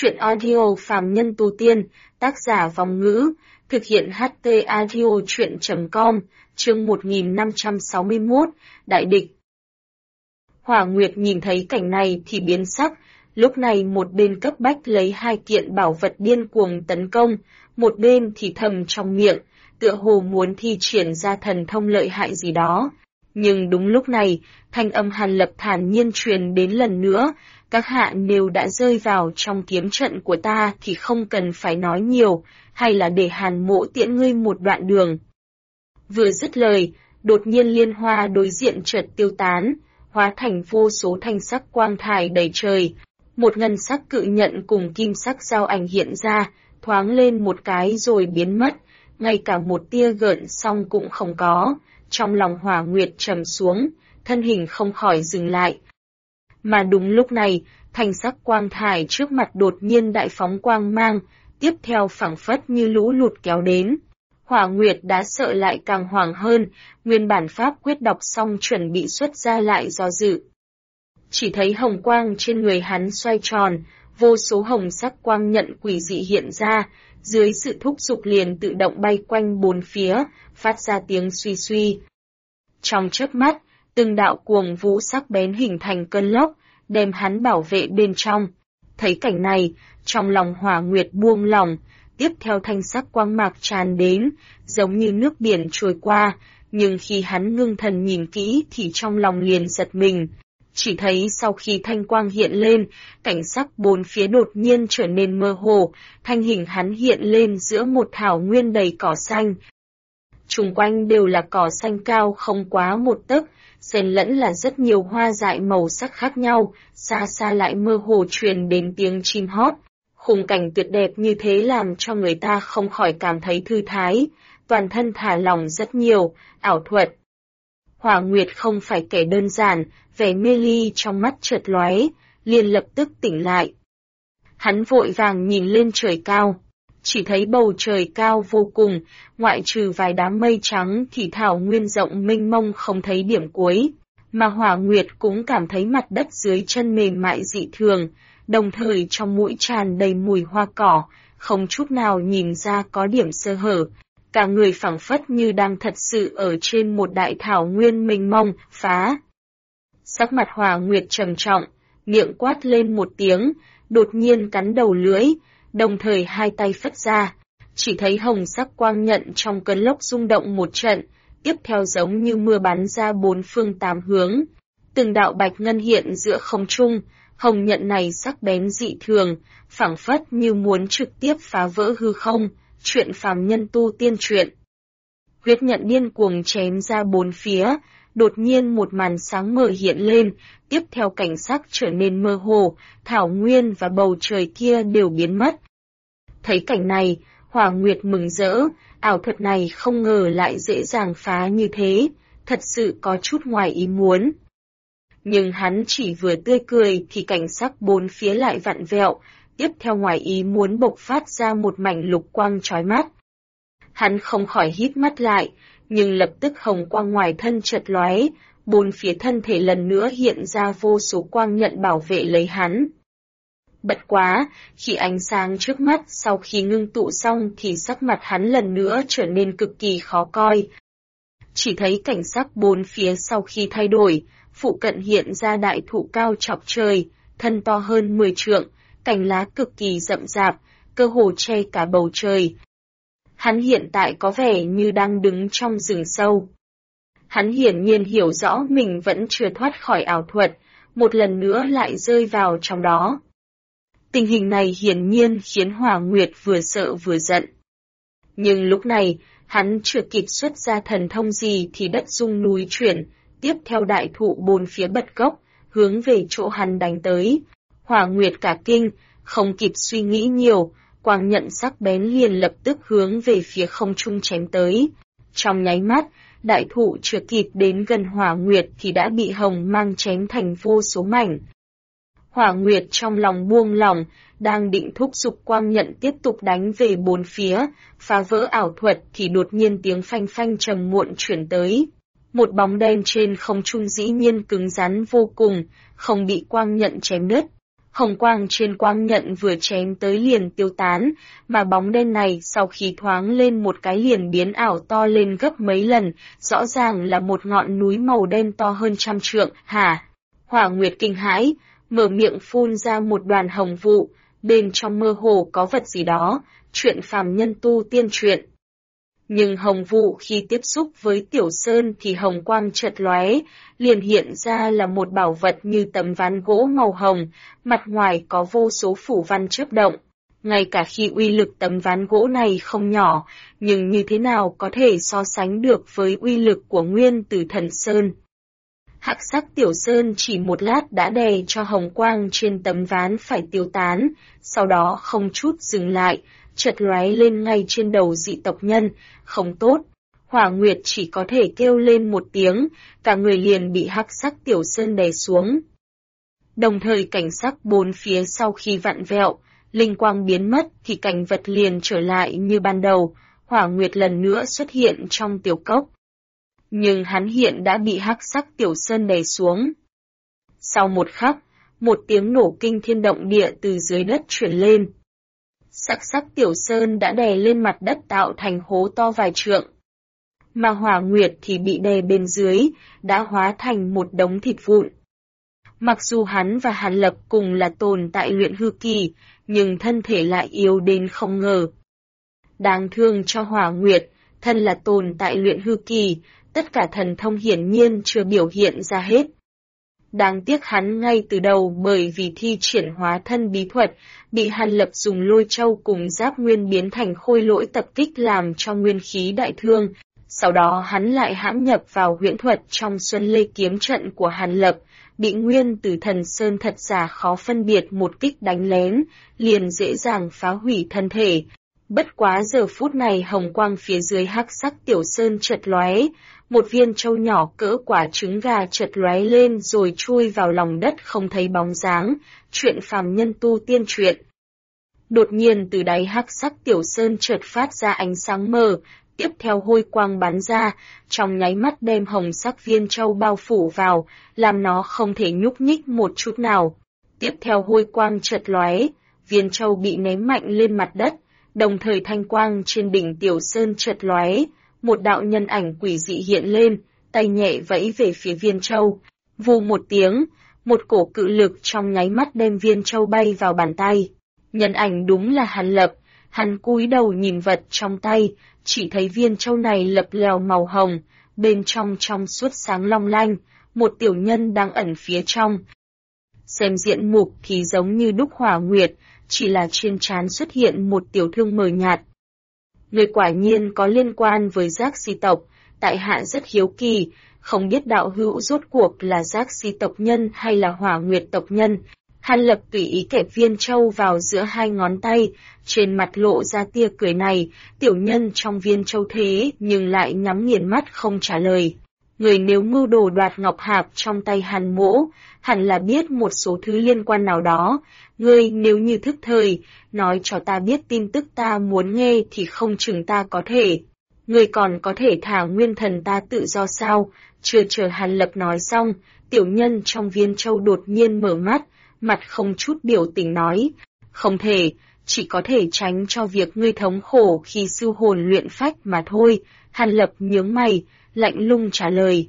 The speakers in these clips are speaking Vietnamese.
Chuyện audio phàm nhân tu tiên, tác giả Vong Ngữ, thực hiện HT audio chuyện.com, chương 1561, Đại địch. Hỏa Nguyệt nhìn thấy cảnh này thì biến sắc, lúc này một bên cấp bách lấy 2 kiện bảo vật điên cuồng tấn công, một bên thì thầm trong miệng, tựa hồ muốn thi triển ra thần thông lợi hại gì đó. Nhưng đúng lúc này, thanh âm Hàn Lập thản nhiên truyền đến lần nữa, các hạ nếu đã rơi vào trong kiếm trận của ta thì không cần phải nói nhiều, hay là để Hàn Mỗ tiễn ngươi một đoạn đường. Vừa dứt lời, đột nhiên liên hoa đối diện chợt tiêu tán, hóa thành vô số thanh sắc quang thải đầy trời. Một ngân sắc cự nhận cùng kim sắc giao ảnh hiện ra, thoáng lên một cái rồi biến mất, ngay cả một tia gợn sóng cũng không có. Trong lòng Hỏa Nguyệt trầm xuống, thân hình không khỏi dừng lại. Mà đúng lúc này, thanh sắc quang thải trước mặt đột nhiên đại phóng quang mang, tiếp theo phảng phất như lũ lụt kéo đến. Hỏa Nguyệt đã sợ lại càng hoảng hơn, nguyên bản pháp quyết đọc xong chuẩn bị xuất ra lại do dự. Chỉ thấy hồng quang trên người hắn xoay tròn, vô số hồng sắc quang nhận quỷ dị hiện ra, dưới sự thúc giục liền tự động bay quanh bốn phía, phát ra tiếng suy suy. Trong chớp mắt, từng đạo cuồng vũ sắc bén hình thành cơn lốc, đem hắn bảo vệ bên trong. Thấy cảnh này, trong lòng Hỏa Nguyệt buông lỏng, tiếp theo thanh sắc quang mạc tràn đến, giống như nước biển trôi qua, nhưng khi hắn ngưng thần nhìn kỹ thì trong lòng liền giật mình. Chỉ thấy sau khi thanh quang hiện lên, cảnh sắc bốn phía đột nhiên trở nên mơ hồ, thanh hình hắn hiện lên giữa một thảo nguyên đầy cỏ xanh. Xung quanh đều là cỏ xanh cao không quá 1 tấc, xen lẫn là rất nhiều hoa dại màu sắc khác nhau, xa xa lại mơ hồ truyền đến tiếng chim hót. Khung cảnh tuyệt đẹp như thế làm cho người ta không khỏi cảm thấy thư thái, toàn thân thả lỏng rất nhiều, ảo thuật. Hỏa Nguyệt không phải kẻ đơn giản, vẻ mê ly trong mắt chợt lóe, liền lập tức tỉnh lại. Hắn vội vàng nhìn lên trời cao, chỉ thấy bầu trời cao vô cùng, ngoại trừ vài đám mây trắng thì thảo nguyên rộng mênh mông không thấy điểm cuối, mà Hỏa Nguyệt cũng cảm thấy mặt đất dưới chân mềm mại dị thường, đồng thời trong mũi tràn đầy mùi hoa cỏ, không chút nào nhìn ra có điểm sơ hở. Cả người phảng phất như đang thật sự ở trên một đại thảo nguyên mênh mông, phá. Sắc mặt Hỏa Nguyệt trầm trọng, miệng quát lên một tiếng, đột nhiên cắn đầu lưỡi, đồng thời 2 tay phất ra, chỉ thấy hồng sắc quang nhận trong cơn lốc rung động một trận, tiếp theo giống như mưa bắn ra 4 phương 8 hướng. Từng đạo bạch ngân hiện giữa không trung, hồng nhận này sắc bén dị thường, phảng phất như muốn trực tiếp phá vỡ hư không. Chuyện phàm nhân tu tiên truyện. Huyết nhận điên cuồng chém ra 4 phía, đột nhiên một màn sáng mờ hiện lên, tiếp theo cảnh sắc trở nên mơ hồ, thảo nguyên và bầu trời kia đều biến mất. Thấy cảnh này, Hỏa Nguyệt mừng rỡ, ảo thuật này không ngờ lại dễ dàng phá như thế, thật sự có chút ngoài ý muốn. Nhưng hắn chỉ vừa tươi cười thì cảnh sắc 4 phía lại vặn vẹo, tiếp theo ngoài ý muốn bộc phát ra một mảnh lục quang chói mắt. Hắn không khỏi hít mắt lại, nhưng lập tức hồng quang ngoài thân chợt lóe, 4 phía thân thể lần nữa hiện ra vô số quang nhận bảo vệ lấy hắn. Bất quá, khi ánh sáng trước mắt sau khi ngưng tụ xong thì sắc mặt hắn lần nữa trở nên cực kỳ khó coi. Chỉ thấy cảnh sắc 4 phía sau khi thay đổi, phụ cận hiện ra đại thụ cao chọc trời, thân to hơn 10 trượng, cành lá cực kỳ rậm rạp, cơ hồ che cả bầu trời. Hắn hiện tại có vẻ như đang đứng trong rừng sâu. Hắn hiển nhiên hiểu rõ mình vẫn chưa thoát khỏi ảo thuật, một lần nữa lại rơi vào trong đó. Tình hình này hiển nhiên khiến Hỏa Nguyệt vừa sợ vừa giận. Nhưng lúc này, hắn chưa kịp xuất ra thần thông gì thì đất rung núi chuyển, tiếp theo đại thụ 4 phía bật gốc, hướng về chỗ hắn đánh tới. Hỏa Nguyệt cả kinh, không kịp suy nghĩ nhiều, quang nhận sắc bén liền lập tức hướng về phía không trung chém tới. Trong nháy mắt, đại thụ chưa kịp đến gần Hỏa Nguyệt thì đã bị hồng mang chém thành vô số mảnh. Hỏa Nguyệt trong lòng buông lỏng, đang định thúc giục quang nhận tiếp tục đánh về 4 phía, phá vỡ ảo thuật thì đột nhiên tiếng phanh phanh trầm muộn chuyển tới. Một bóng đen trên không trung dĩ nhiên cứng rắn vô cùng, không bị quang nhận chém đứt. Hồng quang trên quang nhận vừa chém tới liền tiêu tán, mà bóng đen này sau khi thoáng lên một cái liền biến ảo to lên gấp mấy lần, rõ ràng là một ngọn núi màu đen to hơn 100 trượng. Hả? Hỏa Nguyệt kinh hãi, mở miệng phun ra một đoàn hồng vụ, bên trong mơ hồ có vật gì đó, chuyện phàm nhân tu tiên truyện. Nhưng hồng vụ khi tiếp xúc với Tiểu Sơn thì hồng quang chợt lóe, liền hiện ra là một bảo vật như tấm ván gỗ màu hồng, mặt ngoài có vô số phủ văn chớp động. Ngay cả khi uy lực tấm ván gỗ này không nhỏ, nhưng như thế nào có thể so sánh được với uy lực của Nguyên Tử Thần Sơn. Hắc sắc Tiểu Sơn chỉ một lát đã đè cho hồng quang trên tấm ván phải tiêu tán, sau đó không chút dừng lại, chợt lóe lên ngay trên đầu dị tộc nhân. Không tốt. Hỏa Nguyệt chỉ có thể kêu lên một tiếng, cả người liền bị hắc sắc Tiểu Sơn đè xuống. Đồng thời cảnh sắc bốn phía sau khi vặn vẹo, linh quang biến mất thì cảnh vật liền trở lại như ban đầu, Hỏa Nguyệt lần nữa xuất hiện trong tiểu cốc. Nhưng hắn hiện đã bị hắc sắc Tiểu Sơn đè xuống. Sau một khắc, một tiếng nổ kinh thiên động địa từ dưới đất truyền lên. Sắc Tiểu Sơn đã đè lên mặt đất tạo thành hố to vài trượng. Mà Hỏa Nguyệt thì bị đè bên dưới, đã hóa thành một đống thịt vụn. Mặc dù hắn và Hàn Lập cùng là tồn tại luyện hư kỳ, nhưng thân thể lại yếu đến không ngờ. Đáng thương cho Hỏa Nguyệt, thân là tồn tại luyện hư kỳ, tất cả thần thông hiển nhiên chưa biểu hiện ra hết. Đáng tiếc hắn ngay từ đầu bởi vì thi triển hóa thân bí thuật, bị Hàn Lập dùng lôi châu cùng giáp nguyên biến thành khôi lỗi tập kích làm cho nguyên khí đại thương. Sau đó hắn lại hãm nhập vào huyễn thuật trong Xuân Lê kiếm trận của Hàn Lập, bị Nguyên Tử Thần Sơn thật giả khó phân biệt một kích đánh lén, liền dễ dàng phá hủy thân thể. Bất quá giờ phút này hồng quang phía dưới hắc sắc Tiểu Sơn chợt lóe, một viên châu nhỏ cỡ quả trứng gà chợt lóe lên rồi chui vào lòng đất không thấy bóng dáng, chuyện phàm nhân tu tiên truyện. Đột nhiên từ đáy hắc sắc Tiểu Sơn chợt phát ra ánh sáng mờ, tiếp theo hôi quang bắn ra, trong nháy mắt đem hồng sắc viên châu bao phủ vào, làm nó không thể nhúc nhích một chút nào. Tiếp theo hôi quang chợt lóe, viên châu bị ném mạnh lên mặt đất, đồng thời thanh quang trên đỉnh Tiểu Sơn chợt lóe, một đạo nhân ảnh quỷ dị hiện lên, tay nhẹ vẫy về phía viên châu. Vù một tiếng, một cổ cự lực trong nháy mắt đem viên châu bay vào bàn tay. Nhân ảnh đúng là Hàn Lập, hắn cúi đầu nhìn vật trong tay, chỉ thấy viên châu này lập lèo màu hồng, bên trong trong suốt sáng long lanh, một tiểu nhân đang ẩn phía trong. Xem diện mục thì giống như đúc Hỏa Nguyệt, chỉ là trên trán xuất hiện một tiểu thương mờ nhạt. Người quả nhiên có liên quan với Giác Si tộc, tại hạ rất hiếu kỳ, không biết đạo hữu rốt cuộc là Giác Si tộc nhân hay là Hỏa Nguyệt tộc nhân. Hàn Lập tùy ý kẹp viên châu vào giữa hai ngón tay, trên mặt lộ ra tia cười này, tiểu nhân trong viên châu thế nhưng lại nhắm nghiền mắt không trả lời. Người nếu mưu đồ đoạt ngọc hạp trong tay Hàn Mỗ, hẳn là biết một số thứ liên quan nào đó. Ngươi nếu như thức thời, nói cho ta biết tin tức ta muốn nghe thì không chừng ta có thể. Ngươi còn có thể thả nguyên thần ta tự do sao? Chưa chờ Hàn Lập nói xong, tiểu nhân trong viên châu đột nhiên mở mắt, mặt không chút biểu tình nói, không thể, chỉ có thể tránh cho việc ngươi thống khổ khi sư hồn luyện phách mà thôi. Hàn Lập nhướng mày, lạnh lùng trả lời.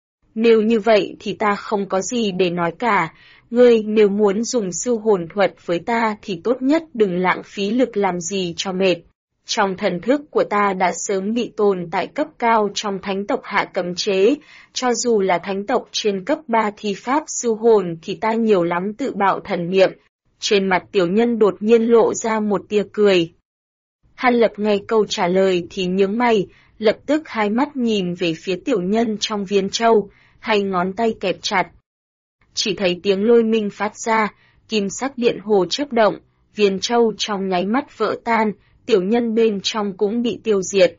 Nếu như vậy thì ta không có gì để nói cả, ngươi nếu muốn dùng sư hồn thuật với ta thì tốt nhất đừng lãng phí lực làm gì cho mệt. Trong thần thức của ta đã sớm bị tồn tại cấp cao trong thánh tộc hạ cấm chế, cho dù là thánh tộc trên cấp 3 thi pháp sư hồn thì ta nhiều lắm tự bạo thần niệm. Trên mặt tiểu nhân đột nhiên lộ ra một tia cười. Hàn Lập nghe câu trả lời thì nhướng mày, lập tức hai mắt nhìn về phía tiểu nhân trong viên châu, hai ngón tay kẹp chặt. Chỉ thấy tiếng lôi minh phát ra, kim sắc điện hồ chớp động, viên châu trong nháy mắt vỡ tan, tiểu nhân bên trong cũng bị tiêu diệt.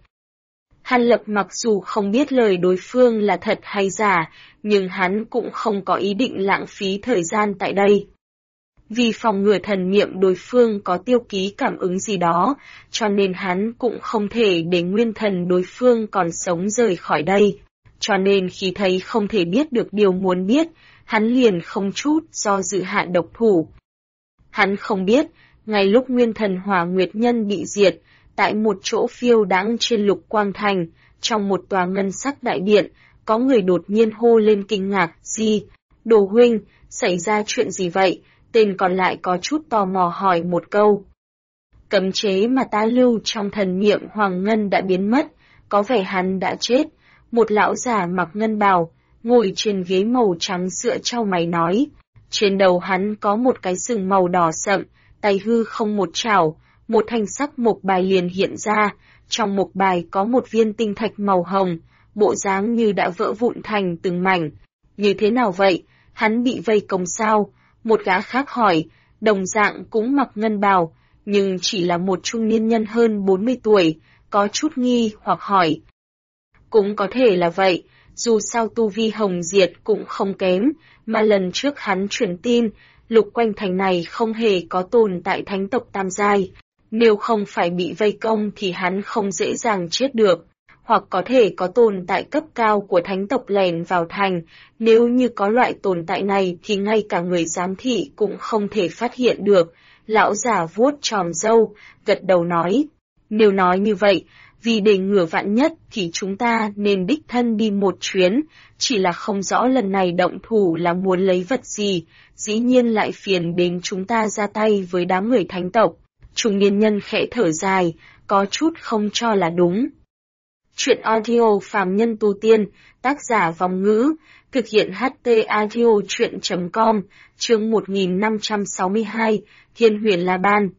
Hàn Lập mặc dù không biết lời đối phương là thật hay giả, nhưng hắn cũng không có ý định lãng phí thời gian tại đây. Vì phòng ngừa thần niệm đối phương có tiêu ký cảm ứng gì đó, cho nên hắn cũng không thể để nguyên thần đối phương còn sống rời khỏi đây. Cho nên khi thấy không thể biết được điều muốn biết, hắn liền không chút do dự hạ độc thủ. Hắn không biết, ngay lúc nguyên thần Hỏa Nguyệt Nhân bị diệt, tại một chỗ phiêu đãng trên Lục Quang Thành, trong một tòa ngân sắc đại điện, có người đột nhiên hô lên kinh ngạc, gì? Đồ huynh, xảy ra chuyện gì vậy? Tên còn lại có chút tò mò hỏi một câu. Cấm chế mà ta lưu trong thần niệm Hoàng Ngân đã biến mất, có vẻ hắn đã chết. Một lão già mặc ngân bào, ngồi trên ghế màu trắng sữa trao mày nói. Trên đầu hắn có một cái sừng màu đỏ sậm, tay hư không một chảo, một thanh sắc mộc bài liền hiện ra, trong mộc bài có một viên tinh thạch màu hồng, bộ dáng như đã vỡ vụn thành từng mảnh. Như thế nào vậy? Hắn bị vây công sao? Một gã khác hỏi, đồng dạng cũng mặc ngân bào, nhưng chỉ là một trung niên nhân hơn 40 tuổi, có chút nghi hoặc hỏi. Cũng có thể là vậy, dù sao tu vi Hồng Diệt cũng không kém, mà lần trước hắn truyền tin, Lục Quanh Thành này không hề có tồn tại thánh tộc tam giai, nếu không phải bị vây công thì hắn không dễ dàng chết được, hoặc có thể có tồn tại cấp cao của thánh tộc lèn vào thành, nếu như có loại tồn tại này thì ngay cả người giám thị cũng không thể phát hiện được. Lão già vuốt tròm râu, gật đầu nói, nếu nói như vậy, vì để ngừa vạn nhất thì chúng ta nên đích thân đi một chuyến, chỉ là không rõ lần này động thủ là muốn lấy vật gì, dĩ nhiên lại phiền đến chúng ta ra tay với đám người thánh tộc. Trung niên nhân khẽ thở dài, có chút không cho là đúng. Chuyện audio phàm nhân tu tiên, tác giả Vòng Ngữ, thực hiện HT audio chuyện.com, chương 1562, Thiên Huyền La Ban.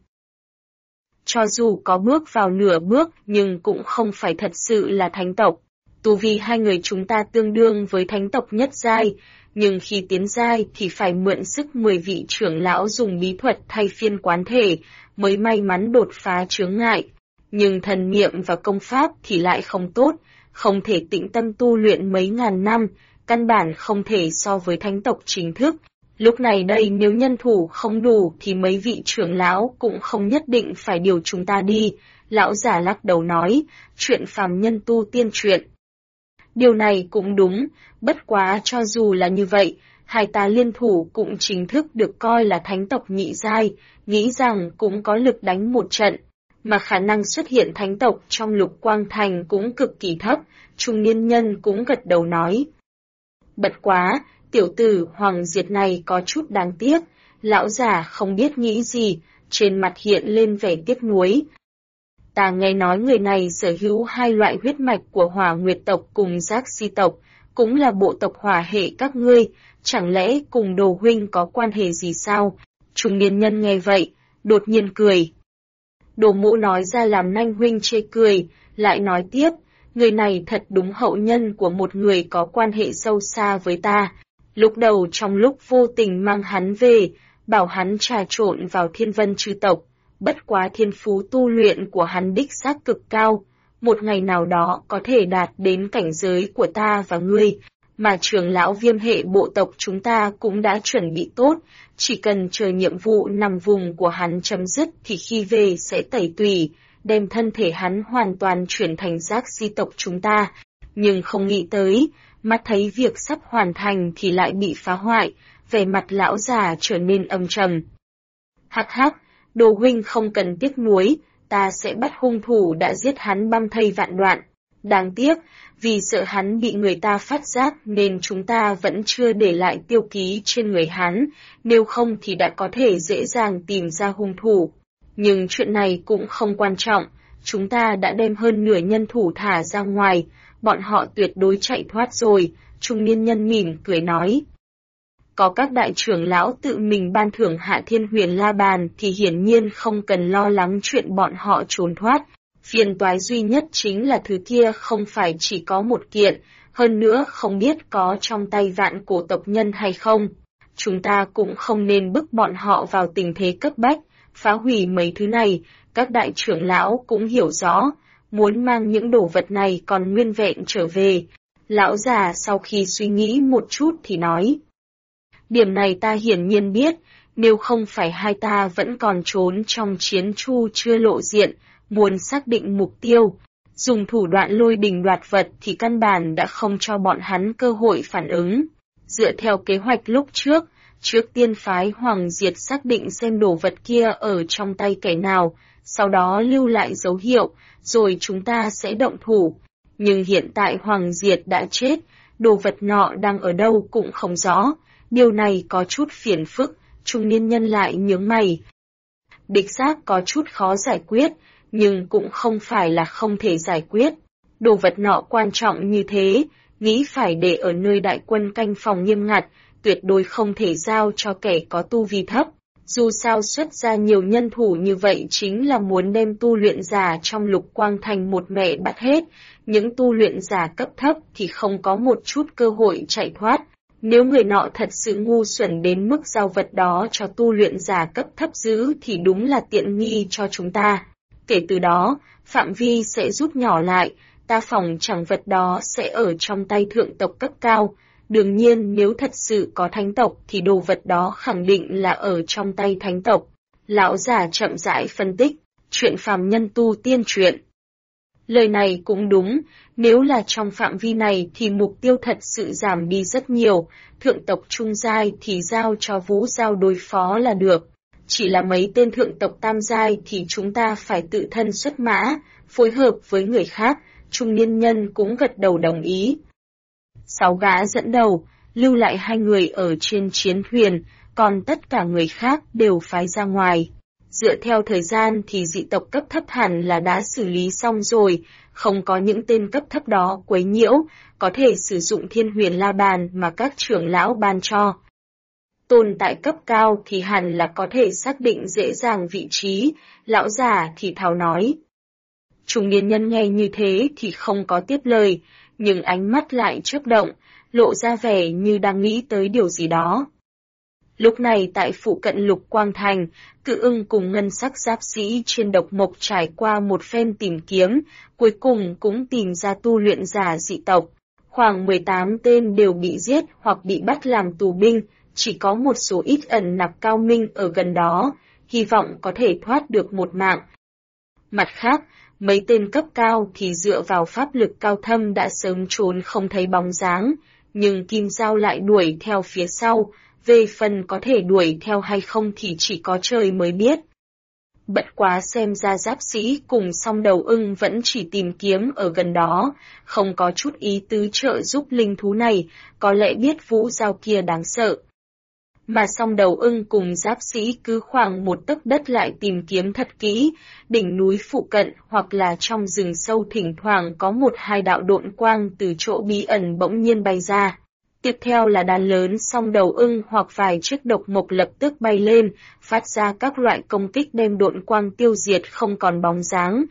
Cho dù có bước vào nửa bước nhưng cũng không phải thật sự là thánh tộc. Tu vi hai người chúng ta tương đương với thánh tộc nhất giai, nhưng khi tiến giai thì phải mượn sức 10 vị trưởng lão dùng bí thuật thay phiên quán thể, mới may mắn đột phá chướng ngại. Nhưng thần niệm và công pháp thì lại không tốt, không thể tĩnh tâm tu luyện mấy ngàn năm, căn bản không thể so với thánh tộc chính thức. Lúc này đây nếu nhân thủ không đủ thì mấy vị trưởng lão cũng không nhất định phải điều chúng ta đi. Lão giả lắc đầu nói, chuyện phàm nhân tu tiên chuyện. Điều này cũng đúng, bất quá cho dù là như vậy, hai ta liên thủ cũng chính thức được coi là thánh tộc nhị giai, nghĩ rằng cũng có lực đánh một trận. Mà khả năng xuất hiện thánh tộc trong Lục Quang Thành cũng cực kỳ thấp, trung niên nhân cũng gật đầu nói. Bất quá, tiểu tử Hoàng Diệt này có chút đáng tiếc, lão già không biết nghĩ gì, trên mặt hiện lên vẻ tiếc nuối. Ta nghe nói người này sở hữu hai loại huyết mạch của Hỏa Nguyệt tộc cùng Giác Si tộc, cũng là bộ tộc hỏa hệ các ngươi, chẳng lẽ cùng Đồ huynh có quan hệ gì sao? Trung niên nhân nghe vậy, đột nhiên cười. Đồ Mũ nói ra làm Nanh huynh chê cười, lại nói tiếp, người này thật đúng hậu nhân của một người có quan hệ sâu xa với ta. Lúc đầu trong lúc vô tình mang hắn về, bảo hắn trà trộn vào Thiên Vân chư tộc, bất quá thiên phú tu luyện của hắn đích xác cực cao, một ngày nào đó có thể đạt đến cảnh giới của ta và ngươi, mà trưởng lão Viêm hệ bộ tộc chúng ta cũng đã chuẩn bị tốt, chỉ cần chờ nhiệm vụ nằm vùng của hắn chấm dứt thì khi về sẽ tẩy tùy, đem thân thể hắn hoàn toàn chuyển thành Giác Si tộc chúng ta, nhưng không nghĩ tới, mắt thấy việc sắp hoàn thành thì lại bị phá hoại, vẻ mặt lão già trở nên âm trầm. Hắc hắc, Đồ huynh không cần tiếc nuối, ta sẽ bắt hung thủ đã giết hắn băm thây vạn đoạn. Đáng tiếc, vì sợ hắn bị người ta phát giác nên chúng ta vẫn chưa để lại tiêu ký trên người hắn, nếu không thì đã có thể dễ dàng tìm ra hung thủ. Nhưng chuyện này cũng không quan trọng, chúng ta đã đem hơn nửa nhân thủ thả ra ngoài, bọn họ tuyệt đối chạy thoát rồi, trung niên nhân mỉm cười nói. Có các đại trưởng lão tự mình ban thưởng Hạ Thiên Huyền La Bàn thì hiển nhiên không cần lo lắng chuyện bọn họ trốn thoát. Phiền toái duy nhất chính là thứ kia không phải chỉ có một kiện, hơn nữa không biết có trong tay vạn cổ tộc nhân hay không. Chúng ta cũng không nên bức bọn họ vào tình thế cấp bách, phá hủy mấy thứ này, các đại trưởng lão cũng hiểu rõ, muốn mang những đồ vật này còn nguyên vẹn trở về. Lão già sau khi suy nghĩ một chút thì nói. Điểm này ta hiển nhiên biết, nếu không phải hai ta vẫn còn trốn trong chiến chu chưa lộ diện, muốn xác định mục tiêu, dùng thủ đoạn lôi đình đoạt vật thì căn bản đã không cho bọn hắn cơ hội phản ứng. Dựa theo kế hoạch lúc trước, Trước tiên phái Hoàng Diệt xác định xem đồ vật kia ở trong tay kẻ nào, sau đó lưu lại dấu hiệu, rồi chúng ta sẽ động thủ. Nhưng hiện tại Hoàng Diệt đã chết, đồ vật nọ đang ở đâu cũng không rõ, điều này có chút phiền phức, trung niên nhân lại nhướng mày. Đích xác có chút khó giải quyết, nhưng cũng không phải là không thể giải quyết. Đồ vật nọ quan trọng như thế, nghĩ phải để ở nơi đại quân canh phòng nghiêm ngặt, tuyệt đối không thể giao cho kẻ có tu vi thấp. Dù sao xuất ra nhiều nhân thủ như vậy chính là muốn đem tu luyện giả trong Lục Quang Thành một mẹ bắt hết, những tu luyện giả cấp thấp thì không có một chút cơ hội chạy thoát. Nếu người nọ thật sự ngu xuẩn đến mức giao vật đó cho tu luyện giả cấp thấp giữ thì đúng là tiện nghi cho chúng ta. Kể từ đó, phạm vi sẽ rút nhỏ lại, ta phòng chẳng vật đó sẽ ở trong tay thượng tộc cấp cao. Đương nhiên nếu thật sự có thánh tộc thì đồ vật đó khẳng định là ở trong tay thánh tộc. Lão già chậm rãi phân tích, chuyện phàm nhân tu tiên truyện. Lời này cũng đúng, nếu là trong phạm vi này thì mục tiêu thật sự giảm đi rất nhiều, thượng tộc trung giai thì giao cho Vũ Giao đối phó là được. Chỉ là mấy tên thượng tộc tam giai thì chúng ta phải tự thân xuất mã, phối hợp với người khác, trung niên nhân cũng gật đầu đồng ý. 6 gã dẫn đầu, lưu lại 2 người ở trên chiến thuyền, còn tất cả người khác đều phái ra ngoài. Dựa theo thời gian thì dị tộc cấp thấp hẳn là đã xử lý xong rồi, không có những tên cấp thấp đó quấy nhiễu, có thể sử dụng Thiên Huyền La Bàn mà các trưởng lão ban cho. Tồn tại cấp cao thì hẳn là có thể xác định dễ dàng vị trí, lão già thì thào nói. Trung niên nhân nghe như thế thì không có tiếp lời, nhưng ánh mắt lại chớp động, lộ ra vẻ như đang nghĩ tới điều gì đó. Lúc này tại phụ cận Lục Quang Thành, Cự Ưng cùng ngân sắc giáp sĩ trên độc mộc trải qua một phen tìm kiếm, cuối cùng cũng tìm ra tu luyện giả dị tộc. Khoảng 18 tên đều bị giết hoặc bị bắt làm tù binh, chỉ có một số ít ẩn nặc cao minh ở gần đó, hy vọng có thể thoát được một mạng. Mặt khác, mấy tên cấp cao thì dựa vào pháp lực cao thâm đã sớm trốn không thấy bóng dáng, nhưng Kim Giao lại đuổi theo phía sau, về phần có thể đuổi theo hay không thì chỉ có trời mới biết. Bất quá xem ra giáp sĩ cùng song đầu ưng vẫn chỉ tìm kiếm ở gần đó, không có chút ý tứ trợ giúp linh thú này, có lẽ biết Vũ Giao kia đáng sợ. Mà song đầu ưng cùng giáp sĩ cứ khoảng một tấc đất lại tìm kiếm thật kỹ, đỉnh núi phụ cận hoặc là trong rừng sâu thỉnh thoảng có một hai đạo độn quang từ chỗ bí ẩn bỗng nhiên bay ra. Tiếp theo là đàn lớn song đầu ưng hoặc vài chiếc độc mộc lập tức bay lên, phát ra các loại công kích đem độn quang tiêu diệt không còn bóng dáng.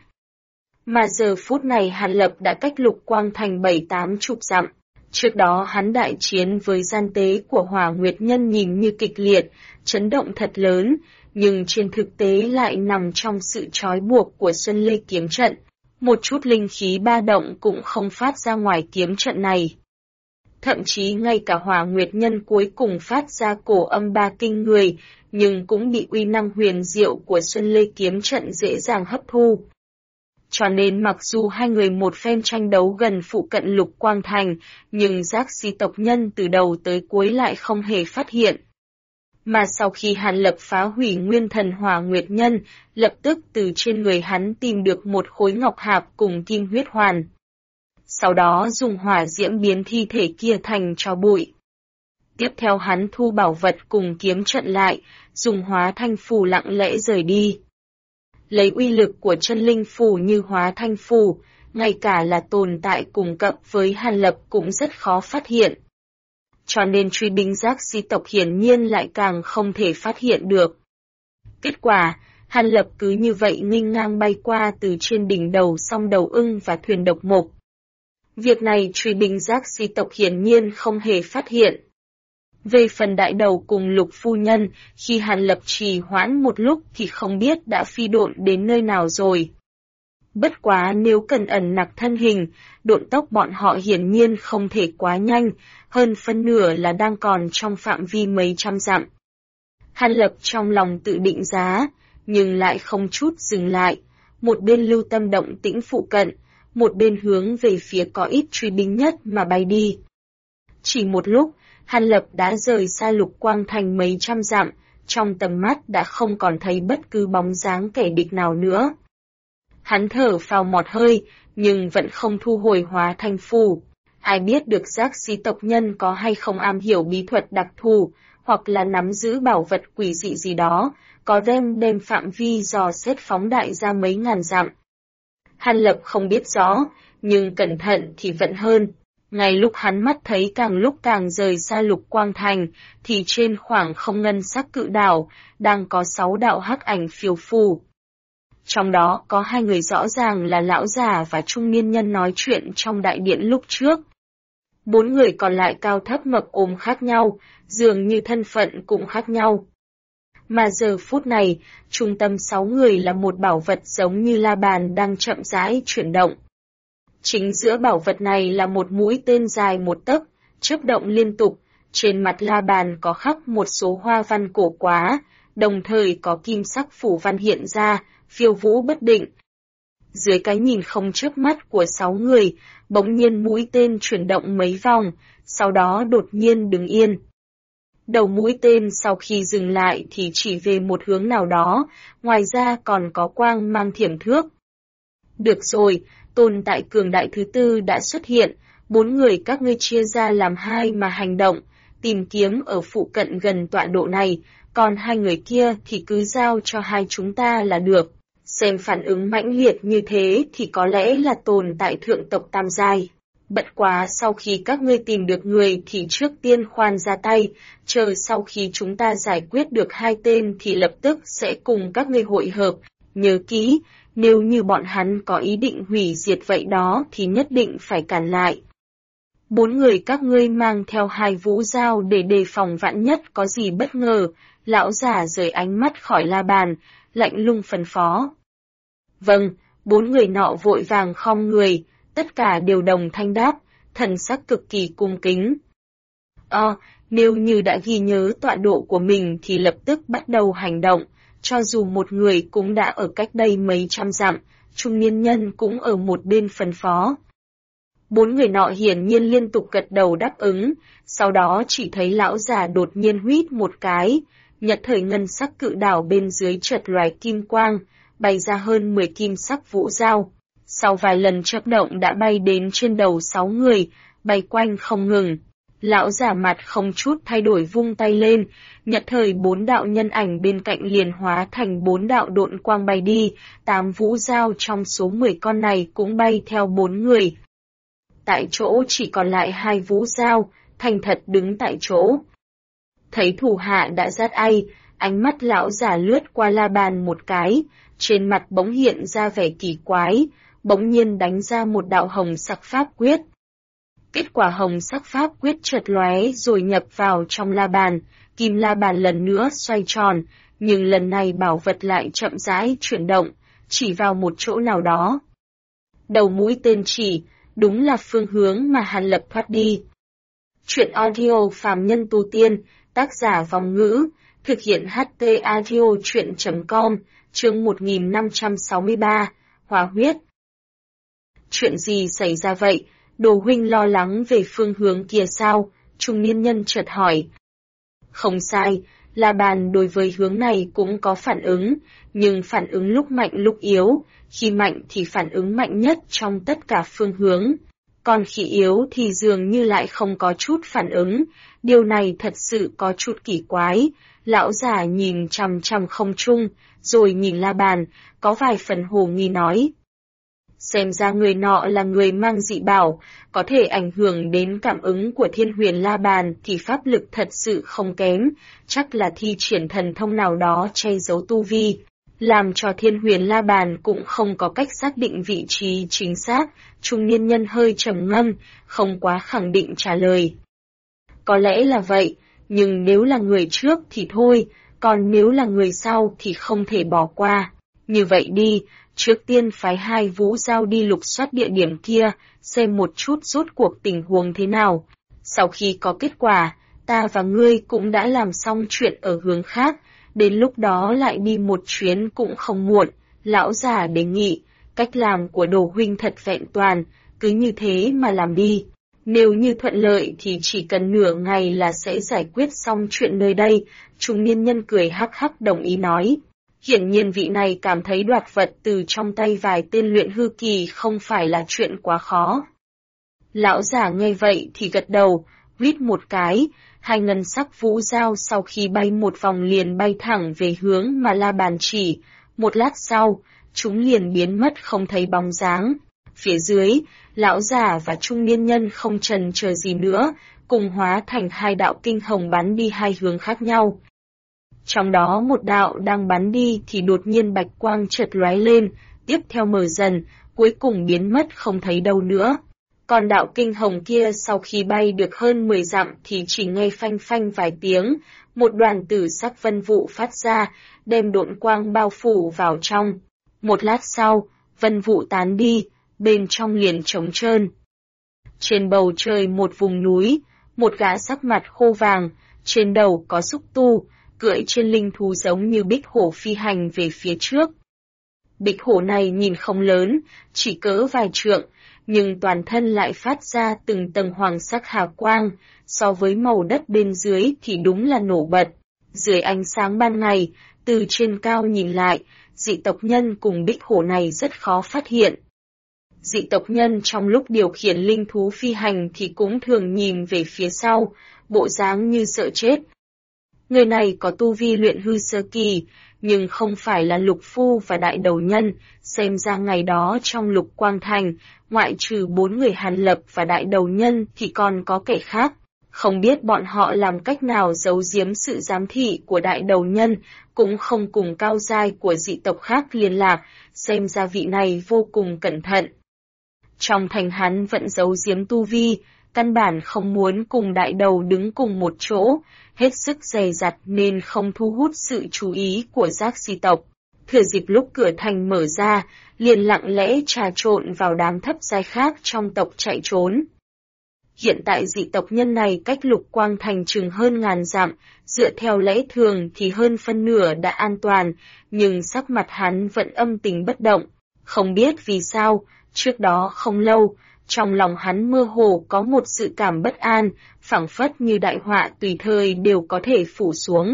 Mà giờ phút này Hàn Lập đã cách Lục Quang Thành 7-8 chục dặm. Trước đó hắn đại chiến với gian tế của Hỏa Nguyệt Nhân nhìn như kịch liệt, chấn động thật lớn, nhưng trên thực tế lại nằm trong sự trói buộc của Xuân Lê kiếm trận. Một chút linh khí ba động cũng không phát ra ngoài kiếm trận này. Thậm chí ngay cả Hỏa Nguyệt Nhân cuối cùng phát ra cổ âm ba kinh người, nhưng cũng bị uy năng huyền diệu của Xuân Lê kiếm trận dễ dàng hấp thu. Cho nên mặc dù hai người một phen tranh đấu gần phụ cận Lục Quang Thành, nhưng giác si tộc nhân từ đầu tới cuối lại không hề phát hiện. Mà sau khi Hàn Lập phá hủy nguyên thần Hỏa Nguyệt Nhân, lập tức từ trên người hắn tìm được một khối ngọc hạp cùng kim huyết hoàn. Sau đó dùng hỏa diễm biến thi thể kia thành tro bụi. Tiếp theo hắn thu bảo vật cùng kiếm trận lại, dùng hóa thanh phù lặng lẽ rời đi. Lấy uy lực của chân linh phù như hóa thanh phù, ngay cả là tồn tại cùng cập với Hàn Lập cũng rất khó phát hiện. Cho nên truy binh giác si tộc hiển nhiên lại càng không thể phát hiện được. Kết quả, Hàn Lập cứ như vậy nghênh ngang bay qua từ trên đỉnh đầu song đầu ưng và thuyền độc mộc. Việc này truy binh giác si tộc hiển nhiên không hề phát hiện. Về phần đại đầu cùng Lục phu nhân, khi Hàn Lập trì hoãn một lúc thì không biết đã phi độn đến nơi nào rồi. Bất quá nếu cần ẩn nặc thân hình, độn tốc bọn họ hiển nhiên không thể quá nhanh, hơn phân nửa là đang còn trong phạm vi mấy trăm dặm. Hàn Lập trong lòng tự định giá, nhưng lại không chút dừng lại, một bên lưu tâm động tĩnh phụ cận, một bên hướng về phía có ít truy binh nhất mà bay đi. Chỉ một lúc, Hàn Lập đã rời xa Lục Quang Thành mấy trăm dặm, trong tầm mắt đã không còn thấy bất cứ bóng dáng kẻ địch nào nữa. Hắn thở phào một hơi, nhưng vẫn không thu hồi hóa thành phù. Ai biết được giác sĩ tộc nhân có hay không am hiểu bí thuật đặc thù, hoặc là nắm giữ bảo vật quỷ dị gì đó, có đem phạm vi dò xét phóng đại ra mấy ngàn dặm. Hàn Lập không biết rõ, nhưng cẩn thận thì vẫn hơn. Ngay lúc hắn mắt thấy càng lúc càng rời xa Lục Quang Thành, thì trên khoảng không ngân sắc cự đảo, đang có 6 đạo hắc ảnh phiêu phù. Trong đó có 2 người rõ ràng là lão già và trung niên nhân nói chuyện trong đại điện lúc trước. 4 người còn lại cao thấp mập ốm khác nhau, dường như thân phận cũng khác nhau. Mà giờ phút này, trung tâm 6 người là một bảo vật giống như la bàn đang chậm rãi chuyển động. Chính giữa bảo vật này là một mũi tên dài 1 tấc, chớp động liên tục, trên mặt la bàn có khắc một số hoa văn cổ quá, đồng thời có kim sắc phủ văn hiện ra, phiêu vũ bất định. Dưới cái nhìn không chớp mắt của 6 người, bỗng nhiên mũi tên chuyển động mấy vòng, sau đó đột nhiên đứng yên. Đầu mũi tên sau khi dừng lại thì chỉ về một hướng nào đó, ngoài ra còn có quang mang thiểm thước. Được rồi, tồn tại cường đại thứ tư đã xuất hiện, 4 người các ngươi chia ra làm 2 mà hành động, tìm kiếm ở phụ cận gần tọa độ này, còn 2 người kia thì cứ giao cho 2 chúng ta là được. Xem phản ứng mãnh liệt như thế thì có lẽ là tồn tại thượng tộc tam giai. Bất quá sau khi các ngươi tìm được người thì trước tiên khoan ra tay, chờ sau khi chúng ta giải quyết được 2 tên thì lập tức sẽ cùng các ngươi hội hợp. Nhớ kỹ, nếu như bọn hắn có ý định hủy diệt vậy đó thì nhất định phải cản lại. 4 người các ngươi mang theo 2 vũ dao để đề phòng vạn nhất có gì bất ngờ, lão già rời ánh mắt khỏi la bàn, lạnh lùng phân phó. Vâng, 4 người nọ vội vàng khom người, tất cả đều đồng thanh đáp, thần sắc cực kỳ cung kính. Nếu như đã ghi nhớ tọa độ của mình thì lập tức bắt đầu hành động, cho dù một người cũng đã ở cách đây mấy trăm dặm, trung niên nhân cũng ở một bên phân phó. 4 người nọ hiển nhiên liên tục gật đầu đáp ứng, sau đó chỉ thấy lão già đột nhiên huýt một cái, nhật thời ngân sắc cự đảo bên dưới chợt loài kim quang, bay ra hơn 10 kim sắc vũ dao. Sau vài lần chớp động đã bay đến trên đầu 6 người, bay quanh không ngừng. Lão giả mặt không chút thay đổi vung tay lên, nhật thời 4 đạo nhân ảnh bên cạnh liền hóa thành 4 đạo độn quang bay đi, 8 vũ dao trong số 10 con này cũng bay theo 4 người. Tại chỗ chỉ còn lại 2 vũ dao, thành thật đứng tại chỗ. Thấy thủ hạ đã dắt ai, ánh mắt lão giả lướt qua la bàn một cái, trên mặt bỗng hiện ra vẻ kỳ quái, bỗng nhiên đánh ra một đạo hồng sắc pháp quyết. Kết quả hồng sắc pháp quyết chợt lóe rồi nhập vào trong la bàn, kim la bàn lần nữa xoay tròn, nhưng lần này bảo vật lại chậm rãi chuyển động, chỉ vào một chỗ nào đó. Đầu mũi tên chỉ, đúng là phương hướng mà Hàn Lập thoát đi. Chuyện audio phàm nhân tu tiên, tác giả Vòng Ngữ, thực hiện HT audio chuyện.com, chương 1563, Hóa huyết. Chuyện gì xảy ra vậy? Đồ huynh lo lắng về phương hướng kia sao? Trung niên nhân chợt hỏi. Không sai, la bàn đối với hướng này cũng có phản ứng, nhưng phản ứng lúc mạnh lúc yếu, khi mạnh thì phản ứng mạnh nhất trong tất cả phương hướng. Còn khi yếu thì dường như lại không có chút phản ứng, điều này thật sự có chút kỳ quái. Lão già nhìn chằm chằm không trung, rồi nhìn la bàn, có vài phần hồ nghi nói. Xem ra người nọ là người mang dị bảo, có thể ảnh hưởng đến cảm ứng của thiên huyền la bàn thì pháp lực thật sự không kém, chắc là thi triển thần thông nào đó che giấu tu vi, làm cho thiên huyền la bàn cũng không có cách xác định vị trí chính xác. Trung niên nhân hơi trầm ngâm, không quá khẳng định trả lời. Có lẽ là vậy, nhưng nếu là người trước thì thôi, còn nếu là người sau thì không thể bỏ qua. Như vậy đi, trước tiên phái 2 vũ dao đi lục soát địa điểm kia, xem một chút rốt cuộc tình huống thế nào. Sau khi có kết quả, ta và ngươi cũng đã làm xong chuyện ở hướng khác, đến lúc đó lại đi một chuyến cũng không muộn. Lão già đề nghị, cách làm của Đồ huynh thật vẹn toàn, cứ như thế mà làm đi. Nếu như thuận lợi thì chỉ cần nửa ngày là sẽ giải quyết xong chuyện nơi đây, trung niên nhân cười hắc hắc đồng ý nói. Hiển nhiên vị này cảm thấy đoạt vật từ trong tay vài tên luyện hư kỳ không phải là chuyện quá khó. Lão giả nghe vậy thì gật đầu, huýt một cái, hai ngân sắc vũ dao sau khi bay một vòng liền bay thẳng về hướng mà La Bàn chỉ, một lát sau, chúng liền biến mất không thấy bóng dáng. Phía dưới, lão già và trung niên nhân không chần chờ gì nữa, cùng hóa thành hai đạo kinh hồng bắn đi hai hướng khác nhau. Trong đó một đạo đang bắn đi thì đột nhiên bạch quang chợt lóe lên, tiếp theo mờ dần, cuối cùng biến mất không thấy đâu nữa. Còn đạo kinh hồng kia sau khi bay được hơn 10 dặm thì chỉ nghe phanh phanh vài tiếng, một đoàn tử sắc vân vụ phát ra, đem độn quang bao phủ vào trong. Một lát sau, vân vụ tán đi, bên trong liền trống trơn. Trên bầu trời một vùng núi, một gã sắc mặt khô vàng, trên đầu có xúc tu, cưỡi trên linh thú giống như bích hổ phi hành về phía trước. Bích hổ này nhìn không lớn, chỉ cỡ vài trượng, nhưng toàn thân lại phát ra từng tầng hoàng sắc hà quang, so với màu đất bên dưới thì đúng là nổ bật. Dưới ánh sáng ban ngày, từ trên cao nhìn lại, dị tộc nhân cùng bích hổ này rất khó phát hiện. Dị tộc nhân trong lúc điều khiển linh thú phi hành thì cũng thường nhìn về phía sau, bộ dáng như sợ chết. Người này có tu vi luyện hư sơ kỳ, nhưng không phải là lục phu và đại đầu nhân, xem ra ngày đó trong Lục Quang Thành, ngoại trừ 4 người Hàn Lập và đại đầu nhân thì còn có kẻ khác. Không biết bọn họ làm cách nào giấu giếm sự giám thị của đại đầu nhân, cũng không cùng cao giai của dị tộc khác liên lạc, xem ra vị này vô cùng cẩn thận. Trong thành hắn vẫn giấu giếm tu vi, căn bản không muốn cùng đại đầu đứng cùng một chỗ, hết sức dè dặt nên không thu hút sự chú ý của giác di tộc. Thừa dịp lúc cửa thành mở ra, liền lặng lẽ trà trộn vào đám thấp giai khác trong tộc chạy trốn. Hiện tại dị tộc nhân này cách Lục Quang Thành chừng hơn ngàn dặm, dựa theo lẽ thường thì hơn phân nửa đã an toàn, nhưng sắc mặt hắn vẫn âm tình bất động. Không biết vì sao, trước đó không lâu, trong lòng hắn mơ hồ có một sự cảm bất an, phảng phất như đại họa tùy thời đều có thể phủ xuống.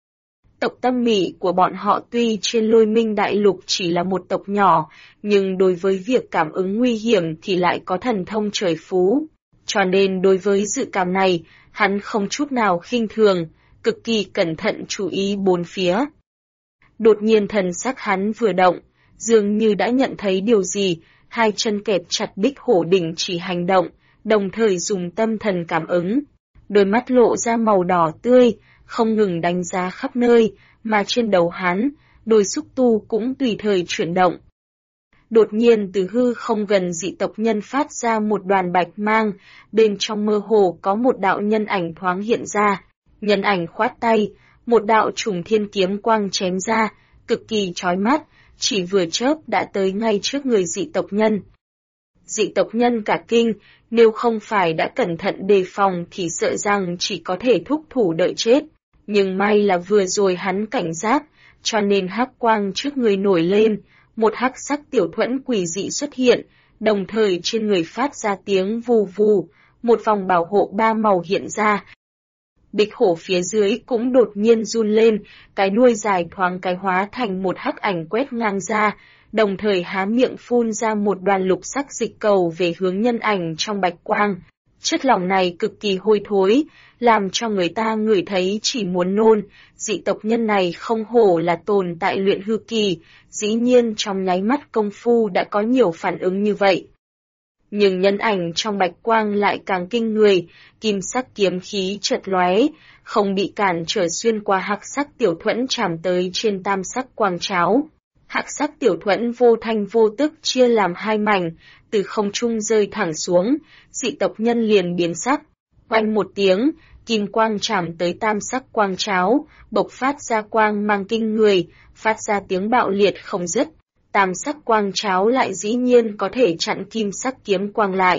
Tộc Tâm Mị của bọn họ tuy trên Lôi Minh Đại Lục chỉ là một tộc nhỏ, nhưng đối với việc cảm ứng nguy hiểm thì lại có thần thông trời phú. Cho nên đối với dự cảm này, hắn không chút nào khinh thường, cực kỳ cẩn thận chú ý bốn phía. Đột nhiên thần sắc hắn vừa động, dường như đã nhận thấy điều gì, hai chân kẹp chặt bích hổ đỉnh chỉ hành động, đồng thời dùng tâm thần cảm ứng. Đôi mắt lộ ra màu đỏ tươi, không ngừng đánh giá khắp nơi, mà trên đầu hắn, đôi xúc tu cũng tùy thời chuyển động. Đột nhiên từ hư không gần dị tộc nhân phát ra một đoàn bạch mang, bên trong mơ hồ có một đạo nhân ảnh thoáng hiện ra. Nhân ảnh khoát tay, một đạo trùng thiên kiếm quang chém ra, cực kỳ chói mắt, chỉ vừa chớp đã tới ngay trước người dị tộc nhân. Dị tộc nhân cả kinh, nếu không phải đã cẩn thận đề phòng thì sợ rằng chỉ có thể thúc thủ đợi chết. Nhưng may là vừa rồi hắn cảnh giác, cho nên hắc quang trước người nổi lên, một hắc sắc tiểu thuẫn quỷ dị xuất hiện, đồng thời trên người phát ra tiếng vù vù, một vòng bảo hộ ba màu hiện ra. Bích hổ phía dưới cũng đột nhiên run lên, cái đuôi dài thoáng cái hóa thành một hắc ảnh quét ngang ra, đồng thời há miệng phun ra một đoàn lục sắc dịch cầu về hướng nhân ảnh trong bạch quang. Chất lỏng này cực kỳ hôi thối, làm cho người ta ngửi thấy chỉ muốn nôn. Dị tộc nhân này không hổ là tồn tại luyện hư kỳ, dĩ nhiên trong nháy mắt công phu đã có nhiều phản ứng như vậy. Nhưng nhân ảnh trong bạch quang lại càng kinh người, kim sắc kiếm khí chợt lóe, không bị cản trở xuyên qua hắc sắc tiểu thuẫn chạm tới trên tam sắc quang cháo. Hắc sắc tiểu thuẫn vô thanh vô tức chia làm hai mảnh, từ không trung rơi thẳng xuống, dị tộc nhân liền biến sắc. Oanh một tiếng, kim quang chạm tới tam sắc quang cháo, bộc phát ra quang mang kinh người, phát ra tiếng bạo liệt không dứt. Tam sắc quang cháo lại dĩ nhiên có thể chặn kim sắc kiếm quang lại.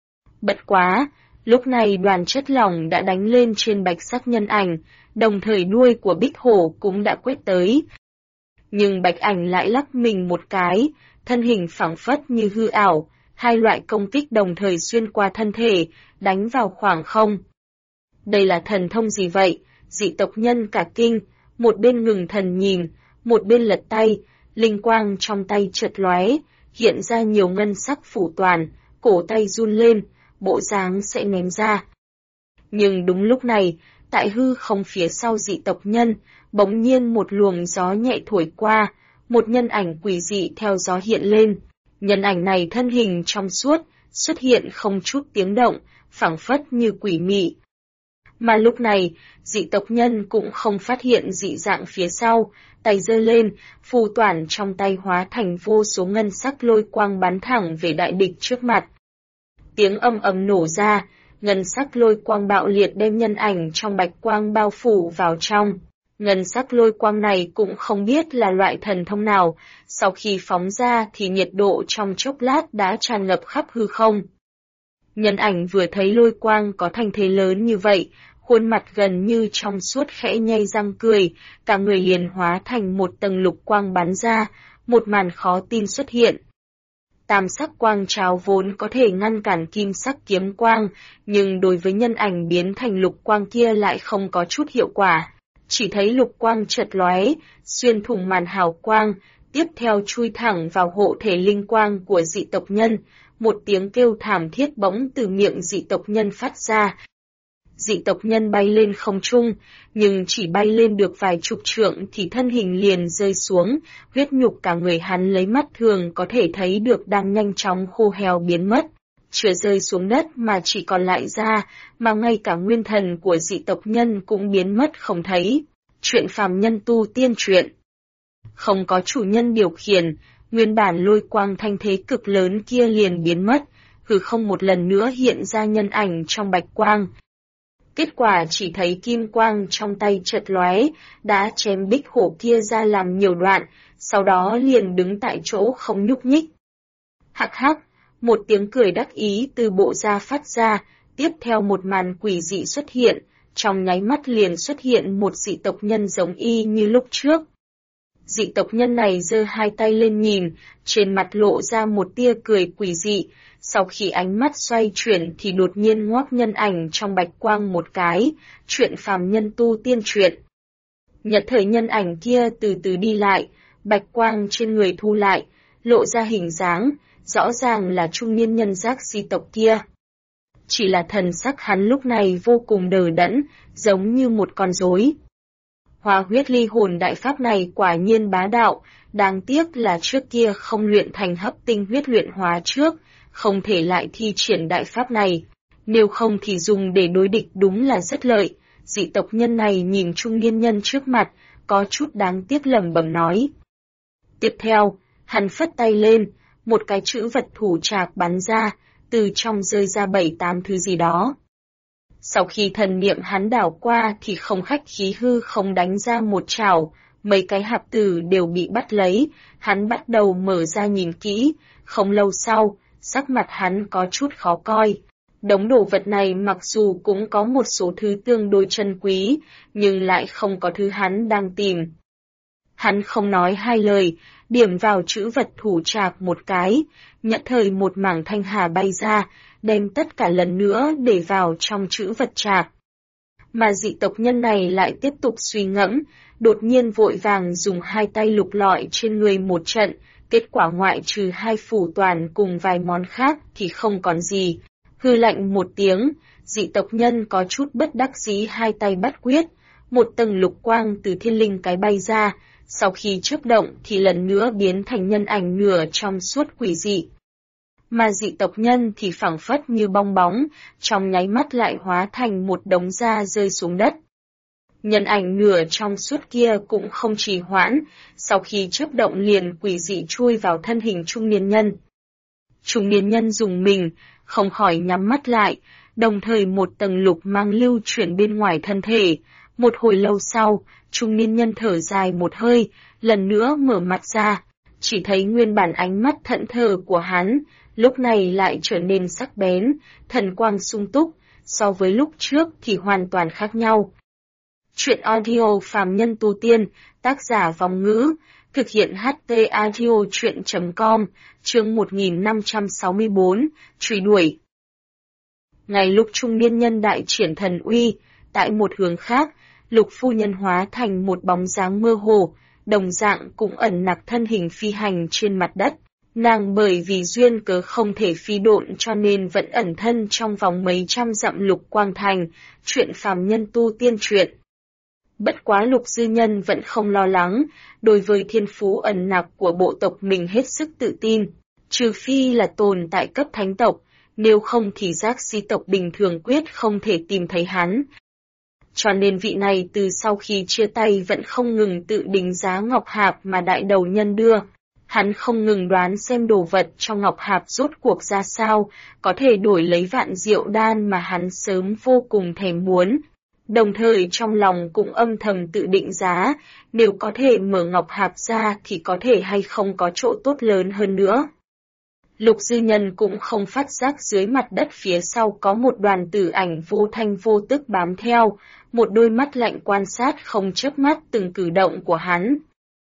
Bất quá, lúc này đoàn chất lỏng đã đánh lên trên bạch sắc nhân ảnh, đồng thời đuôi của bích hổ cũng đã quét tới. Nhưng bạch ảnh lại lắc mình một cái, thân hình phảng phất như hư ảo, hai loại công kích đồng thời xuyên qua thân thể, đánh vào khoảng không. Đây là thần thông gì vậy? Dị tộc nhân cả kinh, một bên ngừng thần nhìn, một bên lật tay, linh quang trong tay chợt lóe, hiện ra nhiều ngân sắc phủ toàn, cổ tay run lên, bộ dáng sẽ ném ra. Nhưng đúng lúc này, tại hư không phía sau dị tộc nhân, bỗng nhiên một luồng gió nhẹ thổi qua, một nhân ảnh quỷ dị theo gió hiện lên. Nhân ảnh này thân hình trong suốt, xuất hiện không chút tiếng động, phảng phất như quỷ mị. Mà lúc này, dị tộc nhân cũng không phát hiện dị dạng phía sau, tay giơ lên, phù toản trong tay hóa thành vô số ngân sắc lôi quang bắn thẳng về đại địch trước mặt. Tiếng ầm ầm nổ ra, ngân sắc lôi quang bạo liệt đem nhân ảnh trong bạch quang bao phủ vào trong. Ngân sắc lôi quang này cũng không biết là loại thần thông nào, sau khi phóng ra thì nhiệt độ trong chốc lát đã tràn ngập khắp hư không. Nhân ảnh vừa thấy lôi quang có thành thế lớn như vậy, khuôn mặt gần như trong suốt khẽ nhay răng cười, cả người liền hóa thành một tầng lục quang bắn ra, một màn khó tin xuất hiện. Tam sắc quang trào vốn có thể ngăn cản kim sắc kiếm quang, nhưng đối với nhân ảnh biến thành lục quang kia lại không có chút hiệu quả. Chỉ thấy lục quang chợt lóe, xuyên thủng màn hào quang, tiếp theo chui thẳng vào hộ thể linh quang của dị tộc nhân, một tiếng kêu thảm thiết bỗng từ miệng dị tộc nhân phát ra. Dị tộc nhân bay lên không trung, nhưng chỉ bay lên được vài chục trượng thì thân hình liền rơi xuống, huyết nhục cả người hắn lấy mắt thường có thể thấy được đang nhanh chóng khô héo biến mất. Chưa rơi xuống đất mà chỉ còn lại da, mà ngay cả nguyên thần của dị tộc nhân cũng biến mất không thấy. Chuyện phàm nhân tu tiên truyện. Không có chủ nhân điều khiển, nguyên bản lôi quang thanh thế cực lớn kia liền biến mất, hư không một lần nữa hiện ra nhân ảnh trong bạch quang. Kết quả chỉ thấy kim quang trong tay chợt lóe, đã chém bích hổ kia ra làm nhiều đoạn, sau đó liền đứng tại chỗ không nhúc nhích. Hắc hắc, một tiếng cười đắc ý từ bộ da phát ra, tiếp theo một màn quỷ dị xuất hiện, trong nháy mắt liền xuất hiện một dị tộc nhân giống y như lúc trước. Dị tộc nhân này giơ hai tay lên nhìn, trên mặt lộ ra một tia cười quỷ dị, sau khi ánh mắt xoay chuyển thì đột nhiên ngoác nhân ảnh trong bạch quang một cái, chuyện phàm nhân tu tiên truyện. Nhật thời nhân ảnh kia từ từ đi lại, bạch quang trên người thu lại, lộ ra hình dáng, rõ ràng là trung niên nhân giác dị tộc kia. Chỉ là thần sắc hắn lúc này vô cùng đờ đẫn, giống như một con rối. Hóa huyết ly hồn đại pháp này quả nhiên bá đạo, đáng tiếc là trước kia không luyện thành hấp tinh huyết luyện hóa trước, không thể lại thi triển đại pháp này, nếu không thì dùng để đối địch đúng là rất lợi. Dị tộc nhân này nhìn trung niên nhân trước mặt, có chút đáng tiếc lẩm bẩm nói. Tiếp theo, hắn phất tay lên, một cái chữ vật thủ trạc bắn ra, từ trong rơi ra 7-8 thứ gì đó. Sau khi thần niệm hắn đảo qua thì không khách khí hư không đánh ra một chảo, mấy cái hạp tử đều bị bắt lấy, hắn bắt đầu mở ra nhìn kỹ, không lâu sau, sắc mặt hắn có chút khó coi. Đống đồ vật này mặc dù cũng có một số thứ tương đối chân quý, nhưng lại không có thứ hắn đang tìm. Hắn không nói hai lời, điểm vào chữ vật thủ trạc một cái, nhận thời một mảng thanh hà bay ra, đem tất cả lần nữa để vào trong chữ vật trạc. Mà dị tộc nhân này lại tiếp tục suy ngẫm, đột nhiên vội vàng dùng hai tay lục lọi trên người một trận, kết quả ngoại trừ hai phủ toàn cùng vài món khác thì không còn gì. Hư lạnh một tiếng, dị tộc nhân có chút bất đắc dĩ hai tay bắt quyết, một tầng lục quang từ thiên linh cái bay ra, sau khi chớp động thì lần nữa biến thành nhân ảnh nửa trong suốt quỷ dị. Mà dị tộc nhân thì phảng phất như bong bóng, trong nháy mắt lại hóa thành một đống da rơi xuống đất. Nhân ảnh nửa trong suốt kia cũng không trì hoãn, sau khi chớp động liền quỷ dị chui vào thân hình trung niên nhân. Trung niên nhân dùng mình, không khỏi nhắm mắt lại, đồng thời một tầng lục mang lưu chuyển bên ngoài thân thể. Một hồi lâu sau, trung niên nhân thở dài một hơi, lần nữa mở mặt ra, chỉ thấy nguyên bản ánh mắt thẫn thờ của hắn, lúc này lại trở nên sắc bén, thần quang sung túc, so với lúc trước thì hoàn toàn khác nhau. Chuyện audio phàm nhân tu tiên, tác giả Vong Ngữ, Thực hiện HT Audio truyện.com, chương 1564, truy đuổi. Ngay lúc trung niên nhân đại triển thần uy, tại một hướng khác, Lục phu nhân hóa thành một bóng dáng mơ hồ, đồng dạng cũng ẩn nặc thân hình phi hành trên mặt đất. Nàng bởi vì duyên cớ không thể phi độn cho nên vẫn ẩn thân trong vòng mấy trăm dặm Lục Quang Thành, chuyện phàm nhân tu tiên truyện. Bất quá Lục Dư Nhân vẫn không lo lắng, đối với thiên phú ẩn nặc của bộ tộc mình hết sức tự tin, trừ phi là tồn tại cấp thánh tộc, nếu không thì giác si tộc bình thường quyết không thể tìm thấy hắn. Cho nên vị này từ sau khi chia tay vẫn không ngừng tự đánh giá ngọc hạp mà đại đầu nhân đưa. Hắn không ngừng đoán xem đồ vật trong ngọc hạp rốt cuộc ra sao, có thể đổi lấy vạn diệu đan mà hắn sớm vô cùng thèm muốn. Đồng thời trong lòng cũng âm thầm tự định giá, nếu có thể mở ngọc hạp ra thì có thể hay không có chỗ tốt lớn hơn nữa. Lục Dư Nhân cũng không phát giác dưới mặt đất phía sau có một đoàn tử ảnh vô thanh vô tức bám theo, một đôi mắt lạnh quan sát không chớp mắt từng cử động của hắn.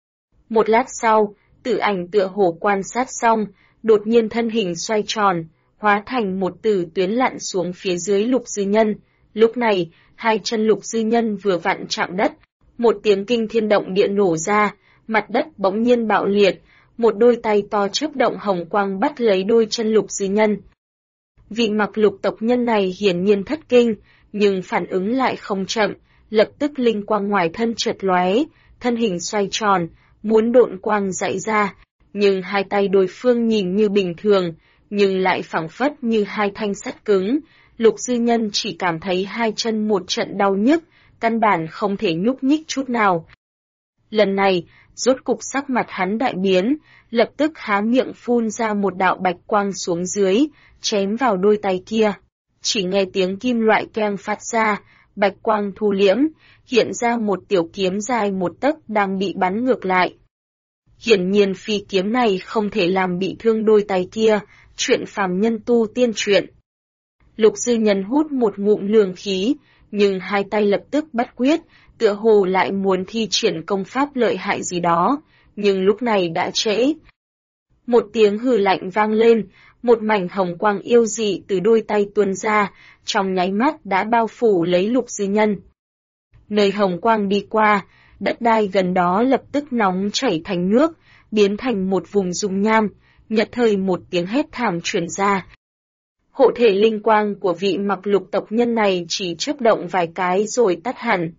Một lát sau, tử ảnh tựa hồ quan sát xong, đột nhiên thân hình xoay tròn, hóa thành một tử tuyến lặn xuống phía dưới Lục Dư Nhân. Lúc này, hai chân Lục Dư Nhân vừa vặn chạm đất, một tiếng kinh thiên động địa nổ ra, mặt đất bỗng nhiên bạo liệt, một đôi tay to chớp động hồng quang bắt lấy đôi chân Lục Dư Nhân. Vị Mặc Lục tộc nhân này hiển nhiên thất kinh, nhưng phản ứng lại không chậm, lập tức linh quang ngoài thân chợt lóe, thân hình xoay tròn, muốn độn quang dậy ra, nhưng hai tay đối phương nhìn như bình thường, nhưng lại phảng phất như hai thanh sắt cứng. Lục Dư Nhân chỉ cảm thấy hai chân một trận đau nhức, căn bản không thể nhúc nhích chút nào. Lần này, rốt cục sắc mặt hắn đại biến, lập tức há miệng phun ra một đạo bạch quang xuống dưới, chém vào đôi tay kia. Chỉ nghe tiếng kim loại keng phát ra, bạch quang thu liễm, hiện ra một tiểu kiếm dài một tấc đang bị bắn ngược lại. Hiển nhiên phi kiếm này không thể làm bị thương đôi tay kia, chuyện phàm nhân tu tiên truyện. Lục Dư Nhân hút một ngụm lường khí, nhưng hai tay lập tức bắt quyết, tựa hồ lại muốn thi triển công pháp lợi hại gì đó, nhưng lúc này đã trễ. Một tiếng hừ lạnh vang lên, một mảnh hồng quang yêu dị từ đôi tay tuôn ra, trong nháy mắt đã bao phủ lấy Lục Dư Nhân. Nơi hồng quang đi qua, đất đai gần đó lập tức nóng chảy thành nước, biến thành một vùng dung nham, nhất thời một tiếng hét thảm truyền ra. Hộ thể linh quang của vị Mặc Lục tộc nhân này chỉ chớp động vài cái rồi tắt hẳn.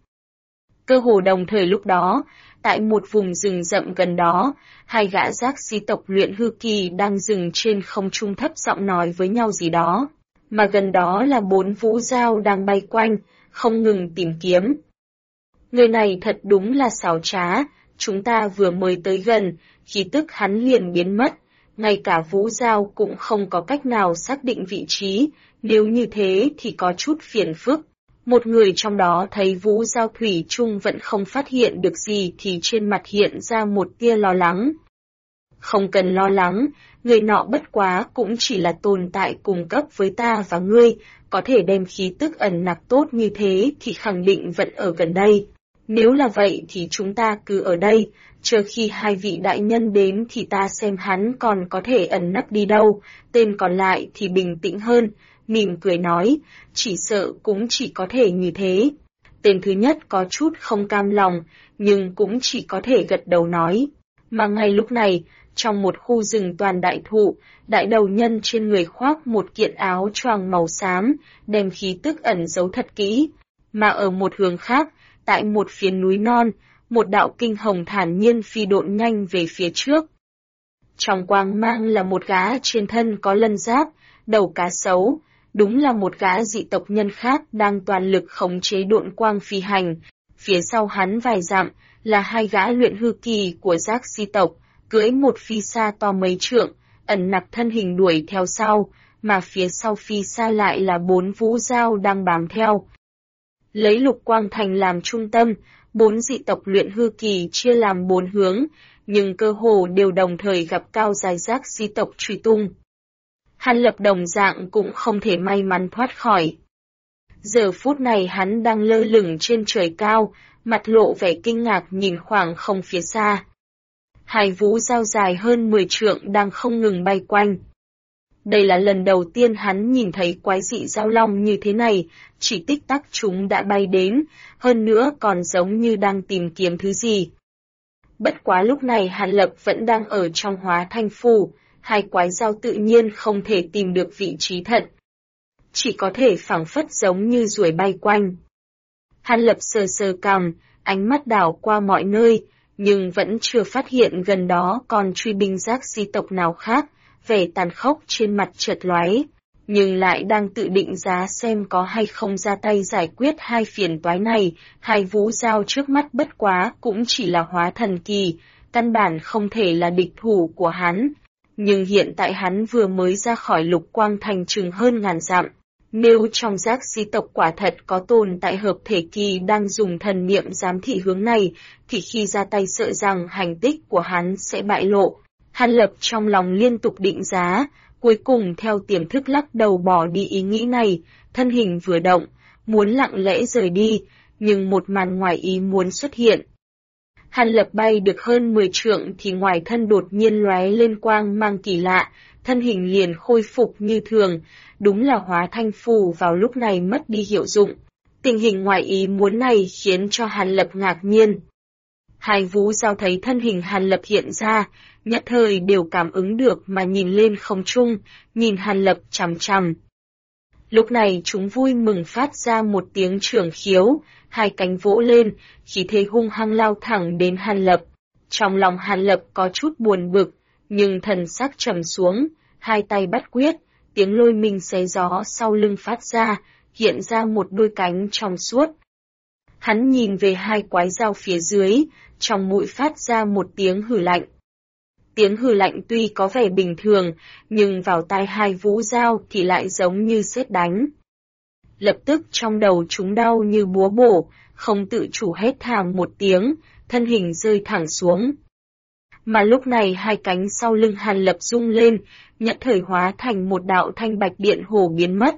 Cơ hồ đồng thời lúc đó, tại một vùng rừng rậm gần đó, hai gã giác si tộc luyện hư kỳ đang dừng trên không trung thấp giọng nói với nhau gì đó, mà gần đó là 4 vũ dao đang bay quanh, không ngừng tìm kiếm. Người này thật đúng là xảo trá, chúng ta vừa mới tới gần, khí tức hắn liền biến mất, ngay cả vũ dao cũng không có cách nào xác định vị trí, nếu như thế thì có chút phiền phức. Một người trong đó thấy vũ dao thủy chung vẫn không phát hiện được gì thì trên mặt hiện ra một tia lo lắng. Không cần lo lắng, người nọ bất quá cũng chỉ là tồn tại cùng cấp với ta và ngươi, có thể đem khí tức ẩn nặc tốt như thế thì khẳng định vẫn ở gần đây. Nếu là vậy thì chúng ta cứ ở đây, chờ khi hai vị đại nhân đến thì ta xem hắn còn có thể ẩn nấp đi đâu, tên còn lại thì bình tĩnh hơn, mỉm cười nói, chỉ sợ cũng chỉ có thể như thế. Tên thứ nhất có chút không cam lòng, nhưng cũng chỉ có thể gật đầu nói. Mà ngay lúc này, trong một khu rừng toàn đại thụ, đại đầu nhân trên người khoác một kiện áo choàng màu xám, đem khí tức ẩn giấu thật kỹ. Mà ở một hướng khác, tại một phía núi non, một đạo kinh hồng thản nhiên phi độn nhanh về phía trước. Trong quang mang là một gã trên thân có lân giáp, đầu cá sấu, đúng là một gã dị tộc nhân khác đang toàn lực khống chế độn quang phi hành. Phía sau hắn vài dặm là hai gã luyện hư kỳ của giác si tộc, cưỡi một phi sa to mấy trượng, ẩn nặc thân hình đuổi theo sau, mà phía sau phi sa lại là 4 vũ dao đang bám theo. Lấy Lục Quang Thành làm trung tâm, 4 dị tộc luyện hư kỳ chia làm 4 hướng, nhưng cơ hồ đều đồng thời gặp cao dài giác si tộc truy tung. Hàn Lập đồng dạng cũng không thể may mắn thoát khỏi. Giờ phút này hắn đang lơ lửng trên trời cao, mặt lộ vẻ kinh ngạc nhìn khoảng không phía xa. Hai vũ dao dài hơn 10 trượng đang không ngừng bay quanh. Đây là lần đầu tiên hắn nhìn thấy quái dị dao long như thế này, chỉ tích tắc chúng đã bay đến, hơn nữa còn giống như đang tìm kiếm thứ gì. Bất quá lúc này Hàn Lập vẫn đang ở trong hóa thanh phủ, hai quái dao tự nhiên không thể tìm được vị trí thật. Chỉ có thể phảng phất giống như ruồi bay quanh. Hàn Lập sờ sờ cằm, ánh mắt đảo qua mọi nơi, nhưng vẫn chưa phát hiện gần đó còn truy binh giác di tộc nào khác, vẻ tàn khốc trên mặt chợt lóe, nhưng lại đang tự định giá xem có hay không ra tay giải quyết hai phiền toái này. Hai vũ dao trước mắt bất quá cũng chỉ là hóa thần kỳ, căn bản không thể là địch thủ của hắn. Nhưng hiện tại hắn vừa mới ra khỏi Lục Quang Thành chừng hơn ngàn dặm. Nếu trong giác di tộc quả thật có tồn tại hợp thể kỳ đang dùng thần niệm giám thị hướng này, thì khi ra tay sợ rằng hành tích của hắn sẽ bại lộ. Hàn Lập trong lòng liên tục định giá, cuối cùng theo tiềm thức lắc đầu bỏ đi ý nghĩ này, thân hình vừa động, muốn lặng lẽ rời đi, nhưng một màn ngoài ý muốn xuất hiện. Hàn Lập bay được hơn 10 trượng thì ngoài thân đột nhiên lóe lên quang mang kỳ lạ, thân hình liền khôi phục như thường, đúng là hóa thanh phù vào lúc này mất đi hiệu dụng. Tình hình ngoài ý muốn này khiến cho Hàn Lập ngạc nhiên. Hai vũ dao thấy thân hình Hàn Lập hiện ra, nhất thời đều cảm ứng được mà nhìn lên không trung, nhìn Hàn Lập chằm chằm. Lúc này chúng vui mừng phát ra một tiếng trường khiếu, hai cánh vỗ lên, khí thế hung hăng lao thẳng đến Hàn Lập. Trong lòng Hàn Lập có chút buồn bực, nhưng thần sắc trầm xuống, hai tay bắt quyết, tiếng lôi minh xé gió sau lưng phát ra, hiện ra một đôi cánh trong suốt. Hắn nhìn về hai quái dao phía dưới, trong mũi phát ra một tiếng hừ lạnh. Tiếng hừ lạnh tuy có vẻ bình thường, nhưng vào tai hai vũ dao thì lại giống như sét đánh. Lập tức trong đầu chúng đau như búa bổ, không tự chủ hét thảm một tiếng, thân hình rơi thẳng xuống. Mà lúc này hai cánh sau lưng Hàn Lập rung lên, nhất thời hóa thành một đạo thanh bạch điện hồ biến mất.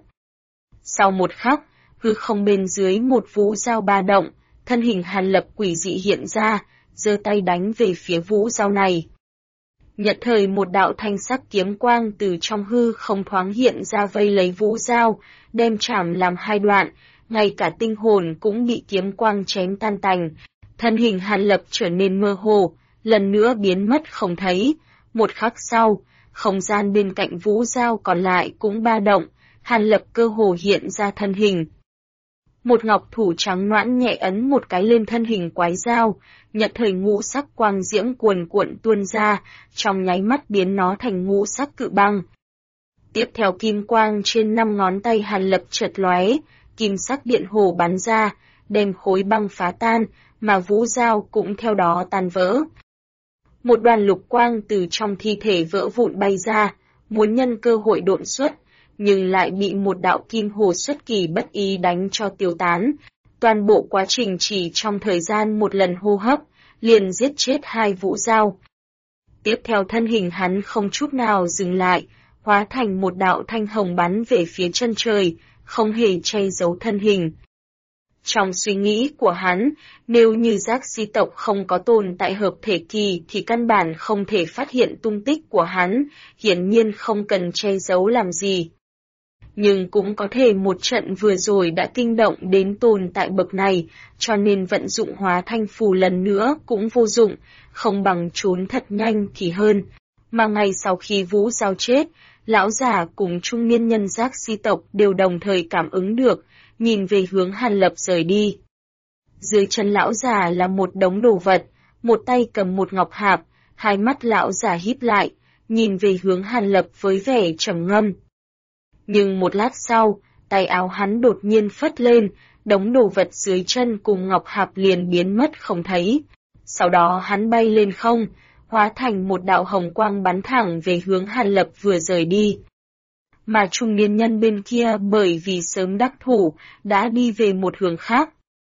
Sau một khắc, hư không bên dưới một vũ dao ba động, thân hình Hàn Lập quỷ dị hiện ra, giơ tay đánh về phía vũ dao này. Nhất thời một đạo thanh sắc kiếm quang từ trong hư không thoáng hiện ra vây lấy vũ dao, đem chảm làm hai đoạn, ngay cả tinh hồn cũng bị kiếm quang chém tan tành. Thân hình Hàn Lập trở nên mơ hồ, lần nữa biến mất không thấy. Một khắc sau, không gian bên cạnh vũ dao còn lại cũng ba động, Hàn Lập cơ hồ hiện ra thân hình. Một ngọc thủ trắng nõn nhẹ ấn một cái lên thân hình quái dao, nhất thời ngũ sắc quang diễm cuồn cuộn tuôn ra, trong nháy mắt biến nó thành ngũ sắc cự băng. Tiếp theo kim quang trên 5 ngón tay Hàn Lập chợt lóe, kim sắc điện hồ bắn ra, đem khối băng phá tan, mà vũ dao cũng theo đó tan vỡ. Một đoàn lục quang từ trong thi thể vỡ vụn bay ra, muốn nhân cơ hội độn xuất, nhưng lại bị một đạo kim hồ xuất kỳ bất ý đánh cho tiêu tán. Toàn bộ quá trình chỉ trong thời gian một lần hô hấp, liền giết chết hai vũ dao. Tiếp theo thân hình hắn không chút nào dừng lại, hóa thành một đạo thanh hồng bắn về phía chân trời, không hề che giấu thân hình. Trong suy nghĩ của hắn, nếu như giác di tộc không có tồn tại hợp thể kỳ thì căn bản không thể phát hiện tung tích của hắn, hiển nhiên không cần che giấu làm gì. Nhưng cũng có thể một trận vừa rồi đã kinh động đến tồn tại bậc này, cho nên vận dụng hóa thanh phù lần nữa cũng vô dụng, không bằng trốn thật nhanh thì hơn. Mà ngay sau khi vũ dao chết, lão già cùng trung niên nhân giác di tộc đều đồng thời cảm ứng được, nhìn về hướng Hàn Lập rời đi. Dưới chân lão già là một đống đồ vật, một tay cầm một ngọc hạp, hai mắt lão già híp lại, nhìn về hướng Hàn Lập với vẻ trầm ngâm. Nhưng một lát sau, tay áo hắn đột nhiên phất lên, đống đồ vật dưới chân cùng ngọc hạp liền biến mất không thấy. Sau đó hắn bay lên không, hóa thành một đạo hồng quang bắn thẳng về hướng Hàn Lập vừa rời đi. Mà trung niên nhân bên kia bởi vì sớm đắc thủ, đã đi về một hướng khác.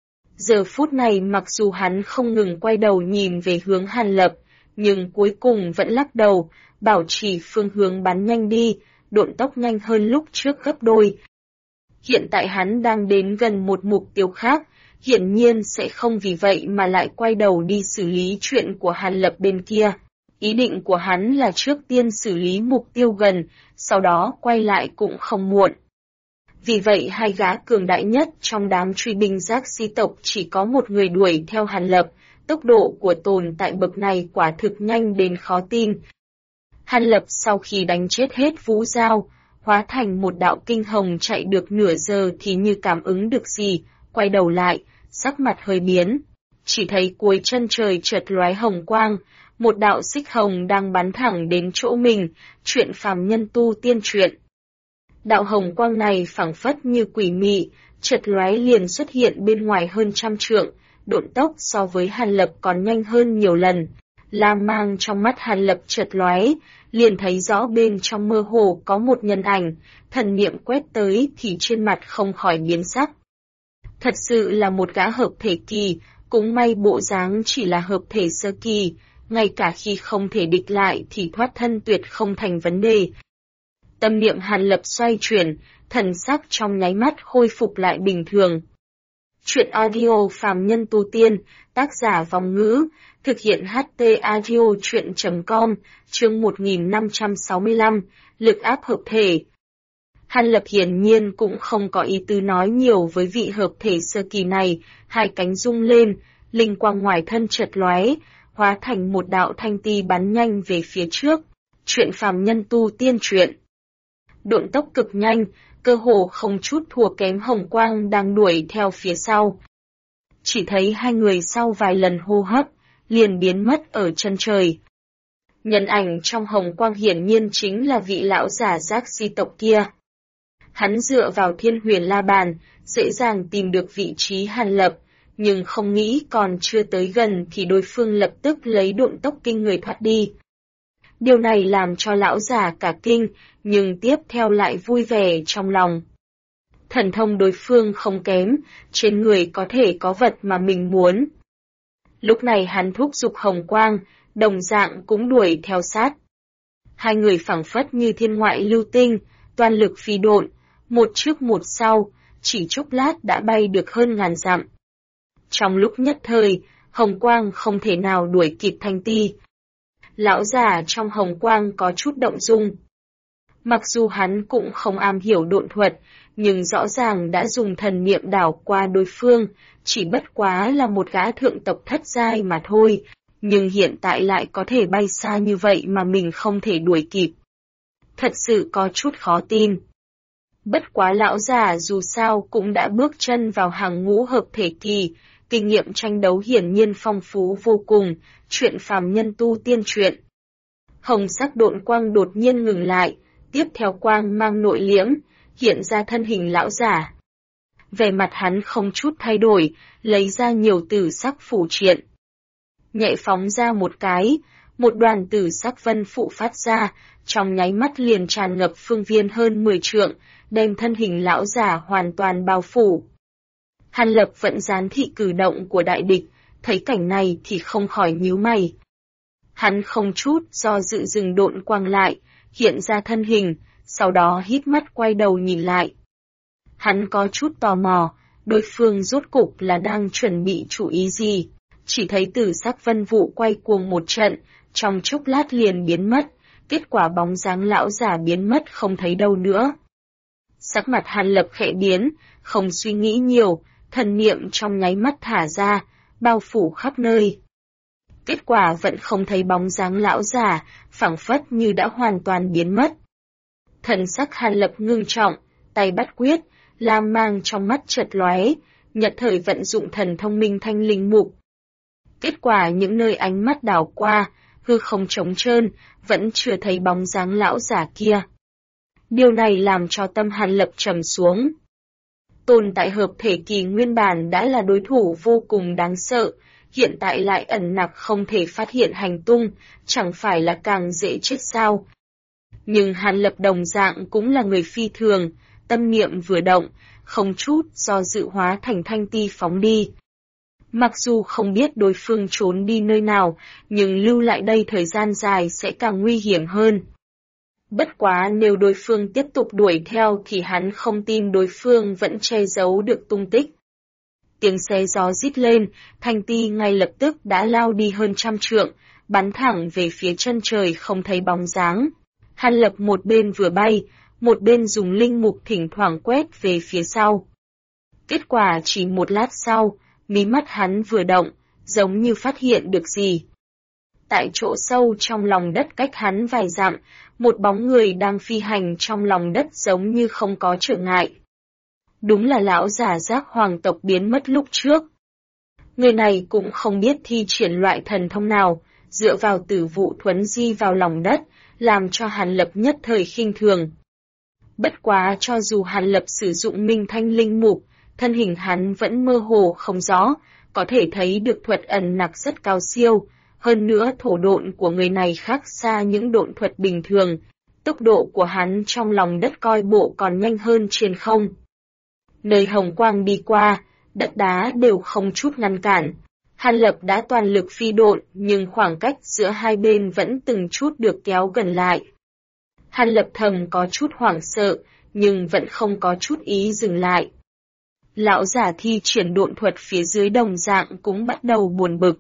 Giờ phút này mặc dù hắn không ngừng quay đầu nhìn về hướng Hàn Lập, nhưng cuối cùng vẫn lắc đầu, bảo trì phương hướng bắn nhanh đi, độn tốc nhanh hơn lúc trước gấp đôi. Hiện tại hắn đang đến gần một mục tiêu khác, hiển nhiên sẽ không vì vậy mà lại quay đầu đi xử lý chuyện của Hàn Lập bên kia. Ý định của hắn là trước tiên xử lý mục tiêu gần, sau đó quay lại cũng không muộn. Vì vậy hai gã cường đại nhất trong đám truy binh giác si tộc chỉ có một người đuổi theo Hàn Lập, tốc độ của tồn tại bậc này quả thực nhanh đến khó tin. Hàn Lập sau khi đánh chết hết Vũ Giao, hóa thành một đạo kinh hồng chạy được nửa giờ thì như cảm ứng được gì, quay đầu lại, sắc mặt hơi biến. Chỉ thấy cuối chân trời chợt lóe hồng quang, một đạo xích hồng đang bắn thẳng đến chỗ mình, chuyện phàm nhân tu tiên truyện. Đạo hồng quang này phảng phất như quỷ mị, chợt lóe liền xuất hiện bên ngoài hơn 100 trượng, độn tốc so với Hàn Lập còn nhanh hơn nhiều lần. Lam mang trong mắt Hàn Lập chợt lóe, liền thấy rõ bên trong mơ hồ có một nhân ảnh, thần niệm quét tới thì trên mặt không khỏi biến sắc. Thật sự là một gã hợp thể kỳ, cũng may bộ dáng chỉ là hợp thể sơ kỳ, ngay cả khi không thể địch lại thì thoát thân tuyệt không thành vấn đề. Tâm niệm Hàn Lập xoay chuyển, thần sắc trong nháy mắt khôi phục lại bình thường. Chuyện audio phàm nhân tu tiên, tác giả Vong Ngữ, thực hiện HT audio chuyện.com, chương 1565, lực áp hợp thể. Hàn Lập hiển nhiên cũng không có ý tứ nói nhiều với vị hợp thể sơ kỳ này, hai cánh rung lên, linh quang ngoài thân chợt lóe, hóa thành một đạo thanh ti bắn nhanh về phía trước. Chuyện phàm nhân tu tiên truyện. Độn tốc cực nhanh, cơ hồ không chút thua kém hồng quang đang đuổi theo phía sau. Chỉ thấy hai người sau vài lần hô hấp, liền biến mất ở chân trời. Nhân ảnh trong hồng quang hiển nhiên chính là vị lão giả giác si tộc kia. Hắn dựa vào thiên huyền la bàn, dễ dàng tìm được vị trí Hàn Lập, nhưng không nghĩ còn chưa tới gần thì đối phương lập tức lấy độn tốc kinh người thoát đi. Điều này làm cho lão giả cả kinh, nhưng tiếp theo lại vui vẻ trong lòng. Thần thông đối phương không kém, trên người có thể có vật mà mình muốn. Lúc này hắn thúc giục hồng quang, đồng dạng cũng đuổi theo sát. Hai người phảng phất như thiên ngoại lưu tinh, toàn lực phi độn, một trước một sau, chỉ chốc lát đã bay được hơn ngàn dặm. Trong lúc nhất thời, hồng quang không thể nào đuổi kịp thanh ti. Lão giả trong hồng quang có chút động dung. Mặc dù hắn cũng không am hiểu độn thuật, nhưng rõ ràng đã dùng thần niệm đảo qua đối phương, chỉ bất quá là một gã thượng tộc thất giai mà thôi, nhưng hiện tại lại có thể bay xa như vậy mà mình không thể đuổi kịp. Thật sự có chút khó tin. Bất quá lão già dù sao cũng đã bước chân vào hàng ngũ hợp thể kỳ, kinh nghiệm tranh đấu hiển nhiên phong phú vô cùng, chuyện phàm nhân tu tiên truyện. Hồng sắc độn quang đột nhiên ngừng lại, tiếp theo quang mang nội liễm, hiện ra thân hình lão giả. Vẻ mặt hắn không chút thay đổi, lấy ra nhiều tử sắc phủ triện. Nhẹ phóng ra một cái, một đoàn tử sắc vân phụ phát ra, trong nháy mắt liền tràn ngập phương viên hơn 10 trượng, đem thân hình lão giả hoàn toàn bao phủ. Hàn Lập vẫn gián thị cử động của đại địch, thấy cảnh này thì không khỏi nhíu mày. Hắn không chút do dự dừng độn quang lại, hiện ra thân hình, sau đó hít mắt quay đầu nhìn lại. Hắn có chút tò mò, đối phương rốt cục là đang chuẩn bị chủ ý gì, chỉ thấy tử sắc vân vụ quay cuồng một trận, trong chốc lát liền biến mất, kết quả bóng dáng lão giả biến mất không thấy đâu nữa. Sắc mặt Hàn Lập khẽ biến, không suy nghĩ nhiều, thần niệm trong nháy mắt thả ra, bao phủ khắp nơi. Kết quả vẫn không thấy bóng dáng lão giả, phảng phất như đã hoàn toàn biến mất. Thần sắc Hàn Lập ngưng trọng, tay bắt quyết, lam mang trong mắt chợt lóe, nhất thời vận dụng thần thông minh thanh linh mục. Kết quả những nơi ánh mắt đảo qua, hư không trống trơn, vẫn chưa thấy bóng dáng lão giả kia. Điều này làm cho tâm Hàn Lập trầm xuống. Tồn tại hợp thể kỳ nguyên bản đã là đối thủ vô cùng đáng sợ, hiện tại lại ẩn nặc không thể phát hiện hành tung, chẳng phải là càng dễ chết sao. Nhưng Hàn Lập đồng dạng cũng là người phi thường, tâm niệm vừa động, không chút do dự hóa thành thanh ti phóng đi. Mặc dù không biết đối phương trốn đi nơi nào, nhưng lưu lại đây thời gian dài sẽ càng nguy hiểm hơn. Bất quá nếu đối phương tiếp tục đuổi theo thì hắn không tin đối phương vẫn che giấu được tung tích. Tiếng xe gió rít lên, thanh ti ngay lập tức đã lao đi hơn 100 trượng, bắn thẳng về phía chân trời không thấy bóng dáng. Hàn Lập một bên vừa bay, một bên dùng linh mục thỉnh thoảng quét về phía sau. Kết quả chỉ một lát sau, mí mắt hắn vừa động, giống như phát hiện được gì. Tại chỗ sâu trong lòng đất cách hắn vài dặm, một bóng người đang phi hành trong lòng đất giống như không có trở ngại. Đúng là lão giả Giác hoàng tộc biến mất lúc trước. Người này cũng không biết thi triển loại thần thông nào, dựa vào tử vụ thuấn di vào lòng đất, làm cho Hàn Lập nhất thời khinh thường. Bất quá cho dù Hàn Lập sử dụng minh thanh linh mục, thân hình hắn vẫn mơ hồ không rõ, có thể thấy được thuật ẩn nặc rất cao siêu, hơn nữa thổ độn của người này khác xa những độn thuật bình thường, tốc độ của hắn trong lòng đất coi bộ còn nhanh hơn trên không. Nơi hồng quang đi qua, đất đá đều không chút ngăn cản. Hàn Lập đã toàn lực phi độn, nhưng khoảng cách giữa hai bên vẫn từng chút được kéo gần lại. Hàn Lập thầm có chút hoảng sợ, nhưng vẫn không có chút ý dừng lại. Lão giả thi triển độn thuật phía dưới đồng dạng cũng bắt đầu buồn bực.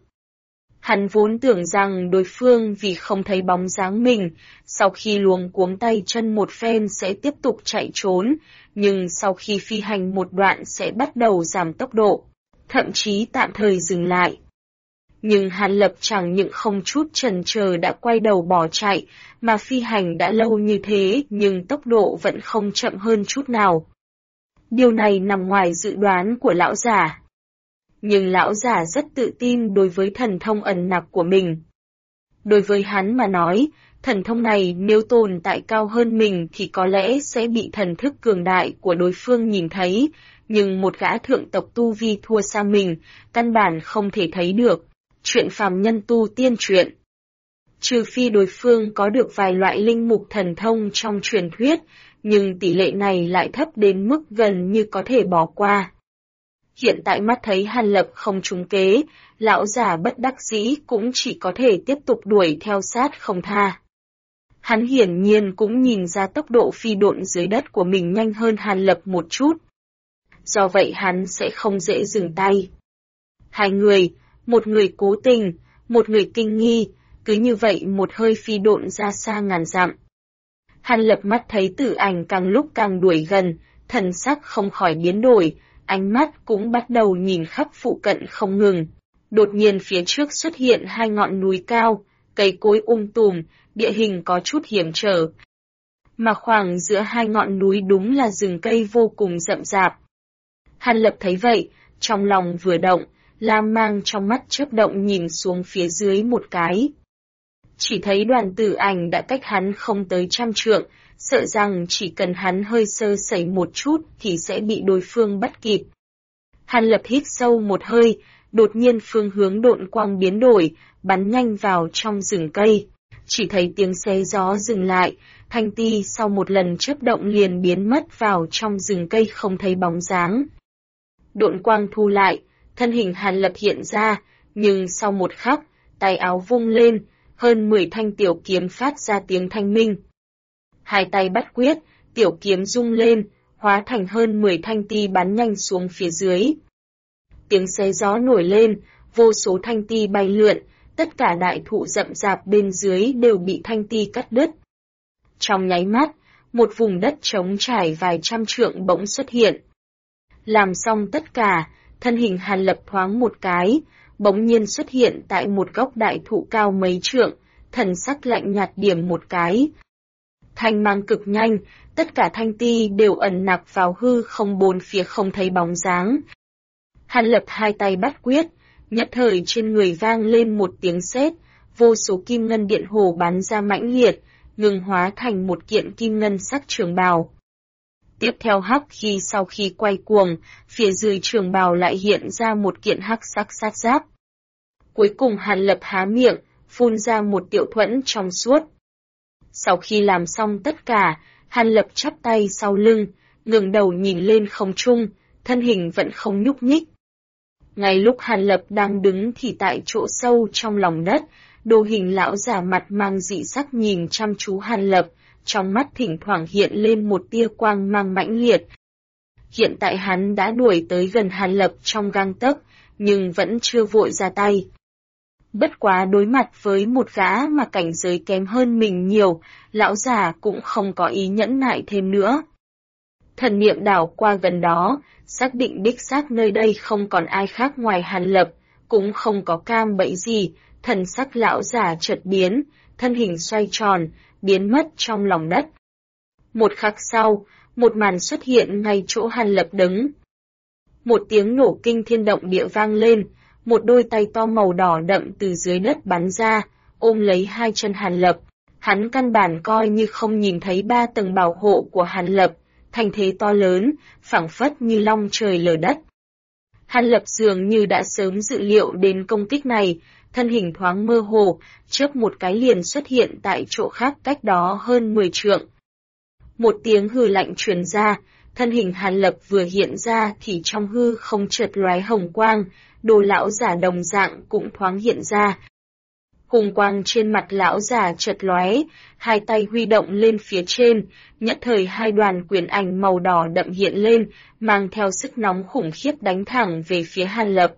Hắn vốn tưởng rằng đối phương vì không thấy bóng dáng mình, sau khi luống cuống tay chân một phen sẽ tiếp tục chạy trốn, nhưng sau khi phi hành một đoạn sẽ bắt đầu giảm tốc độ, thậm chí tạm thời dừng lại. Nhưng Hàn Lập chẳng những không chút chần chờ đã quay đầu bỏ chạy, mà phi hành đã lâu như thế nhưng tốc độ vẫn không chậm hơn chút nào. Điều này nằm ngoài dự đoán của lão giả. Nhưng lão giả rất tự tin đối với thần thông ẩn nặc của mình. Đối với hắn mà nói, thần thông này nếu tồn tại cao hơn mình thì có lẽ sẽ bị thần thức cường đại của đối phương nhìn thấy, nhưng một gã thượng tộc tu vi thua xa mình, căn bản không thể thấy được. Chuyện phàm nhân tu tiên truyện. Trừ phi đối phương có được vài loại linh mục thần thông trong truyền thuyết, nhưng tỷ lệ này lại thấp đến mức gần như có thể bỏ qua. Hiện tại mắt thấy Hàn Lập không trúng kế, lão giả bất đắc dĩ cũng chỉ có thể tiếp tục đuổi theo sát không tha. Hắn hiển nhiên cũng nhìn ra tốc độ phi độn dưới đất của mình nhanh hơn Hàn Lập một chút. Do vậy hắn sẽ không dễ dừng tay. Hai người, một người cố tình, một người kinh nghi, cứ như vậy một hơi phi độn ra xa ngàn dặm. Hàn Lập mắt thấy tử ảnh càng lúc càng đuổi gần, thần sắc không khỏi biến đổi, ánh mắt cũng bắt đầu nhìn khắp phụ cận không ngừng. Đột nhiên phía trước xuất hiện hai ngọn núi cao, cây cối tùm, địa hình có chút hiểm trở. Mà khoảng giữa hai ngọn núi đúng là rừng cây vô cùng rậm rạp. Hàn Lập thấy vậy, trong lòng vừa động, lam mang trong mắt chớp động nhìn xuống phía dưới một cái. Chỉ thấy đoàn tử ảnh đã cách hắn không tới 100 trượng, sợ rằng chỉ cần hắn hơi sơ sẩy một chút thì sẽ bị đối phương bắt kịp. Hàn Lập hít sâu một hơi, đột nhiên phương hướng độn quang biến đổi, bắn nhanh vào trong rừng cây. Chỉ thấy tiếng xé gió dừng lại, thanh ti sau một lần chớp động liền biến mất vào trong rừng cây không thấy bóng dáng. Độn quang thu lại, thân hình Hàn Lập hiện ra, nhưng sau một khắc, tay áo vung lên, hơn 10 thanh tiểu kiếm phát ra tiếng thanh minh. Hai tay bắt quyết, tiểu kiếm rung lên, hóa thành hơn 10 thanh ti bắn nhanh xuống phía dưới. Tiếng xé gió nổi lên, vô số thanh ti bay lượn, tất cả đại thụ rậm rạp bên dưới đều bị thanh ti cắt đứt. Trong nháy mắt, một vùng đất trống trải vài trăm trượng bỗng xuất hiện. Làm xong tất cả, thân hình Hàn Lập thoáng một cái, bỗng nhiên xuất hiện tại một gốc đại thụ cao mấy trượng, thần sắc lạnh nhạt điểm một cái. Thanh mang cực nhanh, tất cả thanh ti đều ẩn nặc vào hư không bốn phía không thấy bóng dáng. Hàn Lập hai tay bắt quyết, nhất thời trên người vang lên một tiếng sét, vô số kim ngân điện hồ bắn ra mãnh liệt, ngừng hóa thành một kiện kim ngân sắc trường bào. Tiếp theo hắc khi sau khi quay cuồng, phía dưới trường bào lại hiện ra một kiện hắc sắc sát giáp. Cuối cùng Hàn Lập há miệng, phun ra một tiểu thuẫn trong suốt. Sau khi làm xong tất cả, Hàn Lập chắp tay sau lưng, ngẩng đầu nhìn lên không trung, thân hình vẫn không nhúc nhích. Ngay lúc Hàn Lập đang đứng thì tại chỗ sâu trong lòng đất, đồ hình lão giả mặt mang dị sắc nhìn chăm chú Hàn Lập, trong mắt thỉnh thoảng hiện lên một tia quang mang mãnh liệt. Hiện tại hắn đã đuổi tới gần Hàn Lập trong gang tấc, nhưng vẫn chưa vội ra tay. Bất quá đối mặt với một gã mà cảnh giới kém hơn mình nhiều, lão già cũng không có ý nhẫn nại thêm nữa. Thần niệm đảo qua gần đó, xác định đích xác nơi đây không còn ai khác ngoài Hàn Lập, cũng không có cam bẫy gì, thần sắc lão già chợt biến, thân hình xoay tròn, biến mất trong lòng đất. Một khắc sau, một màn xuất hiện ngay chỗ Hàn Lập đứng. Một tiếng nổ kinh thiên động địa vang lên, một đôi tay to màu đỏ đậm từ dưới đất bắn ra, ôm lấy hai chân Hàn Lập. Hắn căn bản coi như không nhìn thấy 3 tầng bảo hộ của Hàn Lập, thành thế to lớn, phảng phất như long trời lở đất. Hàn Lập dường như đã sớm dự liệu đến công kích này, thân hình thoáng mơ hồ, chớp một cái liền xuất hiện tại chỗ khác cách đó hơn 10 trượng. Một tiếng hừ lạnh truyền ra, thân hình Hàn Lập vừa hiện ra thì trong hư không chợt lóe hồng quang, đồ lão giả đồng dạng cũng thoáng hiện ra. Hùng quang trên mặt lão giả chợt lóe, hai tay huy động lên phía trên, nhất thời hai đoàn quyền ảnh màu đỏ đậm hiện lên, mang theo sức nóng khủng khiếp đánh thẳng về phía Hàn Lập.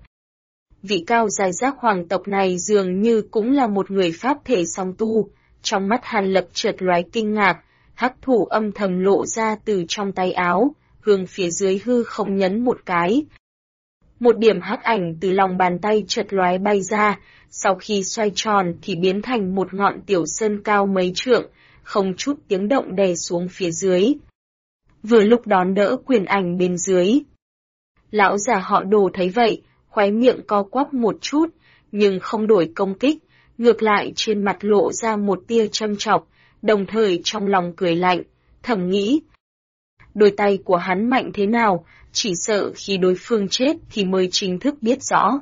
Vị cao dài giác hoàng tộc này dường như cũng là một người pháp thể song tu, trong mắt Hàn Lập chợt lóe kinh ngạc, hắc thủ âm thầm lộ ra từ trong tay áo, hướng phía dưới hư không nhấn một cái. Một điểm hắc ảnh từ lòng bàn tay chợt lóe bay ra, sau khi xoay tròn thì biến thành một ngọn tiểu sơn cao mấy trượng, không chút tiếng động đè xuống phía dưới. Vừa lúc đón đỡ quyền ảnh bên dưới. Lão già họ Đồ thấy vậy, khóe miệng co quắp một chút, nhưng không đổi công kích, ngược lại trên mặt lộ ra một tia châm chọc, đồng thời trong lòng cười lạnh, thầm nghĩ. Đôi tay của hắn mạnh thế nào, chỉ sợ khi đối phương chết thì mới chính thức biết rõ.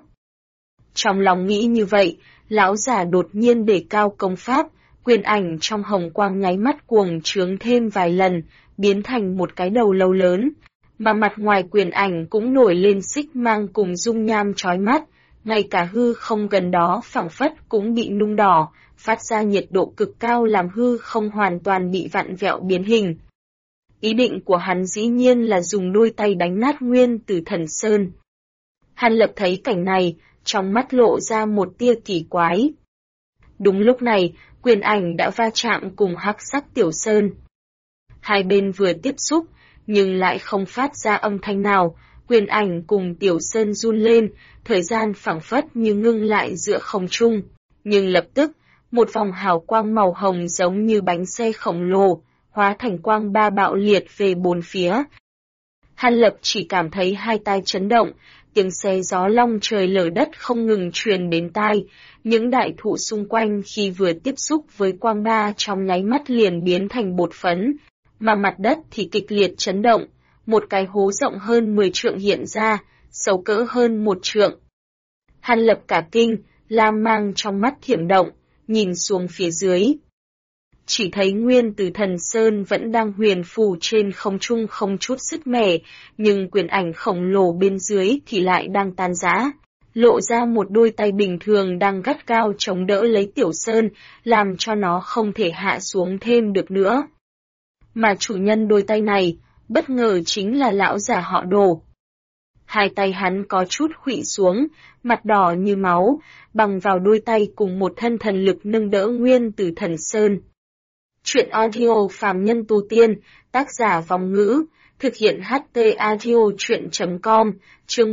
Trong lòng nghĩ như vậy, lão già đột nhiên đề cao công pháp, quyền ảnh trong hồng quang nháy mắt cuồng trướng thêm vài lần, biến thành một cái đầu lâu lớn, mà mặt ngoài quyền ảnh cũng nổi lên xích mang cùng dung nham chói mắt, ngay cả hư không gần đó phảng phất cũng bị nung đỏ, phát ra nhiệt độ cực cao làm hư không hoàn toàn bị vặn vẹo biến hình. Ý định của hắn dĩ nhiên là dùng đôi tay đánh nát nguyên Tử Thần Sơn. Hàn Lập thấy cảnh này, trong mắt lộ ra một tia kỳ quái. Đúng lúc này, quyền ảnh đã va chạm cùng hắc sắc tiểu sơn. Hai bên vừa tiếp xúc, nhưng lại không phát ra âm thanh nào, quyền ảnh cùng tiểu sơn run lên, thời gian phảng phất như ngưng lại giữa không trung. Nhưng lập tức, một vòng hào quang màu hồng giống như bánh xe khổng lồ, hóa thành quang ba bạo liệt về bốn phía. Hàn Lập chỉ cảm thấy hai tai chấn động, tiếng xe gió long trời lở đất không ngừng truyền đến tai, những đại thụ xung quanh khi vừa tiếp xúc với quang ba trong nháy mắt liền biến thành bột phấn, mà mặt đất thì kịch liệt chấn động, một cái hố rộng hơn 10 trượng hiện ra, sâu cỡ hơn 1 trượng. Hàn Lập cả kinh, lam mang trong mắt thiểm động, nhìn xuống phía dưới. Chỉ thấy nguyên Tử Thần Sơn vẫn đang huyền phù trên không trung không chút sức mẻ, nhưng quyền ảnh khổng lồ bên dưới thì lại đang tan rã, lộ ra một đôi tay bình thường đang gắt gao chống đỡ lấy tiểu sơn, làm cho nó không thể hạ xuống thêm được nữa. Mà chủ nhân đôi tay này, bất ngờ chính là lão già họ Đồ. Hai tay hắn có chút khuỵu xuống, mặt đỏ như máu, bằng vào đôi tay cùng một thân thần lực nâng đỡ nguyên Tử Thần Sơn. Chuyện audio phàm nhân tu tiên, tác giả Vong Ngữ, thực hiện HT audio chuyện.com, chương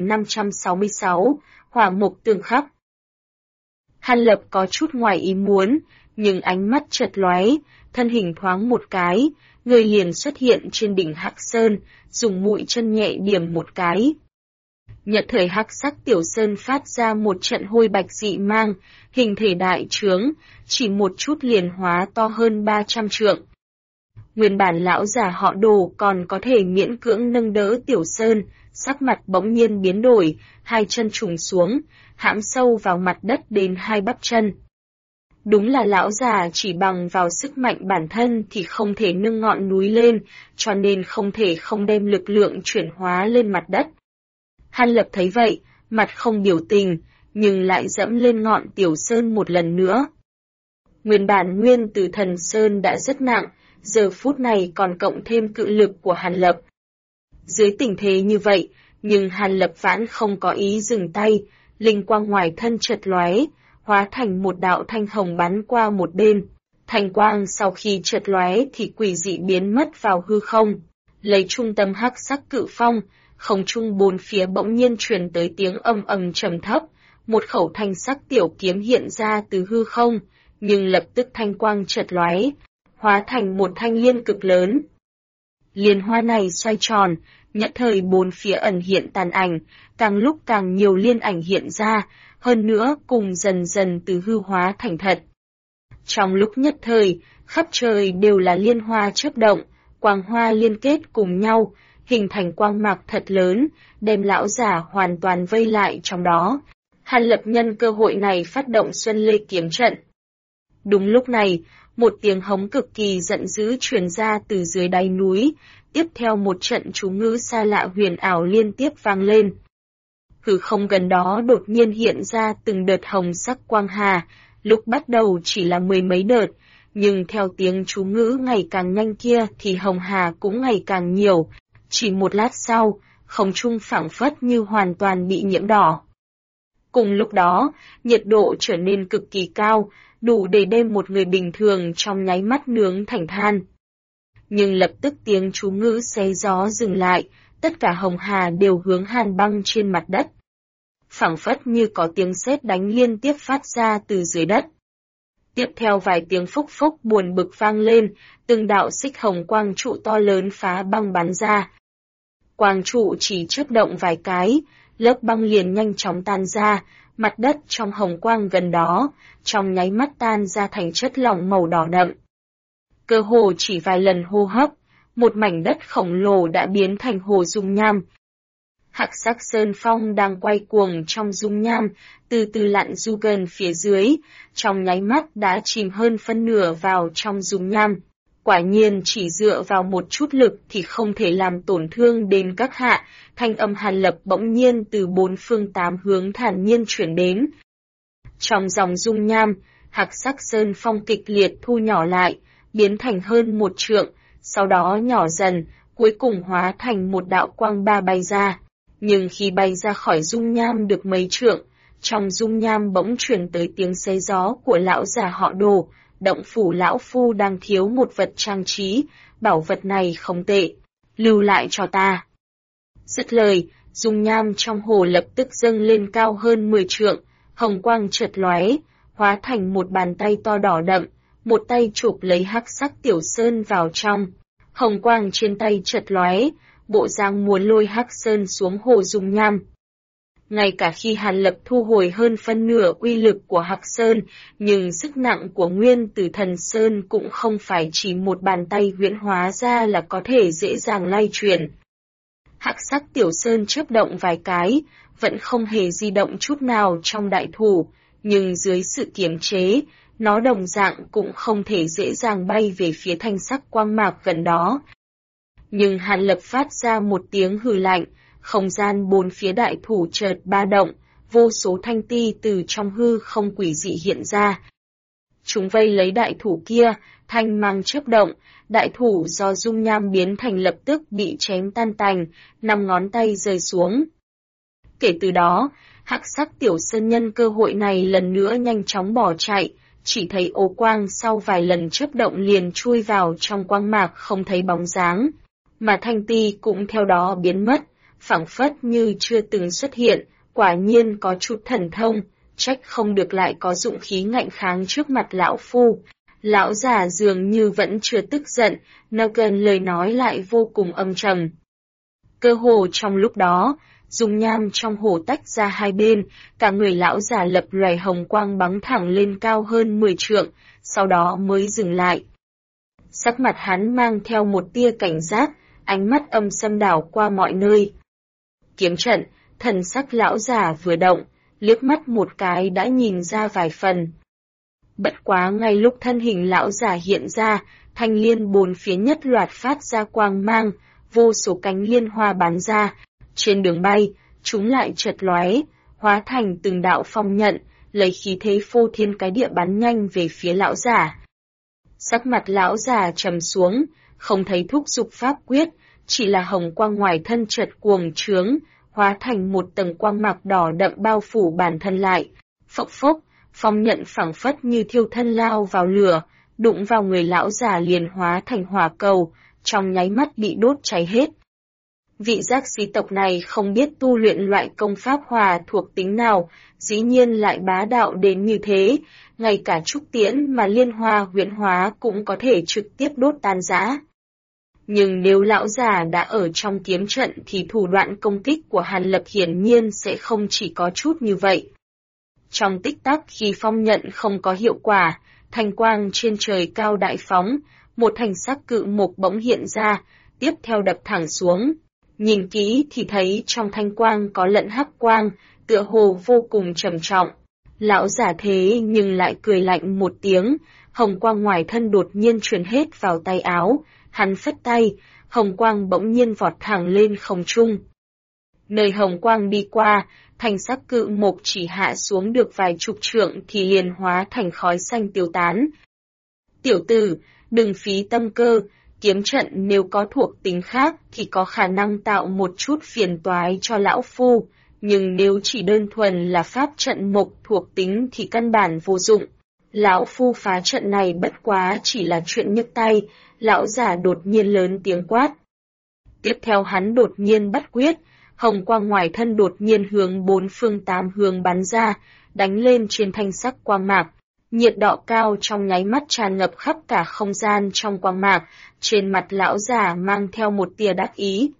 1566, hỏa mục tương khắc. Hàn Lập có chút ngoài ý muốn, nhưng ánh mắt chợt lóe, thân hình thoáng một cái, người liền xuất hiện trên đỉnh Hắc Sơn, dùng mũi chân nhẹ điểm một cái. Nhật thời hắc sắc tiểu sơn phát ra một trận hôi bạch dị mang, hình thể đại trướng, chỉ một chút liền hóa to hơn 300 trượng. Nguyên bản lão già họ Đồ còn có thể miễn cưỡng nâng đỡ tiểu sơn, sắc mặt bỗng nhiên biến đổi, hai chân trùng xuống, hãm sâu vào mặt đất đến hai bắp chân. Đúng là lão già chỉ bằng vào sức mạnh bản thân thì không thể nâng ngọn núi lên, cho nên không thể không đem lực lượng chuyển hóa lên mặt đất. Hàn Lập thấy vậy, mặt không biểu tình, nhưng lại dẫm lên ngọn tiểu sơn một lần nữa. Nguyên bản nguyên Tử Thần Sơn đã rất nặng, giờ phút này còn cộng thêm cự lực của Hàn Lập. Dưới tình thế như vậy, nhưng Hàn Lập vẫn không có ý dừng tay, linh quang ngoài thân chợt lóe, hóa thành một đạo thanh hồng bắn qua một bên. Thanh quang sau khi chợt lóe thì quỷ dị biến mất vào hư không. Lấy trung tâm hắc sắc cự phong, không trung bốn phía bỗng nhiên truyền tới tiếng âm ầm trầm thấp, một khẩu thanh sắc tiểu kiếm hiện ra từ hư không, nhưng lập tức thanh quang chợt lóe, hóa thành một thanh liên cực lớn. Liên hoa này xoay tròn, nhất thời bốn phía ẩn hiện tàn ảnh, càng lúc càng nhiều liên ảnh hiện ra, hơn nữa cùng dần dần từ hư hóa thành thật. Trong lúc nhất thời, khắp trời đều là liên hoa chớp động, quang hoa liên kết cùng nhau, hình thành quang mạc thật lớn, đem lão giả hoàn toàn vây lại trong đó. Hàn Lập nhân cơ hội này phát động Xuân Lê kiếm trận. Đúng lúc này, một tiếng hống cực kỳ giận dữ truyền ra từ dưới đáy núi, tiếp theo một trận chú ngữ xa lạ huyền ảo liên tiếp vang lên. Hư không gần đó đột nhiên hiện ra từng đợt hồng sắc quang hà, lúc bắt đầu chỉ là mười mấy đợt, nhưng theo tiếng chú ngữ ngày càng nhanh kia thì hồng hà cũng ngày càng nhiều. Chỉ một lát sau, không trung phảng phất như hoàn toàn bị nhiễm đỏ. Cùng lúc đó, nhiệt độ trở nên cực kỳ cao, đủ để đem một người bình thường trong nháy mắt nướng thành than. Nhưng lập tức tiếng chú ngữ xé gió dừng lại, tất cả hồng hà đều hướng hàn băng trên mặt đất. Phảng phất như có tiếng sét đánh liên tiếp phát ra từ dưới đất. Tiếp theo vài tiếng phốc phốc buồn bực vang lên, từng đạo xích hồng quang trụ to lớn phá băng bắn ra. Quang trụ chỉ chớp động vài cái, lớp băng liền nhanh chóng tan ra, mặt đất trong hồng quang gần đó, trong nháy mắt tan ra thành chất lỏng màu đỏ đậm. Cơ hồ chỉ vài lần hô hấp, một mảnh đất khổng lồ đã biến thành hồ dung nham. Hắc sắc sơn phong đang quay cuồng trong dung nham, từ từ lặn du gần phía dưới, trong nháy mắt đã chìm hơn phân nửa vào trong dung nham. Quả nhiên chỉ dựa vào một chút lực thì không thể làm tổn thương đến các hạ, thanh âm Hàn Lập bỗng nhiên từ bốn phương tám hướng thản nhiên chuyển đến. Trong dòng dung nham, hắc sắc sơn phong kịch liệt thu nhỏ lại, biến thành hơn một trượng, sau đó nhỏ dần, cuối cùng hóa thành một đạo quang ba bay ra. Nhưng khi bay ra khỏi dung nham được mấy trượng, trong dung nham bỗng truyền tới tiếng xé gió của lão già họ Đồ. Động phủ lão phu đang thiếu một vật trang trí, bảo vật này không tệ, lưu lại cho ta. Dứt lời, dung nham trong hồ lập tức dâng lên cao hơn 10 trượng, hồng quang chợt lóe, hóa thành một bàn tay to đỏ đậm, một tay chụp lấy hắc sắc tiểu sơn vào trong. Hồng quang trên tay chợt lóe, bộ dáng muốn lôi hắc sơn xuống hồ dung nham. Ngay cả khi Hàn Lập thu hồi hơn phân nửa uy lực của Hắc Sơn, nhưng sức nặng của Nguyên Tử Thần Sơn cũng không phải chỉ một bàn tay huyễn hóa ra là có thể dễ dàng lay chuyển. Hắc sắc tiểu sơn chớp động vài cái, vẫn không hề di động chút nào trong đại thủ, nhưng dưới sự kiềm chế, nó đồng dạng cũng không thể dễ dàng bay về phía thanh sắc quang mạc gần đó. Nhưng Hàn Lập phát ra một tiếng hừ lạnh, không gian bốn phía đại thủ chợt ba động, vô số thanh ti từ trong hư không quỷ dị hiện ra. Chúng vây lấy đại thủ kia, thanh mang chớp động, đại thủ do dung nham biến thành lập tức bị chém tan tành, 5 ngón tay rơi xuống. Kể từ đó, hắc sắc tiểu sơn nhân cơ hội này lần nữa nhanh chóng bỏ chạy, chỉ thấy ô quang sau vài lần chớp động liền chui vào trong quang mạc không thấy bóng dáng, mà thanh ti cũng theo đó biến mất. Phảng phất như chưa từng xuất hiện, quả nhiên có chút thần thông, trách không được lại có dụng khí ngạnh kháng trước mặt lão phu. Lão già dường như vẫn chưa tức giận, Nugget lời nói lại vô cùng âm trầm. Cơ hồ trong lúc đó, dung nham trong hồ tách ra hai bên, cả người lão già lập loè hồng quang bắn thẳng lên cao hơn 10 trượng, sau đó mới dừng lại. Sắc mặt hắn mang theo một tia cảnh giác, ánh mắt âm sâm đảo qua mọi nơi. Kiếm trận, thần sắc lão già vừa động, liếc mắt một cái đã nhìn ra vài phần. Bất quá ngay lúc thân hình lão già hiện ra, thanh liên bốn phía nhất loạt phát ra quang mang, vô số cánh liên hoa bắn ra. Trên đường bay, chúng lại chợt lóe, hóa thành từng đạo phong nhận, lấy khí thế phô thiên cái địa bắn nhanh về phía lão già. Sắc mặt lão già trầm xuống, không thấy thúc giục pháp quyết, chỉ là hồng quang ngoài thân chợt cuồng trướng, hóa thành một tầng quang mạc đỏ đậm bao phủ bản thân lại. Phốc phốc, phong nhận phảng phất như thiêu thân lao vào lửa, đụng vào người lão già liền hóa thành hỏa cầu, trong nháy mắt bị đốt cháy hết. Vị giác sĩ tộc này không biết tu luyện loại công pháp hỏa thuộc tính nào, dĩ nhiên lại bá đạo đến như thế, ngay cả trúc tiễn mà liên hoa huyễn hóa cũng có thể trực tiếp đốt tan rã. Nhưng nếu lão già đã ở trong kiếm trận thì thủ đoạn công kích của Hàn Lập hiển nhiên sẽ không chỉ có chút như vậy. Trong tích tắc khi phong nhận không có hiệu quả, thanh quang trên trời cao đại phóng, một thành sắc cự mộc bỗng hiện ra, tiếp theo đập thẳng xuống. Nhìn kỹ thì thấy trong thanh quang có lẫn hắc quang, tựa hồ vô cùng trầm trọng. Lão giả thế nhưng lại cười lạnh một tiếng, hồng quang ngoài thân đột nhiên truyền hết vào tay áo, hắn phất tay, hồng quang bỗng nhiên vọt thẳng lên không trung. Nơi hồng quang đi qua, thanh sắc cự mộc chỉ hạ xuống được vài chục trượng thì liền hóa thành khói xanh tiêu tán. Tiểu tử, đừng phí tâm cơ, kiếm trận nếu có thuộc tính khác thì có khả năng tạo một chút phiền toái cho lão phu, nhưng nếu chỉ đơn thuần là pháp trận mộc thuộc tính thì căn bản vô dụng. Lão phu phá trận này bất quá chỉ là chuyện nhấc tay, lão giả đột nhiên lớn tiếng quát. Tiếp theo hắn đột nhiên bắt quyết, hồng quang ngoài thân đột nhiên hướng bốn phương tám hướng bắn ra, đánh lên trên thanh sắc quang mạc. Nhiệt độ cao trong nháy mắt tràn ngập khắp cả không gian trong quang mạc, trên mặt lão già mang theo một tia đắc ý.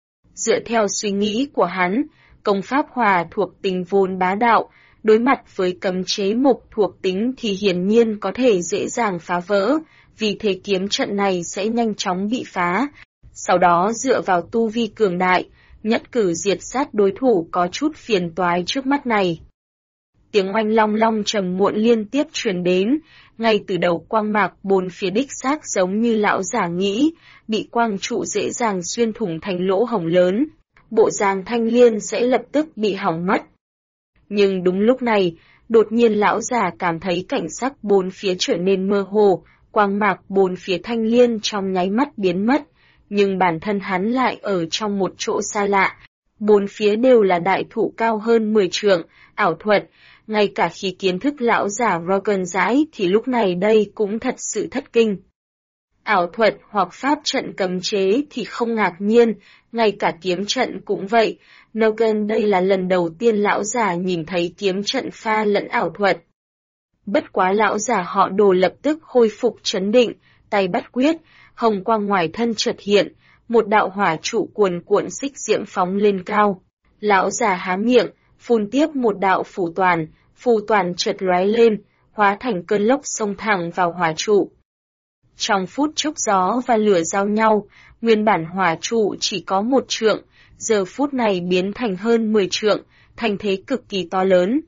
Dựa theo suy nghĩ của hắn, công pháp hỏa thuộc tính vốn bá đạo, đối mặt với cấm chế mộc thuộc tính thì hiển nhiên có thể dễ dàng phá vỡ, vì thế kiếm trận này sẽ nhanh chóng bị phá. Sau đó dựa vào tu vi cường đại, nhất cử diệt sát đối thủ có chút phiền toái trước mắt này. Tiếng oanh long long trầm muộn liên tiếp truyền đến, ngay từ đầu quang mạc bốn phía đích xác giống như lão giả nghĩ, bị quang trụ dễ dàng xuyên thủng thành lỗ hổng lớn, bộ dáng Thanh Liên sẽ lập tức bị hỏng mất. Nhưng đúng lúc này, đột nhiên lão già cảm thấy cảnh sắc bốn phía trở nên mơ hồ, quang mạc bốn phía Thanh Liên trong nháy mắt biến mất, nhưng bản thân hắn lại ở trong một chỗ xa lạ. Bốn phía đều là đại thụ cao hơn 10 trượng, ảo thuật, ngay cả khi kiến thức lão giả Rogan rãi thì lúc này đây cũng thật sự thất kinh. Ảo thuật hoặc pháp trận cấm chế thì không ngạc nhiên, ngay cả kiếm trận cũng vậy. Nogan đây là lần đầu tiên lão giả nhìn thấy kiếm trận pha lẫn ảo thuật. Bất quá lão giả họ Đồ lập tức khôi phục trấn định, tay bắt quyết, hồng quang ngoài thân chợt hiện, một đạo hỏa trụ cuồn cuộn xích diễm phóng lên cao. Lão già há miệng, phun tiếp một đạo phù toàn chợt lóe lên, hóa thành cơn lốc xông thẳng vào hỏa trụ. Trong phút chốc gió và lửa giao nhau, nguyên bản hỏa trụ chỉ có 1 trượng, giờ phút này biến thành hơn 10 trượng, thành thế cực kỳ to lớn.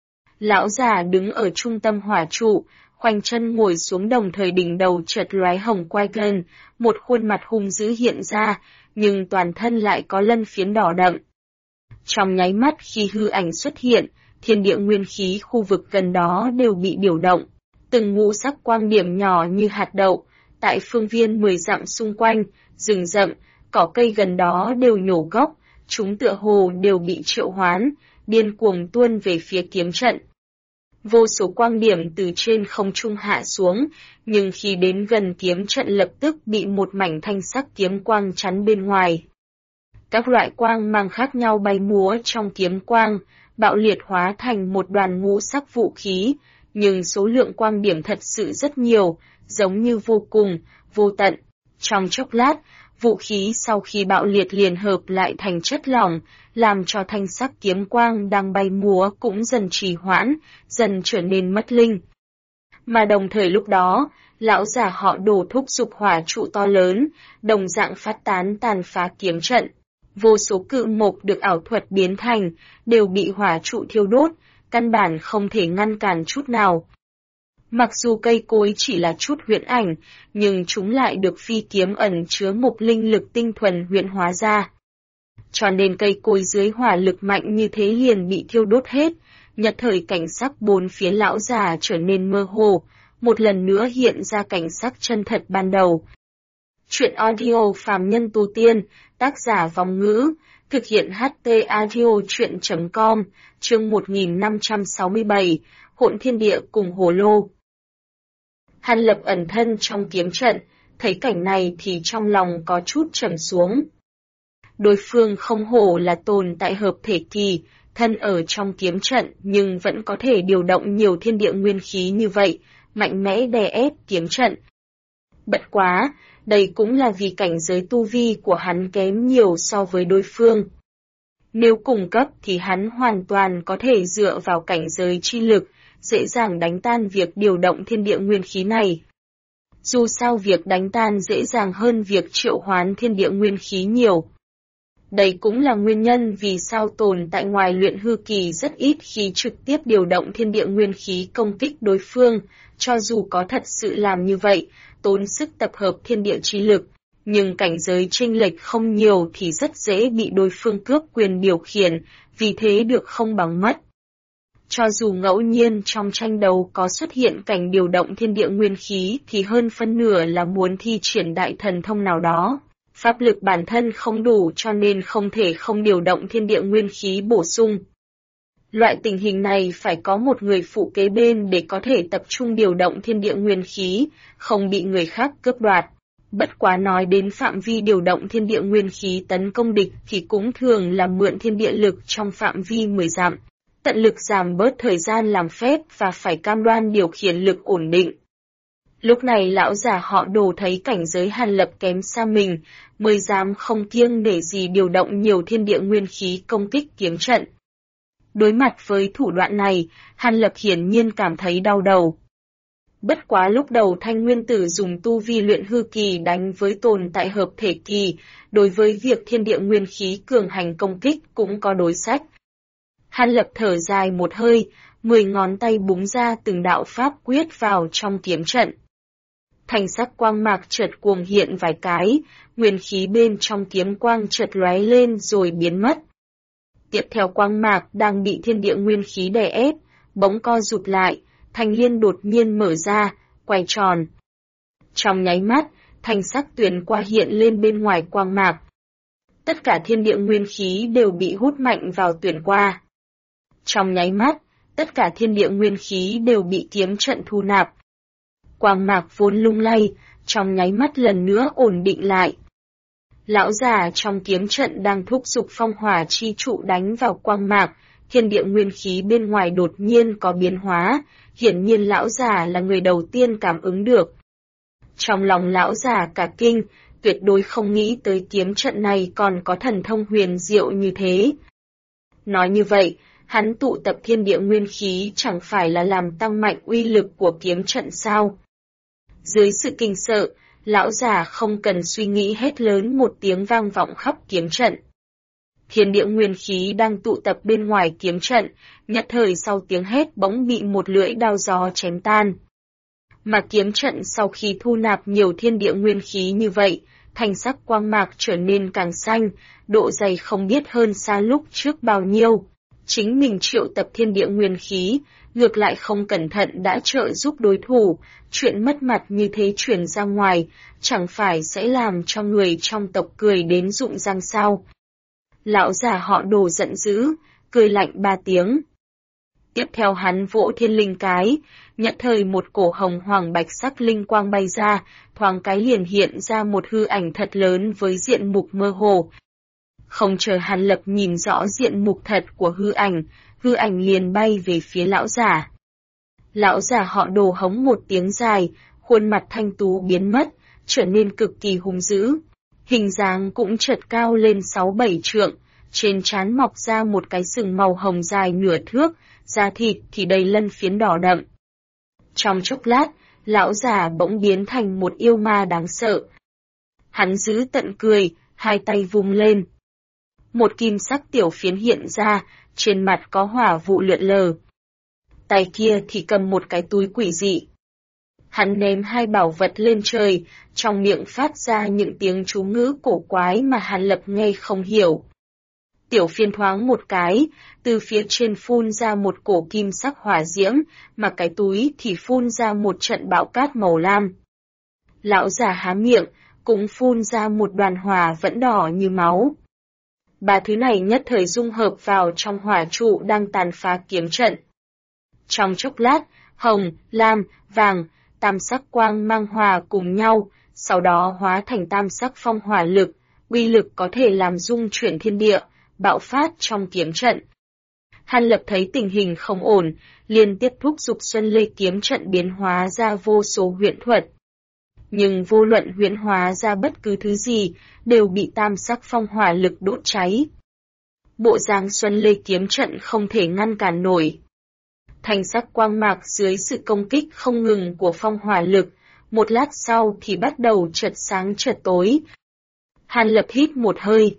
Lão già đứng ở trung tâm hỏa trụ, khoanh chân ngồi xuống đồng thời đỉnh đầu chợt lóe hồng quai gân, một khuôn mặt hung dữ hiện ra, nhưng toàn thân lại có lân phiến đỏ đậm. Trong nháy mắt khi hư ảnh xuất hiện, thiên địa nguyên khí khu vực gần đó đều bị điều động. Từng ngũ sắc quang điểm nhỏ như hạt đậu, tại phương viên 10 dặm xung quanh, rừng rậm, cỏ cây gần đó đều nhổ gốc, chúng tựa hồ đều bị triệu hoán, điên cuồng tuôn về phía kiếm trận. Vô số quang điểm từ trên không trung hạ xuống, nhưng khi đến gần kiếm trận lập tức bị một mảnh thanh sắc kiếm quang chắn bên ngoài. Các loại quang mang khác nhau bay múa trong kiếm quang, bạo liệt hóa thành một đoàn ngũ sắc vũ khí, nhưng số lượng quang điểm thật sự rất nhiều, giống như vô cùng, vô tận. Trong chốc lát, vũ khí sau khi bạo liệt liền hợp lại thành chất lỏng, làm cho thanh sắc kiếm quang đang bay múa cũng dần trì hoãn, dần trở nên mất linh. Mà đồng thời lúc đó, lão già họ Đồ thúc giục hỏa trụ to lớn, đồng dạng phát tán tàn phá kiếm trận. Vô số cự mộc được ảo thuật biến thành, đều bị hỏa trụ thiêu đốt, căn bản không thể ngăn cản chút nào. Mặc dù cây cối chỉ là chút huyễn ảnh, nhưng chúng lại được phi kiếm ẩn chứa một linh lực tinh thuần huyễn hóa ra. Cho nên cây cối dưới hỏa lực mạnh như thế liền bị thiêu đốt hết, nhất thời cảnh sắc bốn phía lão già trở nên mơ hồ, một lần nữa hiện ra cảnh sắc chân thật ban đầu. Chuyện audio phàm nhân tu tiên, tác giả Vong Ngữ, thực hiện HT audio truyện.com, chương 1567, hỗn thiên địa cùng hồ lô. Hàn Lập ẩn thân trong kiếm trận, thấy cảnh này thì trong lòng có chút trầm xuống. Đối phương không hổ là tồn tại hợp thể kỳ, thân ở trong kiếm trận nhưng vẫn có thể điều động nhiều thiên địa nguyên khí như vậy, mạnh mẽ đè ép kiếm trận. Bất quá, đây cũng là vì cảnh giới tu vi của hắn kém nhiều so với đối phương. Nếu cùng cấp thì hắn hoàn toàn có thể dựa vào cảnh giới chi lực, dễ dàng đánh tan việc điều động thiên địa nguyên khí này. Dù sao việc đánh tan dễ dàng hơn việc triệu hoán thiên địa nguyên khí nhiều. Đây cũng là nguyên nhân vì sao tồn tại ngoài luyện hư kỳ rất ít khi trực tiếp điều động thiên địa nguyên khí công kích đối phương, cho dù có thật sự làm như vậy, tốn sức tập hợp thiên địa chi lực, nhưng cảnh giới chênh lệch không nhiều thì rất dễ bị đối phương cướp quyền điều khiển, vì thế được không bằng mất. Cho dù ngẫu nhiên trong tranh đấu có xuất hiện cảnh điều động thiên địa nguyên khí thì hơn phân nửa là muốn thi triển đại thần thông nào đó. Pháp lực bản thân không đủ cho nên không thể không điều động thiên địa nguyên khí bổ sung. Loại tình hình này phải có một người phụ kế bên để có thể tập trung điều động thiên địa nguyên khí, không bị người khác cướp đoạt. Bất quá nói đến phạm vi điều động thiên địa nguyên khí tấn công địch thì cũng thường là mượn thiên địa lực trong phạm vi 10 dặm, tận lực giảm bớt thời gian làm phép và phải cam đoan điều khiển lực ổn định. Lúc này lão già họ Đồ thấy cảnh giới Hàn Lập kém xa mình, mới dám không kiêng nể gì điều động nhiều thiên địa nguyên khí công kích kiếm trận. Đối mặt với thủ đoạn này, Hàn Lập hiển nhiên cảm thấy đau đầu. Bất quá lúc đầu Thanh Nguyên Tử dùng tu vi luyện hư kỳ đánh với tồn tại hợp thể kỳ, đối với việc thiên địa nguyên khí cường hành công kích cũng có đối sách. Hàn Lập thở dài một hơi, 10 ngón tay búng ra từng đạo pháp quyết vào trong kiếm trận. Thanh sắc quang mạc chợt cuồng hiện vài cái, nguyên khí bên trong kiếm quang chợt lóe lên rồi biến mất. Tiếp theo quang mạc đang bị thiên địa nguyên khí đè ép, bỗng co rụt lại, thanh liên đột nhiên mở ra, quay tròn. Trong nháy mắt, thanh sắc tuyền qua hiện lên bên ngoài quang mạc. Tất cả thiên địa nguyên khí đều bị hút mạnh vào tuyền qua. Trong nháy mắt, tất cả thiên địa nguyên khí đều bị kiếm trận thu nạp. Quang mạc vốn lung lay, trong nháy mắt lần nữa ổn định lại. Lão già trong kiếm trận đang thúc giục phong hỏa chi trụ đánh vào quang mạc, thiên địa nguyên khí bên ngoài đột nhiên có biến hóa, hiển nhiên lão già là người đầu tiên cảm ứng được. Trong lòng lão già cả kinh, tuyệt đối không nghĩ tới kiếm trận này còn có thần thông huyền diệu như thế. Nói như vậy, hắn tụ tập thiên địa nguyên khí chẳng phải là làm tăng mạnh uy lực của kiếm trận sao? Dưới sự kinh sợ, lão già không cần suy nghĩ hết lớn một tiếng vang vọng khắp kiếm trận. Thiên địa nguyên khí đang tụ tập bên ngoài kiếm trận, nhất thời sau tiếng hét bỗng bị một lưỡi đao gió chém tan. Mà kiếm trận sau khi thu nạp nhiều thiên địa nguyên khí như vậy, thanh sắc quang mạc trở nên càng xanh, độ dày không biết hơn xa lúc trước bao nhiêu. Chính mình triệu tập thiên địa nguyên khí, ngược lại không cẩn thận đã trợ giúp đối thủ, chuyện mất mặt như thế truyền ra ngoài, chẳng phải sẽ làm cho người trong tộc cười đến rụng răng sao. Lão già họ Đồ giận dữ, cười lạnh 3 tiếng. Tiếp theo hắn vỗ thiên linh cái, nhất thời một cổ hồng hoàng bạch sắc linh quang bay ra, thoáng cái liền hiện ra một hư ảnh thật lớn với diện mục mơ hồ. Không chờ Hàn Lập nhìn rõ diện mục thật của hư ảnh liền bay về phía lão già. Lão già họ Đồ hống một tiếng dài, khuôn mặt thanh tú biến mất, trở nên cực kỳ hung dữ. Hình dáng cũng chợt cao lên 6-7 trượng, trên trán mọc ra một cái sừng màu hồng dài nửa thước, da thịt thì đầy lân phiến đỏ đậm. Trong chốc lát, lão già bỗng biến thành một yêu ma đáng sợ. Hắn giữ tận cười, hai tay vung lên. Một kim sắc tiểu phiến hiện ra, trên mặt có hỏa vụ lượn lờ. Tay kia thì cầm một cái túi quỷ dị. Hắn ném hai bảo vật lên trời, trong miệng phát ra những tiếng chú ngữ cổ quái mà Hàn Lập nghe không hiểu. Tiểu phiến thoáng một cái, từ phía trên phun ra một cổ kim sắc hỏa diễm, mà cái túi thì phun ra một trận bão cát màu lam. Lão già há miệng, cũng phun ra một đoàn hỏa vẫn đỏ như máu. Ba thứ này nhất thời dung hợp vào trong hỏa trụ đang tàn phá kiếm trận. Trong chốc lát, hồng, lam, vàng, tam sắc quang mang hòa cùng nhau, sau đó hóa thành tam sắc phong hỏa lực, uy lực có thể làm rung chuyển thiên địa, bạo phát trong kiếm trận. Hàn Lập thấy tình hình không ổn, liên tiếp thúc giục Xuân Lê kiếm trận biến hóa ra vô số huyễn thuật. Nhưng vô luận huyễn hóa ra bất cứ thứ gì, đều bị tam sắc phong hỏa lực đốt cháy. Bộ dáng Xuân Lê kiếm trận không thể ngăn cản nổi. Thanh sắc quang mạc dưới sự công kích không ngừng của phong hỏa lực, một lát sau thì bắt đầu chợt sáng chợt tối. Hàn Lập hít một hơi.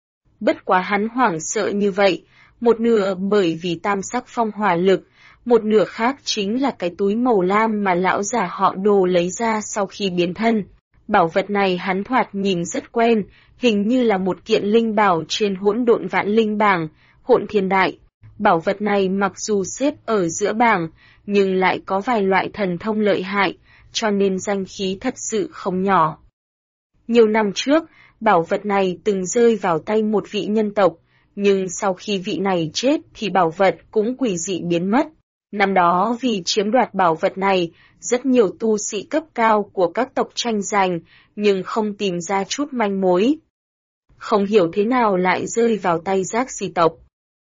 Bất quá hắn hoảng sợ như vậy, một nửa bởi vì tam sắc phong hỏa lực, một nửa khác chính là cái túi màu lam mà lão già họ Đồ lấy ra sau khi biến thân. Bảo vật này hắn thoạt nhìn rất quen, hình như là một kiện linh bảo trên hỗn độn vạn linh bảng, hỗn thiên đại. Bảo vật này mặc dù xếp ở giữa bảng, nhưng lại có vài loại thần thông lợi hại, cho nên danh khí thật sự không nhỏ. Nhiều năm trước, bảo vật này từng rơi vào tay một vị nhân tộc, nhưng sau khi vị này chết thì bảo vật cũng quỷ dị biến mất. Năm đó vì chiếm đoạt bảo vật này, rất nhiều tu sĩ cấp cao của các tộc tranh giành, nhưng không tìm ra chút manh mối. Không hiểu thế nào lại rơi vào tay Giác Xì tộc.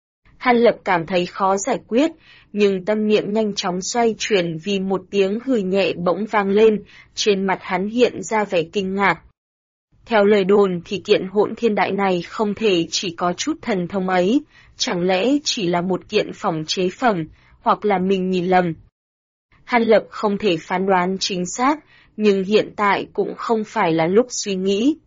Hàn Lập cảm thấy khó giải quyết, nhưng tâm niệm nhanh chóng xoay chuyển vì một tiếng hừ nhẹ bỗng vang lên, trên mặt hắn hiện ra vẻ kinh ngạc. Theo lời đồn thì kiện hỗn thiên đại này không thể chỉ có chút thần thông ấy, chẳng lẽ chỉ là một kiện phỏng chế phẩm, hoặc là mình nhìn lầm. Hàn Lập không thể phán đoán chính xác, nhưng hiện tại cũng không phải là lúc suy nghĩ.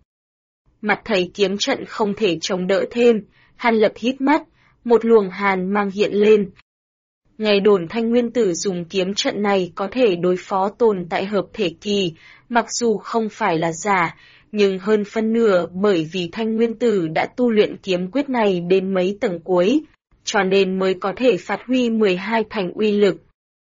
Mặt thấy kiếm trận không thể chống đỡ thêm, Hàn Lập hít mắt, một luồng hàn mang hiện lên. Nghe đồn Thanh Nguyên Tử dùng kiếm trận này có thể đối phó tồn tại hợp thể kỳ, mặc dù không phải là giả, nhưng hơn phân nửa bởi vì Thanh Nguyên Tử đã tu luyện kiếm quyết này đến mấy tầng cuối, cho nên mới có thể phát huy 12 thành uy lực.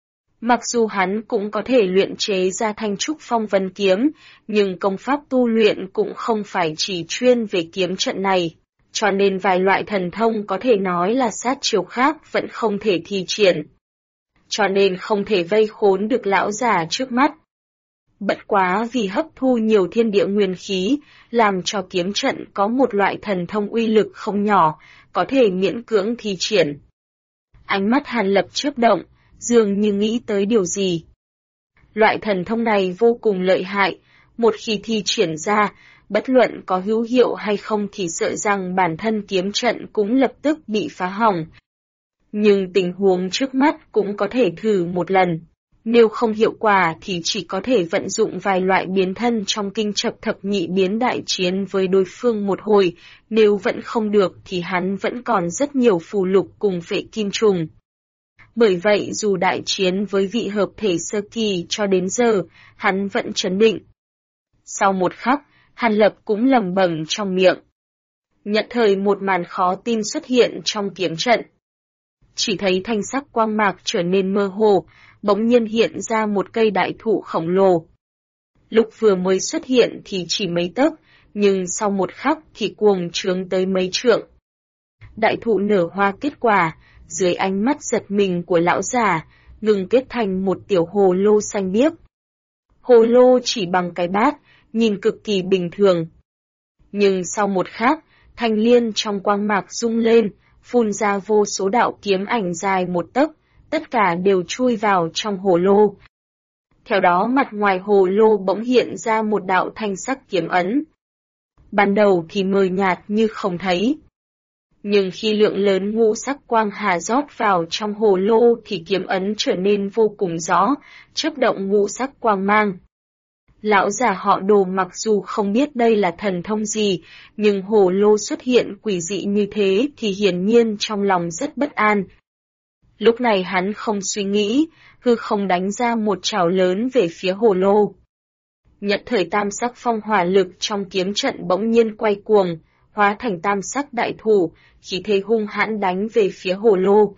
Mặc dù hắn cũng có thể luyện chế ra Thanh Trúc Phong Vân kiếm, nhưng công pháp tu luyện cũng không phải chỉ chuyên về kiếm trận này, cho nên vài loại thần thông có thể nói là sát chiêu khác vẫn không thể thi triển. Cho nên không thể vây khốn được lão già trước mắt. Bất quá vì hấp thu nhiều thiên địa nguyên khí, làm cho kiếm trận có một loại thần thông uy lực không nhỏ, có thể miễn cưỡng thi triển. Ánh mắt Hàn Lập chớp động, dường như nghĩ tới điều gì. Loại thần thông này vô cùng lợi hại, một khi thi triển ra, bất luận có hữu hiệu hay không thì sợ rằng bản thân kiếm trận cũng lập tức bị phá hỏng. Nhưng tình huống trước mắt cũng có thể thử một lần. Nếu không hiệu quả thì chỉ có thể vận dụng vài loại biến thân trong kinh chập thập nhị biến đại chiến với đối phương một hồi, nếu vẫn không được thì hắn vẫn còn rất nhiều phù lục cùng vệ kim trùng. Bởi vậy dù đại chiến với vị hợp thể sơ kỳ cho đến giờ, hắn vẫn trấn định. Sau một khắc, Hàn Lập cũng lẩm bẩm trong miệng. Nhận thời một màn khó tin xuất hiện trong kiếm trận. Chỉ thấy thanh sắc quang mạc trở nên mơ hồ, bỗng nhiên hiện ra một cây đại thụ khổng lồ. Lúc vừa mới xuất hiện thì chỉ mấy tấc, nhưng sau một khắc thì cuồng trướng tới mấy trượng. Đại thụ nở hoa kết quả, dưới ánh mắt giật mình của lão già, ngừng kết thành một tiểu hồ lô xanh biếc. Hồ lô chỉ bằng cái bát, nhìn cực kỳ bình thường. Nhưng sau một khắc, thanh liên trong quang mạc rung lên, phun ra vô số đạo kiếm ảnh dài một tấc, tất cả đều chui vào trong hồ lô. Theo đó mặt ngoài hồ lô bỗng hiện ra một đạo thanh sắc kiếm ấn. Ban đầu thì mờ nhạt như không thấy. Nhưng khi lượng lớn ngũ sắc quang hà rót vào trong hồ lô thì kiếm ấn trở nên vô cùng rõ, chớp động ngũ sắc quang mang. Lão già họ Đồ mặc dù không biết đây là thần thông gì, nhưng hồ lô xuất hiện quỷ dị như thế thì hiển nhiên trong lòng rất bất an. Lúc này hắn không suy nghĩ, hư không đánh ra một trảo lớn về phía hồ lô. Nhận thời tam sắc phong hỏa lực trong kiếm trận bỗng nhiên quay cuồng, hóa thành tam sắc đại thủ, khí thế hung hãn đánh về phía hồ lô.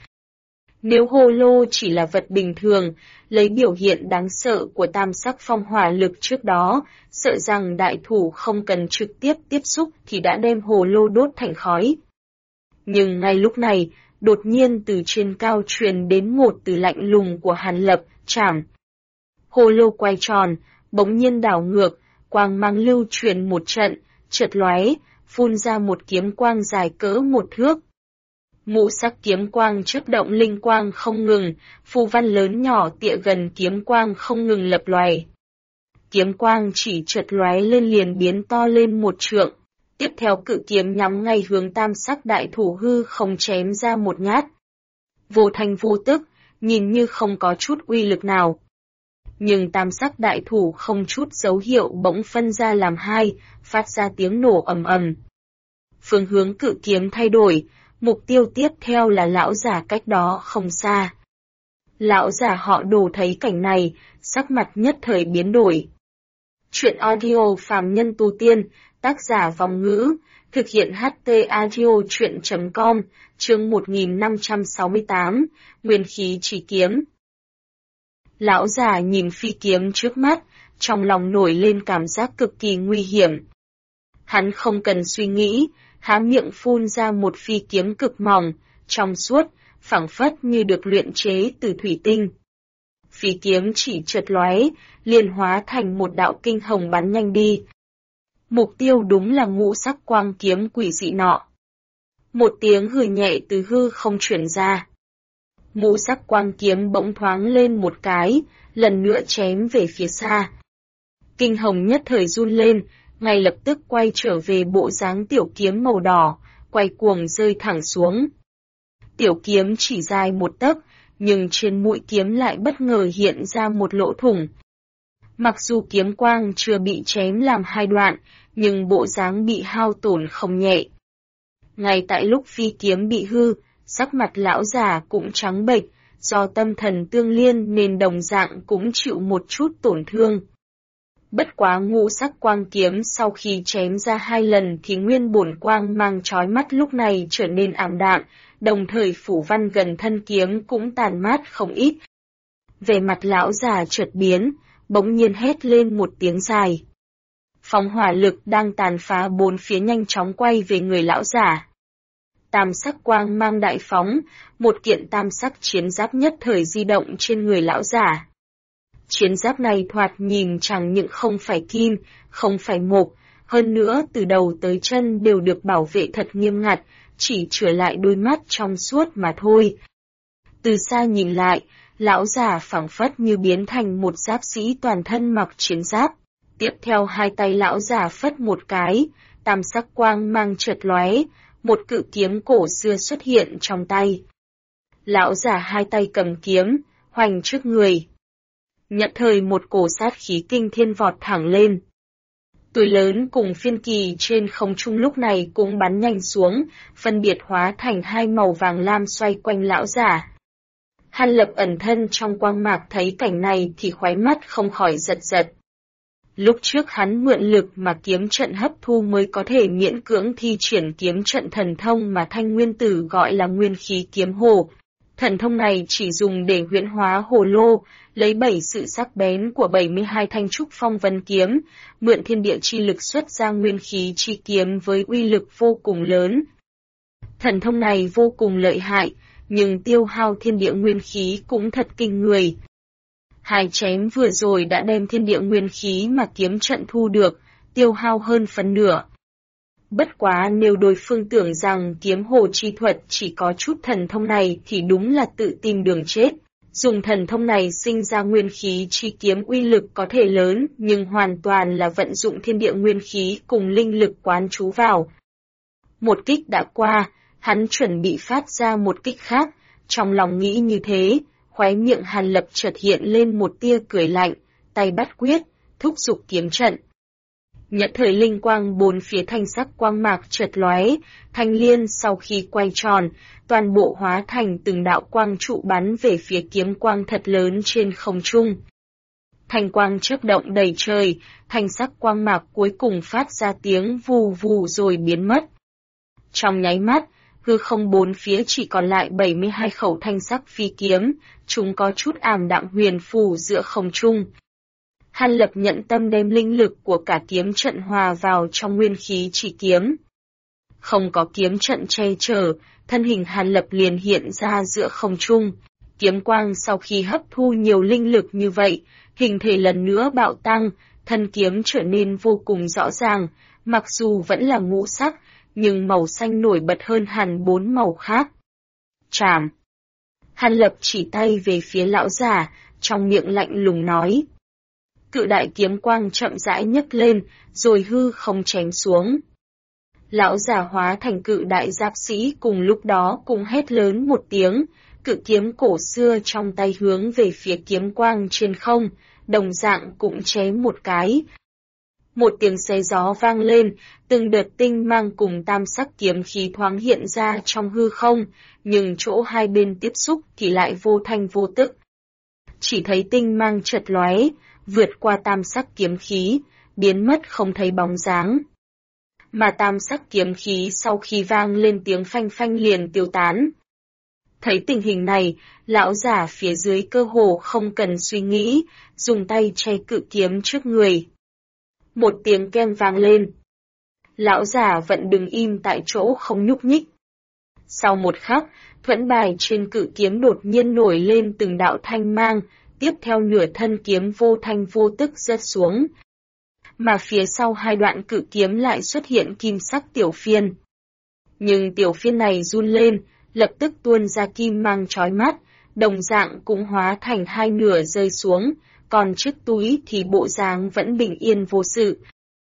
Nếu hồ lô chỉ là vật bình thường, lấy biểu hiện đáng sợ của tam sắc phong hỏa lực trước đó, sợ rằng đại thủ không cần trực tiếp tiếp xúc thì đã đem hồ lô đốt thành khói. Nhưng ngay lúc này, đột nhiên từ trên cao truyền đến một từ lạnh lùng của Hàn Lập, chảm. Hồ lô quay tròn, bỗng nhiên đảo ngược, quang mang lưu truyền một trận, chợt lóe, phun ra một kiếm quang dài cỡ 1 thước. Ngũ sắc kiếm quang chớp động linh quang không ngừng, phù văn lớn nhỏ tịa gần kiếm quang không ngừng lập lòe. Kiếm quang chỉ chợt lóe lên liền biến to lên 1 trượng. Tiếp theo cự kiếm nhắm ngay hướng tam sắc đại thủ hư không chém ra một nhát. Vô thanh vô tức, nhìn như không có chút uy lực nào. Nhưng tam sắc đại thủ không chút dấu hiệu bỗng phân ra làm hai, phát ra tiếng nổ ầm ầm. Phương hướng cự kiếm thay đổi, mục tiêu tiếp theo là lão giả cách đó không xa. Lão giả họ Đồ thấy cảnh này, sắc mặt nhất thời biến đổi. Chuyện audio phàm nhân tu tiên, tác giả Vong Ngữ, thực hiện HT audio chuyện.com, chương 1568, Nguyên khí chỉ kiếm. Lão già nhìn phi kiếm trước mắt, trong lòng nổi lên cảm giác cực kỳ nguy hiểm. Hắn không cần suy nghĩ, há miệng phun ra một phi kiếm cực mỏng, trong suốt, phảng phất như được luyện chế từ thủy tinh. Phi kiếm chỉ chợt lóe, liền hóa thành một đạo kinh hồng bắn nhanh đi. Mục tiêu đúng là ngũ sắc quang kiếm quỷ dị nọ. Một tiếng hừ nhẹ từ hư không truyền ra. Ngũ sắc quang kiếm bỗng thoáng lên một cái, lần nữa chém về phía xa. Kinh hồng nhất thời run lên, ngay lập tức quay trở về bộ dáng tiểu kiếm màu đỏ, quay cuồng rơi thẳng xuống. Tiểu kiếm chỉ dài 1 tấc, nhưng trên mũi kiếm lại bất ngờ hiện ra một lỗ thủng. Mặc dù kiếm quang chưa bị chém làm 2 đoạn, nhưng bộ dáng bị hao tổn không nhẹ. Ngay tại lúc phi kiếm bị hư, sắc mặt lão già cũng trắng bệch, do tâm thần tương liên nên đồng dạng cũng chịu một chút tổn thương. Bất quá ngũ sắc quang kiếm sau khi chém ra 2 lần thì nguyên bổn quang mang chói mắt lúc này trở nên ảm đạm, đồng thời phủ văn gần thân kiếm cũng tàn mát không ít. Về mặt lão già chợt biến, bỗng nhiên hét lên một tiếng dài. Phóng hỏa lực đang tàn phá 4 phía nhanh chóng quay về người lão già. Tam sắc quang mang đại phóng, một kiện tam sắc chiến giáp nhất thời di động trên người lão già. Chiến giáp này thoạt nhìn chẳng những không phải kim, không phải mộc, hơn nữa từ đầu tới chân đều được bảo vệ thật nghiêm ngặt, chỉ chừa lại đôi mắt trong suốt mà thôi. Từ xa nhìn lại, lão già phảng phất như biến thành một giáp sĩ toàn thân mặc chiến giáp. Tiếp theo 2 tay lão già phất một cái, tam sắc quang mang chợt lóe, một cự kiếm cổ xưa xuất hiện trong tay. Lão già 2 tay cầm kiếm, hoành trước người. Nhận thời một cổ sát khí kinh thiên vọt thẳng lên. Tuổi lớn cùng phiên kỳ trên không trung lúc này cũng bắn nhanh xuống, phân biệt hóa thành 2 màu vàng lam xoay quanh lão già. Hàn Lập ẩn thân trong quang mạc thấy cảnh này thì khóe mắt không khỏi giật giật. Lúc trước hắn mượn lực mà kiếm trận hấp thu mới có thể miễn cưỡng thi triển kiếm trận thần thông mà Thanh Nguyên Tử gọi là nguyên khí kiếm hồ. Thần thông này chỉ dùng để huyễn hóa hồ lô, lấy 7 sự sắc bén của 72 thanh trúc phong vân kiếm, mượn thiên địa chi lực xuất ra nguyên khí chi kiếm với uy lực vô cùng lớn. Thần thông này vô cùng lợi hại, nhưng tiêu hao thiên địa nguyên khí cũng thật kinh người. 2 chém vừa rồi đã đem thiên địa nguyên khí mà kiếm trận thu được, tiêu hao hơn phần nửa. Bất quá nếu đối phương tưởng rằng kiếm hồ chi thuật chỉ có chút thần thông này thì đúng là tự tìm đường chết. Dùng thần thông này sinh ra nguyên khí chi kiếm uy lực có thể lớn nhưng hoàn toàn là vận dụng thiên địa nguyên khí cùng linh lực quán trú vào. Một kích đã qua, hắn chuẩn bị phát ra một kích khác, trong lòng nghĩ như thế, khóe miệng Hàn Lập chợt hiện lên một tia cười lạnh, tay bắt quyết, thúc giục kiếm trận. Nhận thời linh quang 4 phía thanh sắc quang mạc chợt lóe, thanh liên sau khi quay tròn, toàn bộ hóa thành từng đạo quang trụ bắn về phía kiếm quang thật lớn trên không trung. Thanh quang chớp động đầy trời, thanh sắc quang mạc cuối cùng phát ra tiếng vù vù rồi biến mất. Trong nháy mắt, hư không 4 phía chỉ còn lại 72 khẩu thanh sắc phi kiếm, chúng có chút ảm đạm huyền phù giữa không trung. Hàn Lập nhận tâm đem linh lực của cả kiếm trận hòa vào trong nguyên khí chỉ kiếm. Không có kiếm trận che chở, thân hình Hàn Lập liền hiện ra giữa không trung. Kiếm quang sau khi hấp thu nhiều linh lực như vậy, hình thể lần nữa bạo tăng, thân kiếm trở nên vô cùng rõ ràng, mặc dù vẫn là ngũ sắc, nhưng màu xanh nổi bật hơn hẳn 4 màu khác. Chảm! Hàn Lập chỉ tay về phía lão giả, trong miệng lạnh lùng nói. Cự đại kiếm quang chậm rãi nhấc lên, rồi hư không chém xuống. Lão giả hóa thành cự đại giáp sĩ cùng lúc đó cùng hét lớn một tiếng, cự kiếm cổ xưa trong tay hướng về phía kiếm quang trên không, đồng dạng cũng chém một cái. Một tiếng xé gió vang lên, từng đợt tinh mang cùng tam sắc kiếm khí thoáng hiện ra trong hư không, nhưng chỗ hai bên tiếp xúc thì lại vô thanh vô tức. Chỉ thấy tinh mang chợt lóe, vượt qua tam sắc kiếm khí, biến mất không thấy bóng dáng. Mà tam sắc kiếm khí sau khi vang lên tiếng phanh phanh liền tiêu tán. Thấy tình hình này, lão giả phía dưới cơ hồ không cần suy nghĩ, dùng tay che cự kiếm trước người. Một tiếng keng vang lên. Lão giả vẫn đứng im tại chỗ không nhúc nhích. Sau một khắc, thuẫn bài trên cự kiếm đột nhiên nổi lên từng đạo thanh mang, tiếp theo nửa thân kiếm vô thanh vô tức rớt xuống. Mà phía sau hai đoạn cự kiếm lại xuất hiện kim sắc tiểu phiên. Nhưng tiểu phiên này run lên, lập tức tuôn ra kim mang chói mắt, đồng dạng cũng hóa thành hai nửa rơi xuống, còn chiếc túi thì bộ dáng vẫn bình yên vô sự.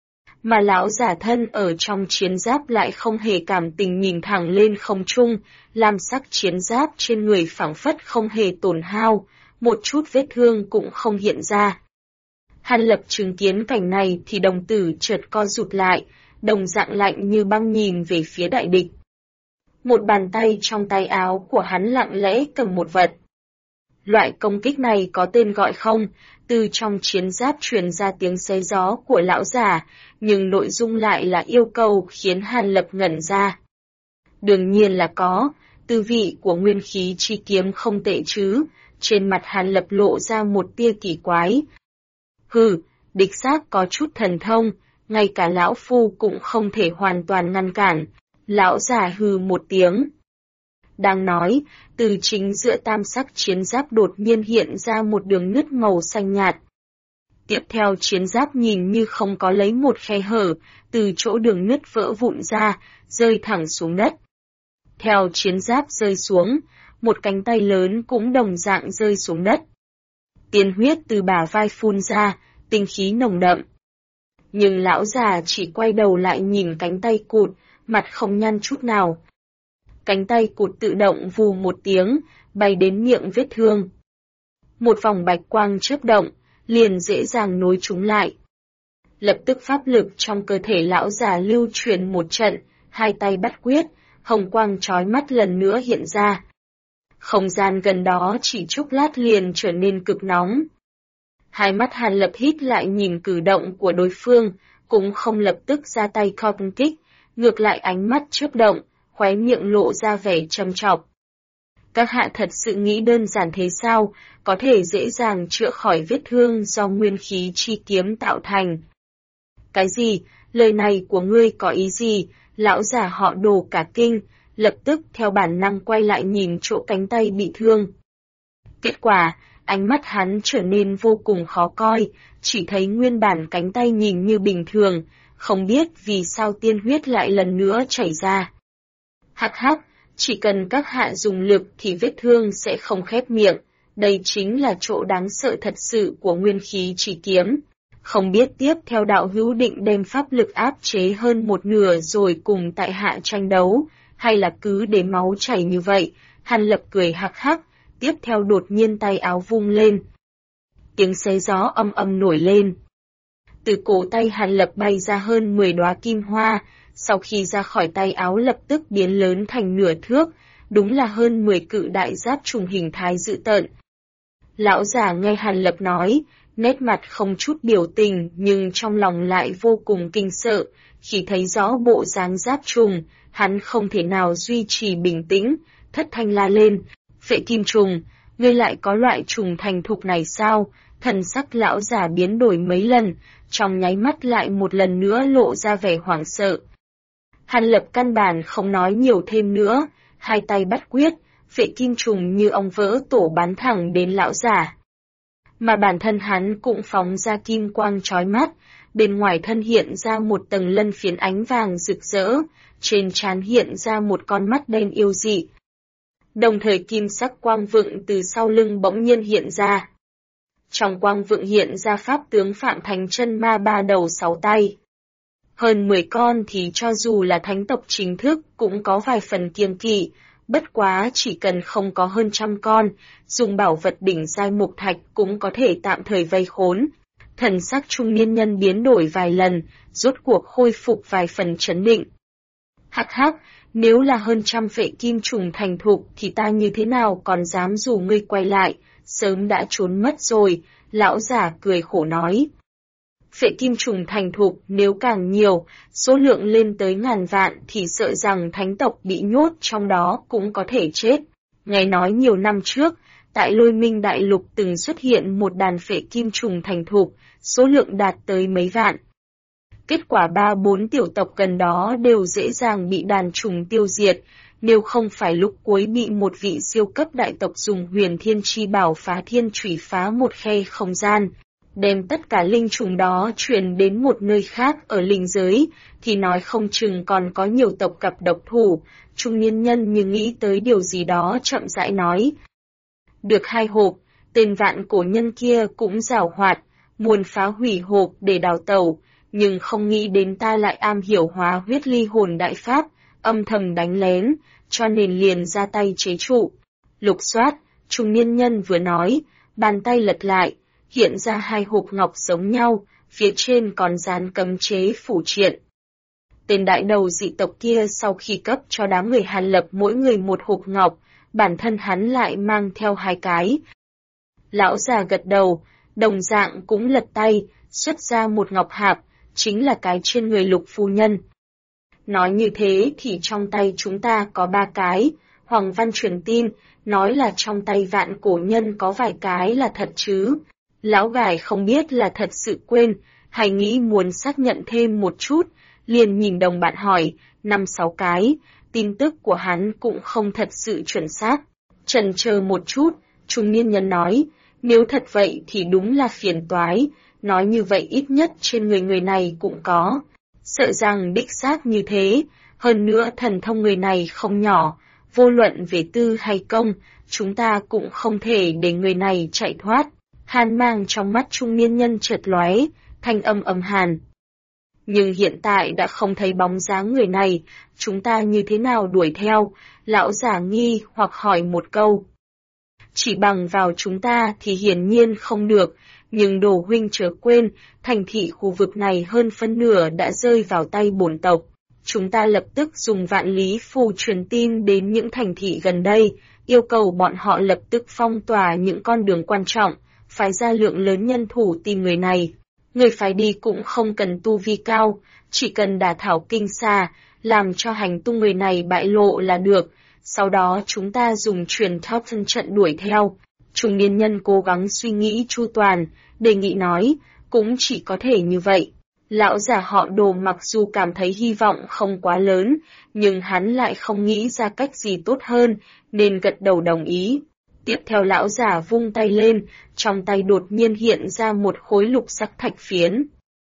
Mà lão giả thân ở trong chiến giáp lại không hề cảm tình nhìn thẳng lên không trung, lam sắc chiến giáp trên người phảng phất không hề tổn hao, một chút vết thương cũng không hiện ra. Hàn Lập chứng kiến cảnh này thì đồng tử chợt co rụt lại, đồng dạng lạnh như băng nhìn về phía đại địch. Một bàn tay trong tay áo của hắn lặng lẽ cầm một vật. Loại công kích này có tên gọi không? Từ trong chiến giáp truyền ra tiếng xé gió của lão giả, nhưng nội dung lại là yêu cầu khiến Hàn Lập ngẩn ra. Đương nhiên là có, tư vị của nguyên khí chi kiếm không tệ chứ, trên mặt Hàn Lập lộ ra một tia kỳ quái. Hừ, đích xác có chút thần thông, ngay cả lão phu cũng không thể hoàn toàn ngăn cản. Lão giả hừ một tiếng. Đang nói, từ chính giữa tam sắc chiến giáp đột nhiên hiện ra một đường nứt màu xanh nhạt. Tiếp theo chiến giáp nhìn như không có lấy một khe hở, từ chỗ đường nứt vỡ vụn ra, rơi thẳng xuống đất. Theo chiến giáp rơi xuống, một cánh tay lớn cũng đồng dạng rơi xuống đất. Tiên huyết từ bả vai phun ra, tinh khí nồng đậm. Nhưng lão già chỉ quay đầu lại nhìn cánh tay cụt, mặt không nhăn chút nào. Cánh tay cụt tự động vù một tiếng, bay đến miệng vết thương. Một vòng bạch quang chớp động, liền dễ dàng nối chúng lại. Lập tức pháp lực trong cơ thể lão già lưu truyền một trận, hai tay bắt quyết, hồng quang chói mắt lần nữa hiện ra. Không gian gần đó chỉ chốc lát liền trở nên cực nóng. Hai mắt Hàn Lập hít lại nhìn cử động của đối phương, cũng không lập tức ra tay công kích, ngược lại ánh mắt chớp động, khóe miệng lộ ra vẻ trầm trọc. Các hạ thật sự nghĩ đơn giản thế sao, có thể dễ dàng chữa khỏi vết thương do nguyên khí chi kiếm tạo thành. Cái gì, lời này của ngươi có ý gì, lão già họ Đồ cả kinh, lập tức theo bản năng quay lại nhìn chỗ cánh tay bị thương. Kết quả, ánh mắt hắn trở nên vô cùng khó coi, chỉ thấy nguyên bản cánh tay nhìn như bình thường, không biết vì sao tiên huyết lại lần nữa chảy ra. Hắc hắc, chỉ cần các hạ dùng lực thì vết thương sẽ không khép miệng, đây chính là chỗ đáng sợ thật sự của nguyên khí chỉ kiếm. Không biết tiếp theo đạo hữu định đem pháp lực áp chế hơn một nửa rồi cùng tại hạ tranh đấu, hay là cứ để máu chảy như vậy. Hàn Lập cười hắc hắc, tiếp theo đột nhiên tay áo vung lên. Tiếng xé gió âm âm nổi lên. Từ cổ tay Hàn Lập bay ra hơn 10 đóa kim hoa, sau khi ra khỏi tay áo lập tức biến lớn thành nửa thước, đúng là hơn 10 cự đại giáp trùng hình thái dữ tợn. Lão già nghe Hàn Lập nói, nét mặt không chút biểu tình nhưng trong lòng lại vô cùng kinh sợ, khi thấy rõ bộ dáng giáp trùng, hắn không thể nào duy trì bình tĩnh, thất thanh la lên, phệ kim trùng, ngươi lại có loại trùng thành thục này sao? Thần sắc lão già biến đổi mấy lần, trong nháy mắt lại một lần nữa lộ ra vẻ hoảng sợ. Hàn Lập căn bản không nói nhiều thêm nữa, hai tay bắt quyết, phệ kim trùng như ong vỡ tổ bắn thẳng đến lão giả. Mà bản thân hắn cũng phóng ra kim quang chói mắt, bên ngoài thân hiện ra một tầng lân phiến ánh vàng rực rỡ, trên trán hiện ra một con mắt đen yêu dị. Đồng thời kim sắc quang vựng từ sau lưng bỗng nhiên hiện ra. Trong quang vựng hiện ra pháp tướng Phạm Thánh Chân Ma ba đầu sáu tay. Hơn 10 con thì cho dù là thánh tộc chính thức cũng có vài phần kiêng kỵ, bất quá chỉ cần không có hơn 100 con, dùng bảo vật đỉnh giai mục thạch cũng có thể tạm thời vây khốn. Thần sắc trung niên nhân biến đổi vài lần, rốt cuộc khôi phục vài phần trấn định. Hắc hắc, nếu là hơn 100 phệ kim trùng thành thục thì ta như thế nào còn dám rủ ngươi quay lại, sớm đã trốn mất rồi, lão giả cười khổ nói. Phệ kim trùng thành thục nếu càng nhiều, số lượng lên tới ngàn vạn thì sợ rằng thánh tộc bị nhốt trong đó cũng có thể chết. Nghe nói nhiều năm trước, tại Lôi Minh Đại Lục từng xuất hiện một đàn phệ kim trùng thành thục, số lượng đạt tới mấy vạn. Kết quả 3-4 tiểu tộc gần đó đều dễ dàng bị đàn trùng tiêu diệt, nếu không phải lúc cuối bị một vị siêu cấp đại tộc dùng huyền thiên chi bảo phá thiên chủy phá một khe không gian, đem tất cả linh trùng đó chuyển đến một nơi khác ở linh giới, thì nói không chừng còn có nhiều tộc gặp độc thủ. Trung niên nhân như nghĩ tới điều gì đó chậm rãi nói. Được 2 hộp, tên vạn cổ nhân kia cũng giảo hoạt, muốn phá hủy hộp để đào tẩu, nhưng không nghĩ đến ta lại am hiểu hóa huyết ly hồn đại pháp, âm thầm đánh lén, cho nên liền ra tay chế trụ. Lục soát, trung niên nhân vừa nói, bàn tay lật lại, hiện ra 2 hộp ngọc giống nhau, phía trên còn dán cấm chế phủ triện. Tên đại đầu dị tộc kia sau khi cấp cho đám người Hàn Lập mỗi người 1 hộp ngọc, bản thân hắn lại mang theo 2 cái. Lão già gật đầu, đồng dạng cũng lật tay, xuất ra 1 ngọc hạp, chính là cái trên người Lục phu nhân. Nói như thế thì trong tay chúng ta có 3 cái, Hoàng Văn truyền tin, nói là trong tay vạn cổ nhân có vài cái là thật chứ. Lão gài không biết là thật sự quên, hay nghĩ muốn xác nhận thêm một chút, liền nhìn đồng bạn hỏi, 5-6 cái, tin tức của hắn cũng không thật sự chuẩn xác. Chần chờ một chút, trung niên nhân nói, nếu thật vậy thì đúng là phiền toái, nói như vậy ít nhất trên người này cũng có. Sợ rằng đích xác như thế, hơn nữa thần thông người này không nhỏ, vô luận về tư hay công, chúng ta cũng không thể để người này chạy thoát. Hàn mang trong mắt trung niên nhân chợt lóe, thanh âm âm hàn. Nhưng hiện tại đã không thấy bóng dáng người này, chúng ta như thế nào đuổi theo? Lão giả nghi hoặc hỏi một câu. Chỉ bằng vào chúng ta thì hiển nhiên không được, nhưng Đồ huynh chớ quên, thành thị khu vực này hơn phân nửa đã rơi vào tay bổn tộc. Chúng ta lập tức dùng vạn lý phù truyền tin đến những thành thị gần đây, yêu cầu bọn họ lập tức phong tỏa những con đường quan trọng, phái ra lượng lớn nhân thủ tìm người này. Người phải đi cũng không cần tu vi cao, chỉ cần đả thảo kinh xa, làm cho hành tung người này bại lộ là được. Sau đó chúng ta dùng truyền thao thân trận đuổi theo. Trung niên nhân cố gắng suy nghĩ chu toàn, đề nghị nói, cũng chỉ có thể như vậy. Lão giả họ Đồ mặc dù cảm thấy hy vọng không quá lớn, nhưng hắn lại không nghĩ ra cách gì tốt hơn, nên gật đầu đồng ý. Tiếp theo lão giả vung tay lên, trong tay đột nhiên hiện ra một khối lục sắc thạch phiến.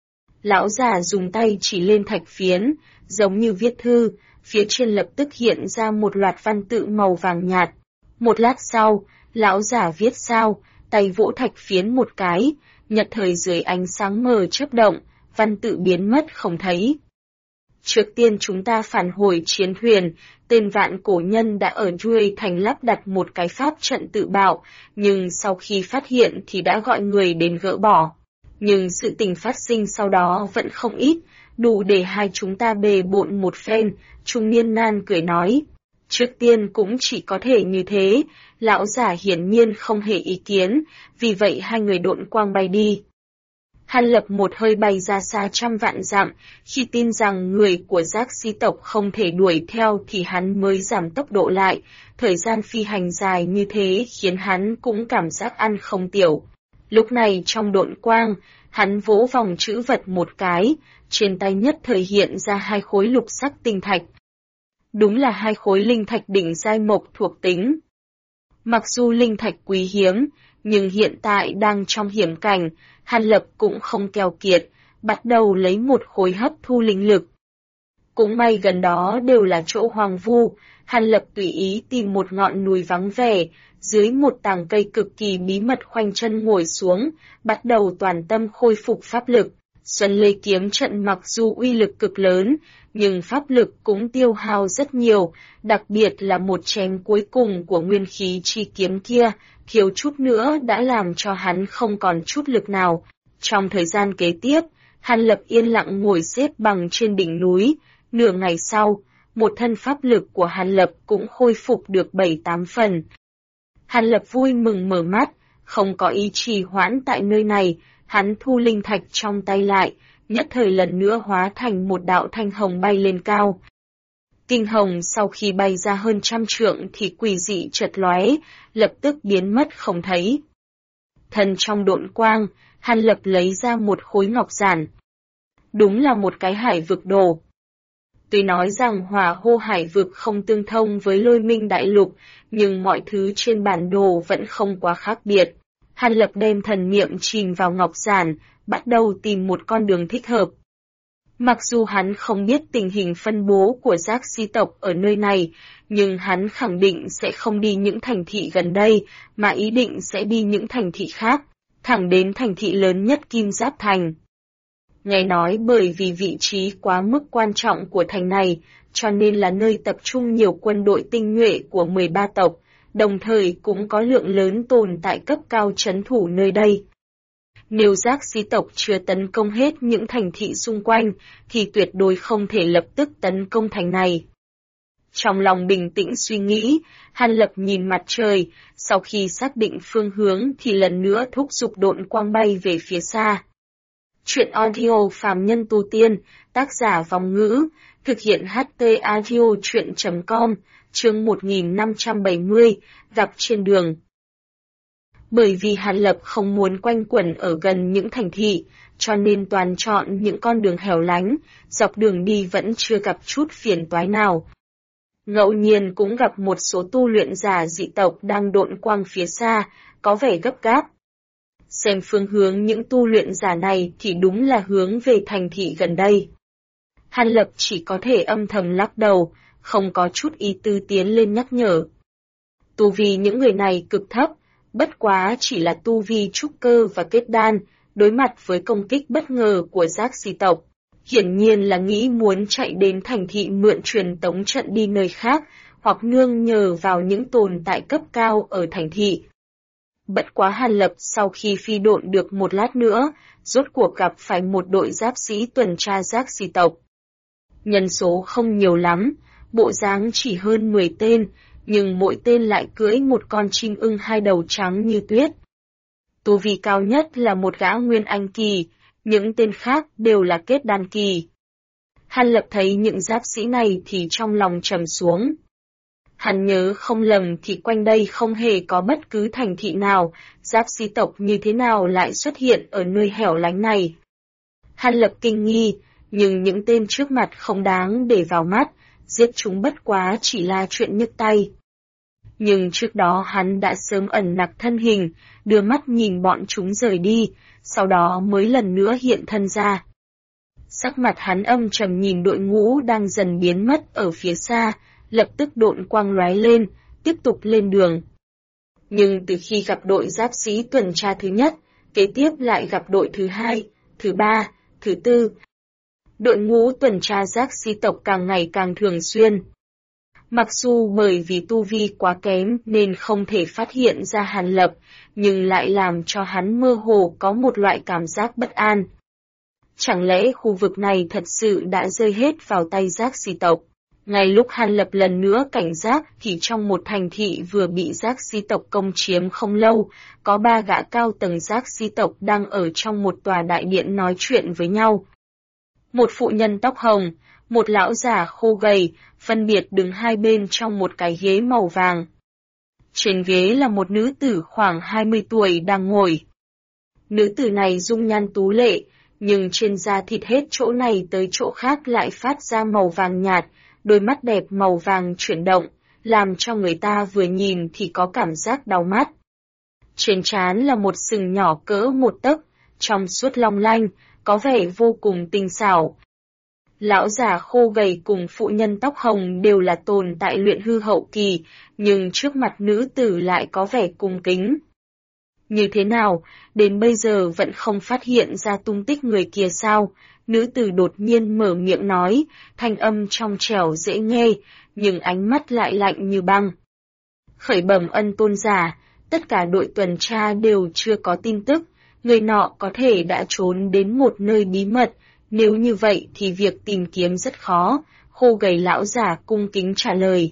Lão giả dùng tay chỉ lên thạch phiến, giống như viết thư, phía trên lập tức hiện ra một loạt văn tự màu vàng nhạt. Một lát sau, lão giả viết sao, tay vỗ thạch phiến một cái, nhật thời dưới ánh sáng mờ chớp động, văn tự biến mất không thấy. Trước tiên chúng ta phản hồi chiến thuyền, tên vạn cổ nhân đã ở Duy Thành lắp đặt một cái pháp trận tự bạo, nhưng sau khi phát hiện thì đã gọi người đến gỡ bỏ. Nhưng sự tình phát sinh sau đó vẫn không ít, đủ để hai chúng ta bề bộn một phen, trung niên nan cười nói. Trước tiên cũng chỉ có thể như thế, lão giả hiển nhiên không hề ý kiến, vì vậy hai người độn quang bay đi. Hàn Lập một hơi bay ra xa trăm vạn dặm, khi tin rằng người của Giác Si tộc không thể đuổi theo thì hắn mới giảm tốc độ lại, thời gian phi hành dài như thế khiến hắn cũng cảm giác ăn không tiểu. Lúc này trong độn quang, hắn vỗ vòng chữ vật một cái, trên tay nhất thời hiện ra 2 khối lục sắc tinh thạch. Đúng là 2 khối linh thạch đỉnh giai mộc thuộc tính. Mặc dù linh thạch quý hiếm, nhưng hiện tại đang trong hiểm cảnh, Hàn Lập cũng không keo kiệt, bắt đầu lấy 1 khối hấp thu linh lực. Cũng may gần đó đều là chỗ hoang vu, Hàn Lập tùy ý tìm một ngọn núi vắng vẻ, dưới một tàng cây cực kỳ bí mật khoanh chân ngồi xuống, bắt đầu toàn tâm khôi phục pháp lực. Xuân Lê kiếm trận mặc dù uy lực cực lớn, nhưng pháp lực cũng tiêu hao rất nhiều, đặc biệt là một chém cuối cùng của nguyên khí chi kiếm kia, thiếu chút nữa đã làm cho hắn không còn chút lực nào. Trong thời gian kế tiếp, Hàn Lập yên lặng ngồi xếp bằng trên đỉnh núi, nửa ngày sau, một thân pháp lực của Hàn Lập cũng khôi phục được 7-8 phần. Hàn Lập vui mừng mở mắt, không có ý trì hoãn tại nơi này, hắn thu linh thạch trong tay lại, nhất thời lần nữa hóa thành một đạo thanh hồng bay lên cao. Kinh hồng sau khi bay ra hơn 100 trượng thì quỷ dị chợt lóe, lập tức biến mất không thấy. Thân trong độn quang, Hàn Lập lấy ra một khối ngọc giản. Đúng là một cái hải vực đồ. Tuy nói rằng hỏa hô hải vực không tương thông với lôi minh đại lục, nhưng mọi thứ trên bản đồ vẫn không quá khác biệt. Hàn Lập đem thần niệm chìm vào ngọc giản, bắt đầu tìm một con đường thích hợp. Mặc dù hắn không biết tình hình phân bố của giác si tộc ở nơi này, nhưng hắn khẳng định sẽ không đi những thành thị gần đây, mà ý định sẽ đi những thành thị khác, thẳng đến thành thị lớn nhất Kim Giáp Thành. Nghe nói bởi vì vị trí quá mức quan trọng của thành này, cho nên là nơi tập trung nhiều quân đội tinh nhuệ của 13 tộc, đồng thời cũng có lượng lớn tồn tại cấp cao trấn thủ nơi đây. Nếu giác si tộc chưa tấn công hết những thành thị xung quanh, thì tuyệt đối không thể lập tức tấn công thành này. Trong lòng bình tĩnh suy nghĩ, Hàn Lập nhìn mặt trời, sau khi xác định phương hướng thì lần nữa thúc giục độn quang bay về phía xa. Chuyện audio phàm nhân tu tiên, tác giả Vong Ngữ, thực hiện HT audio chuyện.com, chương 1570, gặp trên đường. Bởi vì Hàn Lập không muốn quanh quẩn ở gần những thành thị, cho nên toàn chọn những con đường hẻo lánh, dọc đường đi vẫn chưa gặp chút phiền toái nào. Ngẫu nhiên cũng gặp một số tu luyện giả dị tộc đang độn quang phía xa, có vẻ gấp gáp. Xem phương hướng những tu luyện giả này thì đúng là hướng về thành thị gần đây. Hàn Lập chỉ có thể âm thầm lắc đầu, không có chút ý tư tiến lên nhắc nhở. Tu vi những người này cực thấp, bất quá chỉ là tu vi trúc cơ và kết đan, đối mặt với công kích bất ngờ của giác si tộc. Hiển nhiên là nghĩ muốn chạy đến thành thị mượn truyền tống trận đi nơi khác, hoặc nương nhờ vào những tồn tại cấp cao ở thành thị. Bất quá Hàn Lập sau khi phi độn được một lát nữa, rốt cuộc gặp phải một đội giáp sĩ tuần tra giác si tộc. Nhân số không nhiều lắm, bộ dáng chỉ hơn 10 tên, nhưng mỗi tên lại cưỡi một con chim ưng 2 đầu trắng như tuyết. Tu vi cao nhất là một gã nguyên anh kỳ, những tên khác đều là kết đan kỳ. Hàn Lập thấy những giáp sĩ này thì trong lòng trầm xuống. Hắn nhớ không lầm thì quanh đây không hề có bất cứ thành thị nào, giáp sĩ tộc như thế nào lại xuất hiện ở nơi hẻo lánh này. Hàn Lập kinh nghi, nhưng những tên trước mặt không đáng để vào mắt, giết chúng bất quá chỉ là chuyện nhức tay. Nhưng trước đó hắn đã sớm ẩn nặc thân hình, đưa mắt nhìn bọn chúng rời đi, sau đó mới lần nữa hiện thân ra. Sắc mặt hắn âm trầm nhìn đội ngũ đang dần biến mất ở phía xa, lập tức độn quang lóe lên, tiếp tục lên đường. Nhưng từ khi gặp đội giáp sĩ tuần tra thứ nhất, kế tiếp lại gặp đội thứ 2, thứ 3, thứ 4. Đội ngũ tuần tra giác sĩ tộc càng ngày càng thường xuyên. Mặc dù bởi vì tu vi quá kém nên không thể phát hiện ra Hàn Lập, nhưng lại làm cho hắn mơ hồ có một loại cảm giác bất an. Chẳng lẽ khu vực này thật sự đã rơi hết vào tay giác sĩ tộc? Ngay lúc Hàn Lập lần nữa cảnh giác thì trong một thành thị vừa bị giác sĩ tộc công chiếm không lâu, có 3 gã cao tầng giác sĩ tộc đang ở trong một tòa đại điện nói chuyện với nhau. Một phụ nhân tóc hồng, một lão già khô gầy, phân biệt đứng hai bên trong một cái ghế màu vàng. Trên ghế là một nữ tử khoảng 20 tuổi đang ngồi. Nữ tử này dung nhan tú lệ, nhưng trên da thịt hết chỗ này tới chỗ khác lại phát ra màu vàng nhạt, đôi mắt đẹp màu vàng chuyển động, làm cho người ta vừa nhìn thì có cảm giác đau mắt. Trên trán là một sừng nhỏ cỡ một tấc, trong suốt long lanh, có vẻ vô cùng tinh xảo. Lão già khô gầy cùng phụ nhân tóc hồng đều là tồn tại luyện hư hậu kỳ, nhưng trước mặt nữ tử lại có vẻ cung kính. Như thế nào, đến bây giờ vẫn không phát hiện ra tung tích người kia sao? Nữ tử đột nhiên mở miệng nói, thanh âm trong trẻo dễ nghe, nhưng ánh mắt lại lạnh như băng. Khởi bẩm ân tôn giả, tất cả đội tuần tra đều chưa có tin tức, người nọ có thể đã trốn đến một nơi bí mật, nếu như vậy thì việc tìm kiếm rất khó, khô gầy lão già cung kính trả lời.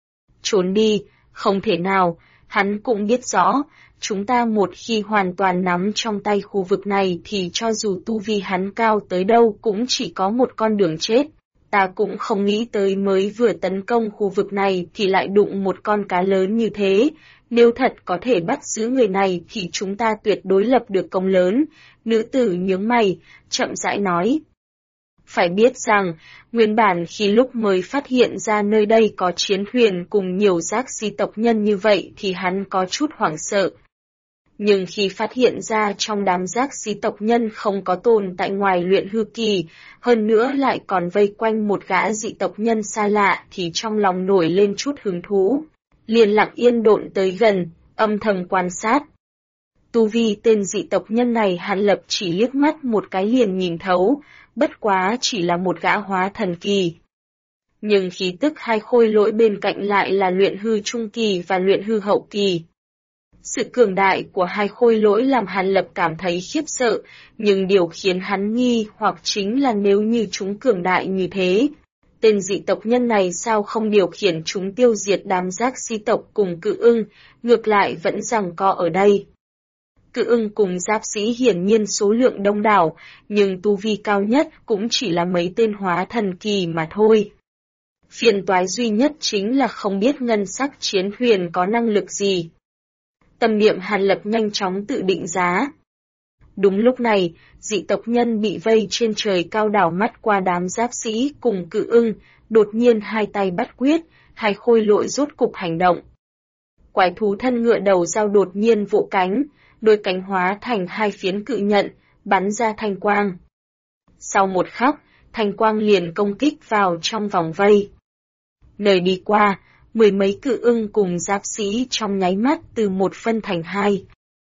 Trốn đi, không thể nào, hắn cũng biết rõ, chúng ta một khi hoàn toàn nắm trong tay khu vực này thì cho dù tu vi hắn cao tới đâu cũng chỉ có một con đường chết. Ta cũng không nghĩ tới mới vừa tấn công khu vực này thì lại đụng một con cá lớn như thế. Nếu thật có thể bắt giữ người này thì chúng ta tuyệt đối lập được công lớn. Nữ tử nhướng mày, chậm rãi nói. Phải biết rằng, nguyên bản khi lúc mới phát hiện ra nơi đây có chiến thuyền cùng nhiều giác si tộc nhân như vậy thì hắn có chút hoảng sợ. Nhưng khi phát hiện ra trong đám giác si tộc nhân không có tồn tại ngoài luyện hư kỳ, hơn nữa lại còn vây quanh một gã dị tộc nhân xa lạ thì trong lòng nổi lên chút hứng thú. Liền lặng yên độn tới gần, âm thầm quan sát. Tu vi tên dị tộc nhân này hắn lập chỉ liếc mắt một cái liền nhìn thấu, bất quá chỉ là một gã hóa thần kỳ. Nhưng khí tức hai khôi lỗi bên cạnh lại là luyện hư trung kỳ và luyện hư hậu kỳ. Sự cường đại của hai khôi lỗi làm Hàn Lập cảm thấy khiếp sợ, nhưng điều khiến hắn nghi hoặc chính là nếu như chúng cường đại như thế, tên dị tộc nhân này sao không điều khiển chúng tiêu diệt đám giác si tộc cùng cự ưng, ngược lại vẫn giằng co ở đây. Cự ưng cùng giáp sĩ hiển nhiên số lượng đông đảo, nhưng tu vi cao nhất cũng chỉ là mấy tên hóa thần kỳ mà thôi. Phiền toái duy nhất chính là không biết ngân sắc chiến thuyền có năng lực gì. Tâm niệm Hàn Lập nhanh chóng tự định giá. Đúng lúc này, dị tộc nhân bị vây trên trời cao đảo mắt qua đám giáp sĩ cùng cự ưng, đột nhiên hai tay bắt quyết, hai khôi lỗi rốt cục hành động. Quái thú thân ngựa đầu dao đột nhiên vỗ cánh, đôi cánh hóa thành hai phiến cự nhận, bắn ra thanh quang. Sau một khắc, thanh quang liền công kích vào trong vòng vây. Nơi đi qua, mười mấy cự ưng cùng giáp sĩ trong nháy mắt từ một phân thành hai.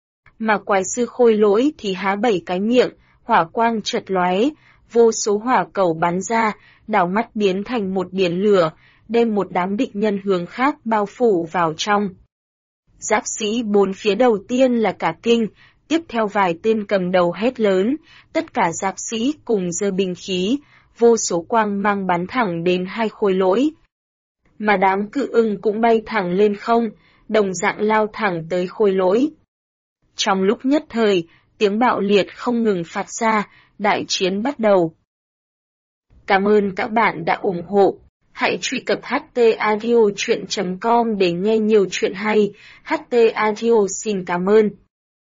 Mà quái sư khôi lỗi thì há bảy cái miệng, hỏa quang chợt lóe, vô số hỏa cầu bắn ra, đảo mắt biến thành một biển lửa, đem một đám địch nhân hướng khác bao phủ vào trong. Giáp sĩ bốn phía đầu tiên là cả kinh, tiếp theo vài tên cầm đầu hét lớn, tất cả giáp sĩ cùng giơ binh khí, vô số quang mang bắn thẳng đến hai khôi lỗi. Mà đám cự ưng cũng bay thẳng lên không, đồng dạng lao thẳng tới khôi lỗi. Trong lúc nhất thời, tiếng bạo liệt không ngừng phát ra, đại chiến bắt đầu. Cảm ơn các bạn đã ủng hộ. Hãy truy cập htaudio.com để nghe nhiều chuyện hay. HT Audio xin cảm ơn.